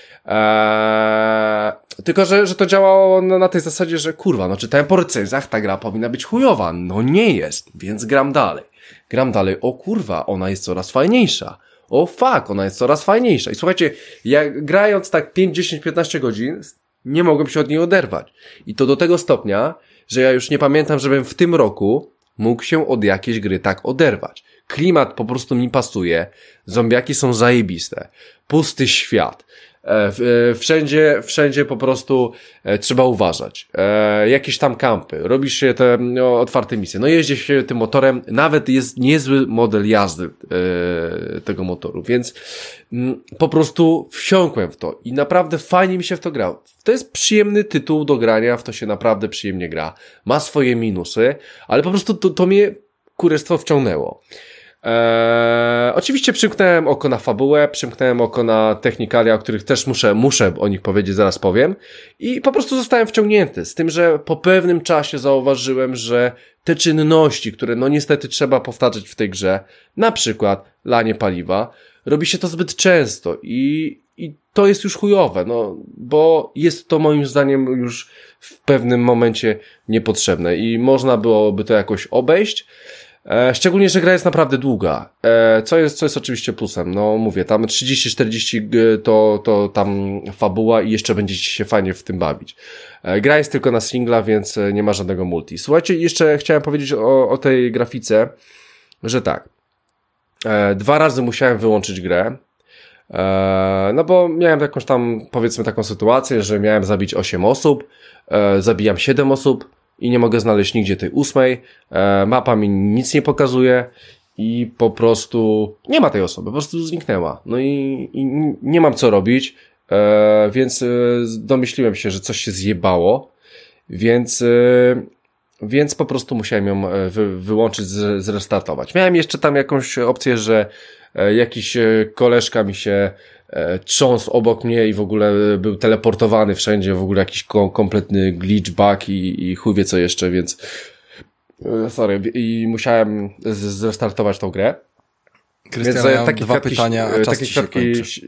Tylko, że to działało na tej zasadzie, że kurwa, no czytałem po recenzjach, ta gra powinna być chujowa. No nie jest, więc gram dalej. O kurwa, ona jest coraz fajniejsza. O fuck, ona jest coraz fajniejsza. I słuchajcie, ja grając tak 5, 10, 15 godzin, nie mogłem się od niej oderwać. I to do tego stopnia, że ja już nie pamiętam, żebym w tym roku mógł się od jakiejś gry tak oderwać. Klimat po prostu mi pasuje, zombiaki są zajebiste, pusty świat. Wszędzie po prostu trzeba uważać. Jakieś tam kampy, robisz się te otwarte misje. No jeździ się tym motorem, nawet jest niezły model jazdy tego motoru, więc po prostu wsiąkłem w to i naprawdę fajnie mi się w to grało. To jest przyjemny tytuł do grania, w to się naprawdę przyjemnie gra. Ma swoje minusy, ale po prostu to mnie kurestwo wciągnęło. Oczywiście przymknąłem oko na fabułę, przymknąłem oko na technikalia, o których też muszę o nich powiedzieć, zaraz powiem. I po prostu zostałem wciągnięty, z tym, że po pewnym czasie zauważyłem, że te czynności, które no niestety trzeba powtarzać w tej grze, na przykład lanie paliwa, robi się to zbyt często i to jest już chujowe, no, bo jest to moim zdaniem już w pewnym momencie niepotrzebne i można byłoby to jakoś obejść. Szczególnie, że gra jest naprawdę długa, co jest oczywiście plusem. No mówię, tam 30-40 to tam fabuła i jeszcze będziecie się fajnie w tym bawić. Gra jest tylko na singla, więc nie ma żadnego multi. Słuchajcie, jeszcze chciałem powiedzieć o tej grafice, że tak, 2 razy musiałem wyłączyć grę, no bo miałem jakąś tam, powiedzmy, taką sytuację, że miałem zabić 8 osób, zabijam 7 osób i nie mogę znaleźć nigdzie tej 8, mapa mi nic nie pokazuje i po prostu nie ma tej osoby, po prostu zniknęła. No i nie mam co robić, więc domyśliłem się, że coś się zjebało, więc po prostu musiałem ją wyłączyć, zrestartować. Miałem jeszcze tam jakąś opcję, że jakiś koleżka mi się trząsł obok mnie i w ogóle był teleportowany wszędzie, w ogóle jakiś kompletny glitch, bug i chuj wie co jeszcze, więc sorry, i musiałem zrestartować tą grę. Krystian, ja mam 2 pytania, a czas ci się kończy.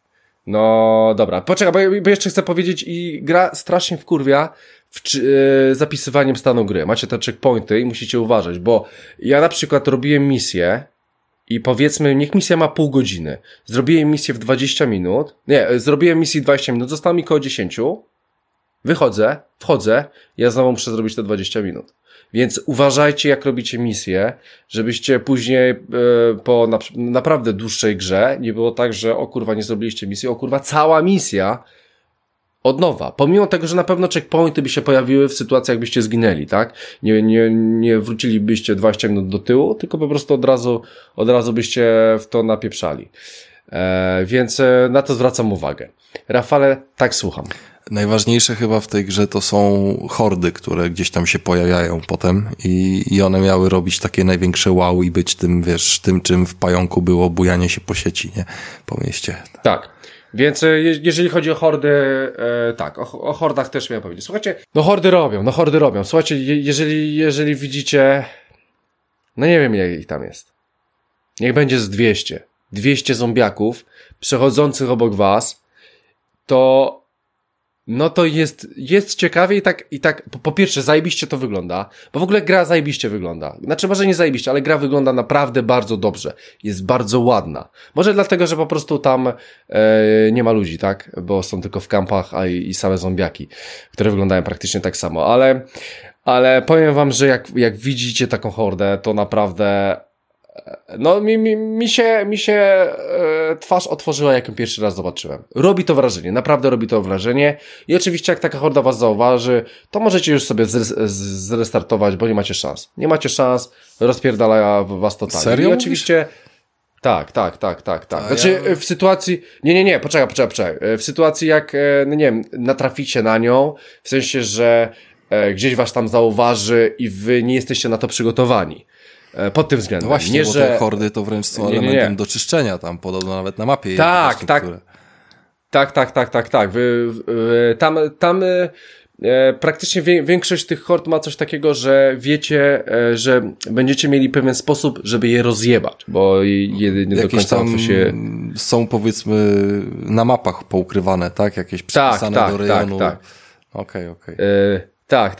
No dobra, poczekaj, bo jeszcze chcę powiedzieć i gra strasznie wkurwia zapisywaniem stanu gry. Macie te checkpointy i musicie uważać, bo ja na przykład robiłem misję i powiedzmy, niech misja ma pół godziny. Zrobiłem misję w 20 minut. Nie, zrobiłem misję 20 minut, zostało mi koło 10. Wchodzę, ja znowu muszę zrobić te 20 minut. Więc uważajcie, jak robicie misję, żebyście później po naprawdę dłuższej grze nie było tak, że o kurwa nie zrobiliście misji, o kurwa cała misja od nowa. Pomimo tego, że na pewno checkpointy by się pojawiły w sytuacji, jakbyście zginęli, tak? Nie wrócilibyście 20 minut do tyłu, tylko po prostu od razu byście w to napieprzali. Więc na to zwracam uwagę. Rafale, tak słucham. Najważniejsze chyba w tej grze to są hordy, które gdzieś tam się pojawiają potem i one miały robić takie największe wow i być tym, wiesz, tym czym w Pająku było bujanie się po sieci, nie? Po mieście. Tak. Więc jeżeli chodzi o hordy, tak, o hordach też miałem powiedzieć. Słuchajcie, no hordy robią. Słuchajcie, jeżeli widzicie, no nie wiem ile ich tam jest. Niech będzie z 200. 200 zombiaków przechodzących obok was, to no to jest ciekawie i tak po pierwsze zajebiście to wygląda, bo w ogóle gra zajebiście wygląda. Znaczy może nie zajebiście, ale gra wygląda naprawdę bardzo dobrze. Jest bardzo ładna. Może dlatego, że po prostu tam nie ma ludzi, tak? Bo są tylko w kampach, i same zombiaki, które wyglądają praktycznie tak samo. Ale powiem wam, że jak widzicie taką hordę, to naprawdę no mi się twarz otworzyła, jak ją pierwszy raz zobaczyłem. Robi to wrażenie, naprawdę robi to wrażenie i oczywiście jak taka horda was zauważy, to możecie już sobie zrestartować, bo nie macie szans. Nie macie szans, rozpierdala was totalnie. Serio? I oczywiście tak. Znaczy w sytuacji nie, poczekaj. W sytuacji jak, no nie wiem, natraficie na nią, w sensie, że gdzieś was tam zauważy i wy nie jesteście na to przygotowani. Pod tym względem. No właśnie, bo te hordy to wręcz są elementem do czyszczenia, tam podobno nawet na mapie. Tak. Tam praktycznie większość tych hord ma coś takiego, że wiecie, że będziecie mieli pewien sposób, żeby je rozjebać, bo nie do końca łatwo się... są powiedzmy na mapach poukrywane, tak? Jakieś przypisane do rejonu. Tak. Okej. Tak.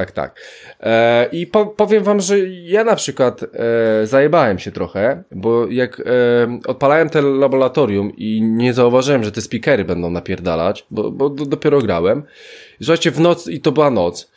I powiem wam, że ja na przykład zajebałem się trochę, bo jak odpalałem te laboratorium i nie zauważyłem, że te speakery będą napierdalać, bo dopiero grałem. Słuchajcie, w noc, i to była noc,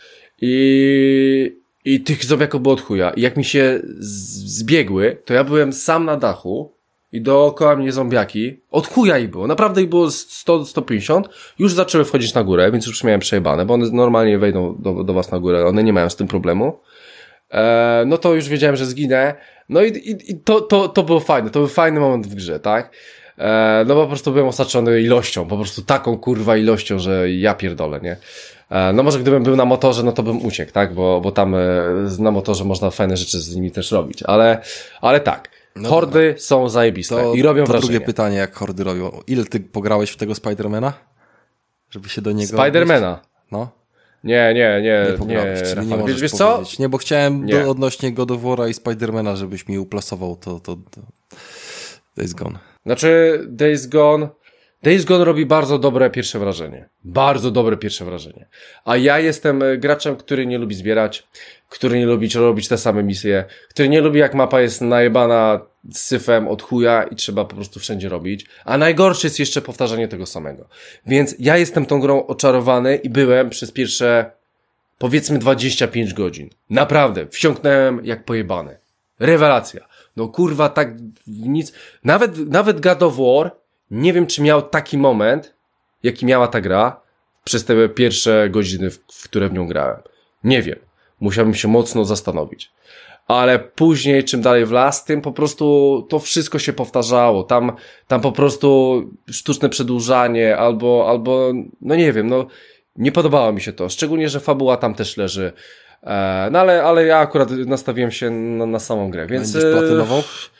i tych zombiaków było od chuja. I jak mi się zbiegły, to ja byłem sam na dachu, i dookoła mnie zombiaki. Od chuja ich było. Naprawdę ich było 100-150. Już zaczęły wchodzić na górę, więc już miałem przejebane, bo one normalnie wejdą do was na górę. One nie mają z tym problemu. No to już wiedziałem, że zginę. No i to było fajne. To był fajny moment w grze, tak? No po prostu byłem osaczony ilością. Po prostu taką kurwa ilością, że ja pierdolę, nie? No może gdybym był na motorze, no to bym uciekł, tak? Bo tam na motorze można fajne rzeczy z nimi też robić. Ale tak. No hordy dobra. Są zajebiste i robią wrażenie. Drugie pytanie, jak hordy robią. Ile ty pograłeś w tego Spidermana? Żeby się do niego... Spidermana? No. Nie pograłeś, czyli nie możesz wiesz powiedzieć. Co? Nie, bo chciałem odnośnie God of War'a i Spidermana, żebyś mi uplasował to Days Gone. Znaczy Days Gone... Days Gone robi bardzo dobre pierwsze wrażenie. Bardzo dobre pierwsze wrażenie. A ja jestem graczem, który nie lubi zbierać, który nie lubi robić te same misje, który nie lubi jak mapa jest najebana syfem od chuja i trzeba po prostu wszędzie robić. A najgorsze jest jeszcze powtarzanie tego samego. Więc ja jestem tą grą oczarowany i byłem przez pierwsze, powiedzmy 25 godzin. Naprawdę, wsiąknąłem jak pojebany. Rewelacja. No kurwa, tak nic. Nawet God of War, nie wiem czy miał taki moment, jaki miała ta gra przez te pierwsze godziny, w które w nią grałem. Nie wiem. Musiałbym się mocno zastanowić. Ale później, czym dalej w las, tym po prostu to wszystko się powtarzało. Tam po prostu sztuczne przedłużanie albo no nie wiem, no nie podobało mi się to. Szczególnie, że fabuła tam też leży. No ale ja akurat nastawiłem się na samą grę, więc... Będziesz platynował?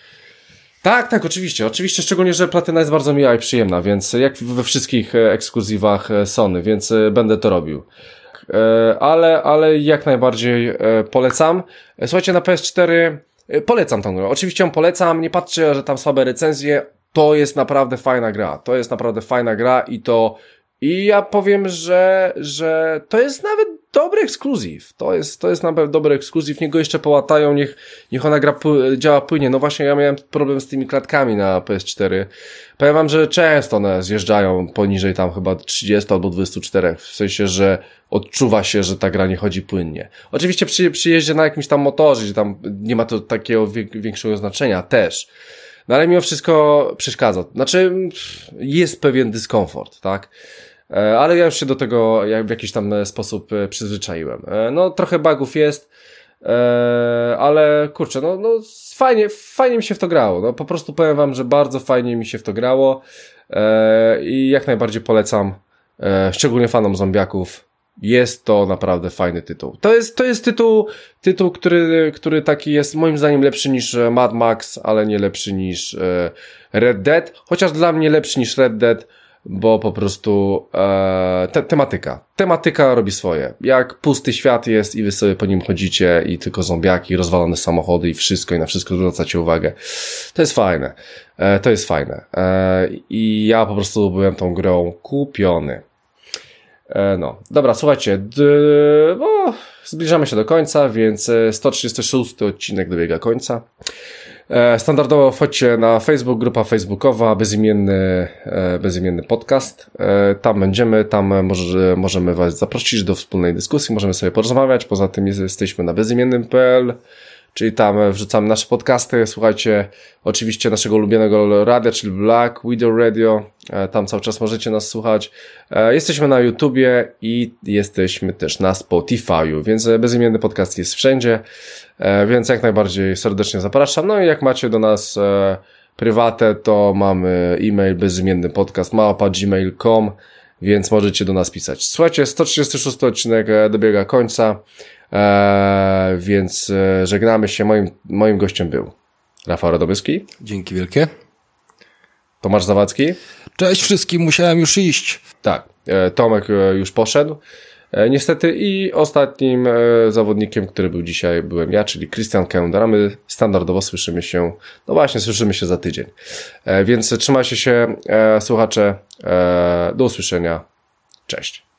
Tak, oczywiście. Oczywiście, szczególnie, że platyna jest bardzo miła i przyjemna, więc jak we wszystkich ekskluzywach Sony, więc będę to robił. Ale jak najbardziej polecam. Słuchajcie, na PS4 polecam tą grę. Oczywiście ją polecam, nie patrzcie, że tam słabe recenzje. To jest naprawdę fajna gra. To jest naprawdę fajna gra i ja powiem, że to jest nawet dobry ekskluzyw. To jest nawet dobry ekskluzyw. Niech go jeszcze połatają, niech ona działa płynnie. No właśnie, ja miałem problem z tymi klatkami na PS4. Powiem wam, że często one zjeżdżają poniżej tam chyba 30 albo 24. W sensie, że odczuwa się, że ta gra nie chodzi płynnie. Oczywiście przy jeździe na jakimś tam motorze, gdzie tam nie ma to takiego większego znaczenia też. No ale mimo wszystko przeszkadza. Znaczy, jest pewien dyskomfort, tak? Ale ja już się do tego w jakiś tam sposób przyzwyczaiłem. No, trochę bugów jest, ale kurczę, no fajnie mi się w to grało. No, po prostu powiem wam, że bardzo fajnie mi się w to grało i jak najbardziej polecam, szczególnie fanom zombiaków. Jest to naprawdę fajny tytuł. To jest tytuł, który taki jest moim zdaniem lepszy niż Mad Max, ale nie lepszy niż Red Dead. Chociaż dla mnie lepszy niż Red Dead, bo po prostu tematyka robi swoje. Jak pusty świat jest i wy sobie po nim chodzicie i tylko zombiaki, rozwalone samochody i wszystko i na wszystko zwracacie uwagę. To jest fajne. I ja po prostu byłem tą grą kupiony. No, dobra, słuchajcie, zbliżamy się do końca, więc 136 odcinek dobiega końca. Standardowo wchodźcie na Facebook, grupa facebookowa, bezimienny podcast. Tam będziemy, możemy was zaprosić do wspólnej dyskusji, możemy sobie porozmawiać. Poza tym jesteśmy na bezimiennym.pl, czyli tam wrzucamy nasze podcasty. Słuchajcie oczywiście naszego ulubionego radia, czyli Black Widow Radio. Tam cały czas możecie nas słuchać. Jesteśmy na YouTubie i jesteśmy też na Spotify'u, więc bezimienny podcast jest wszędzie. Więc jak najbardziej serdecznie zapraszam. No i jak macie do nas prywatę, to mamy e-mail bezimiennypodcast@gmail.com, więc możecie do nas pisać. Słuchajcie, 136 odcinek dobiega końca, więc żegnamy się. Moim gościem był Rafał Radomyski. Dzięki wielkie. Tomasz Zawadzki. Cześć wszystkim, musiałem już iść. Tak, Tomek już poszedł. Niestety i ostatnim zawodnikiem, który był dzisiaj, byłem ja, czyli Christian Kender, a my standardowo słyszymy się za tydzień. Więc trzymajcie się, słuchacze, do usłyszenia, cześć.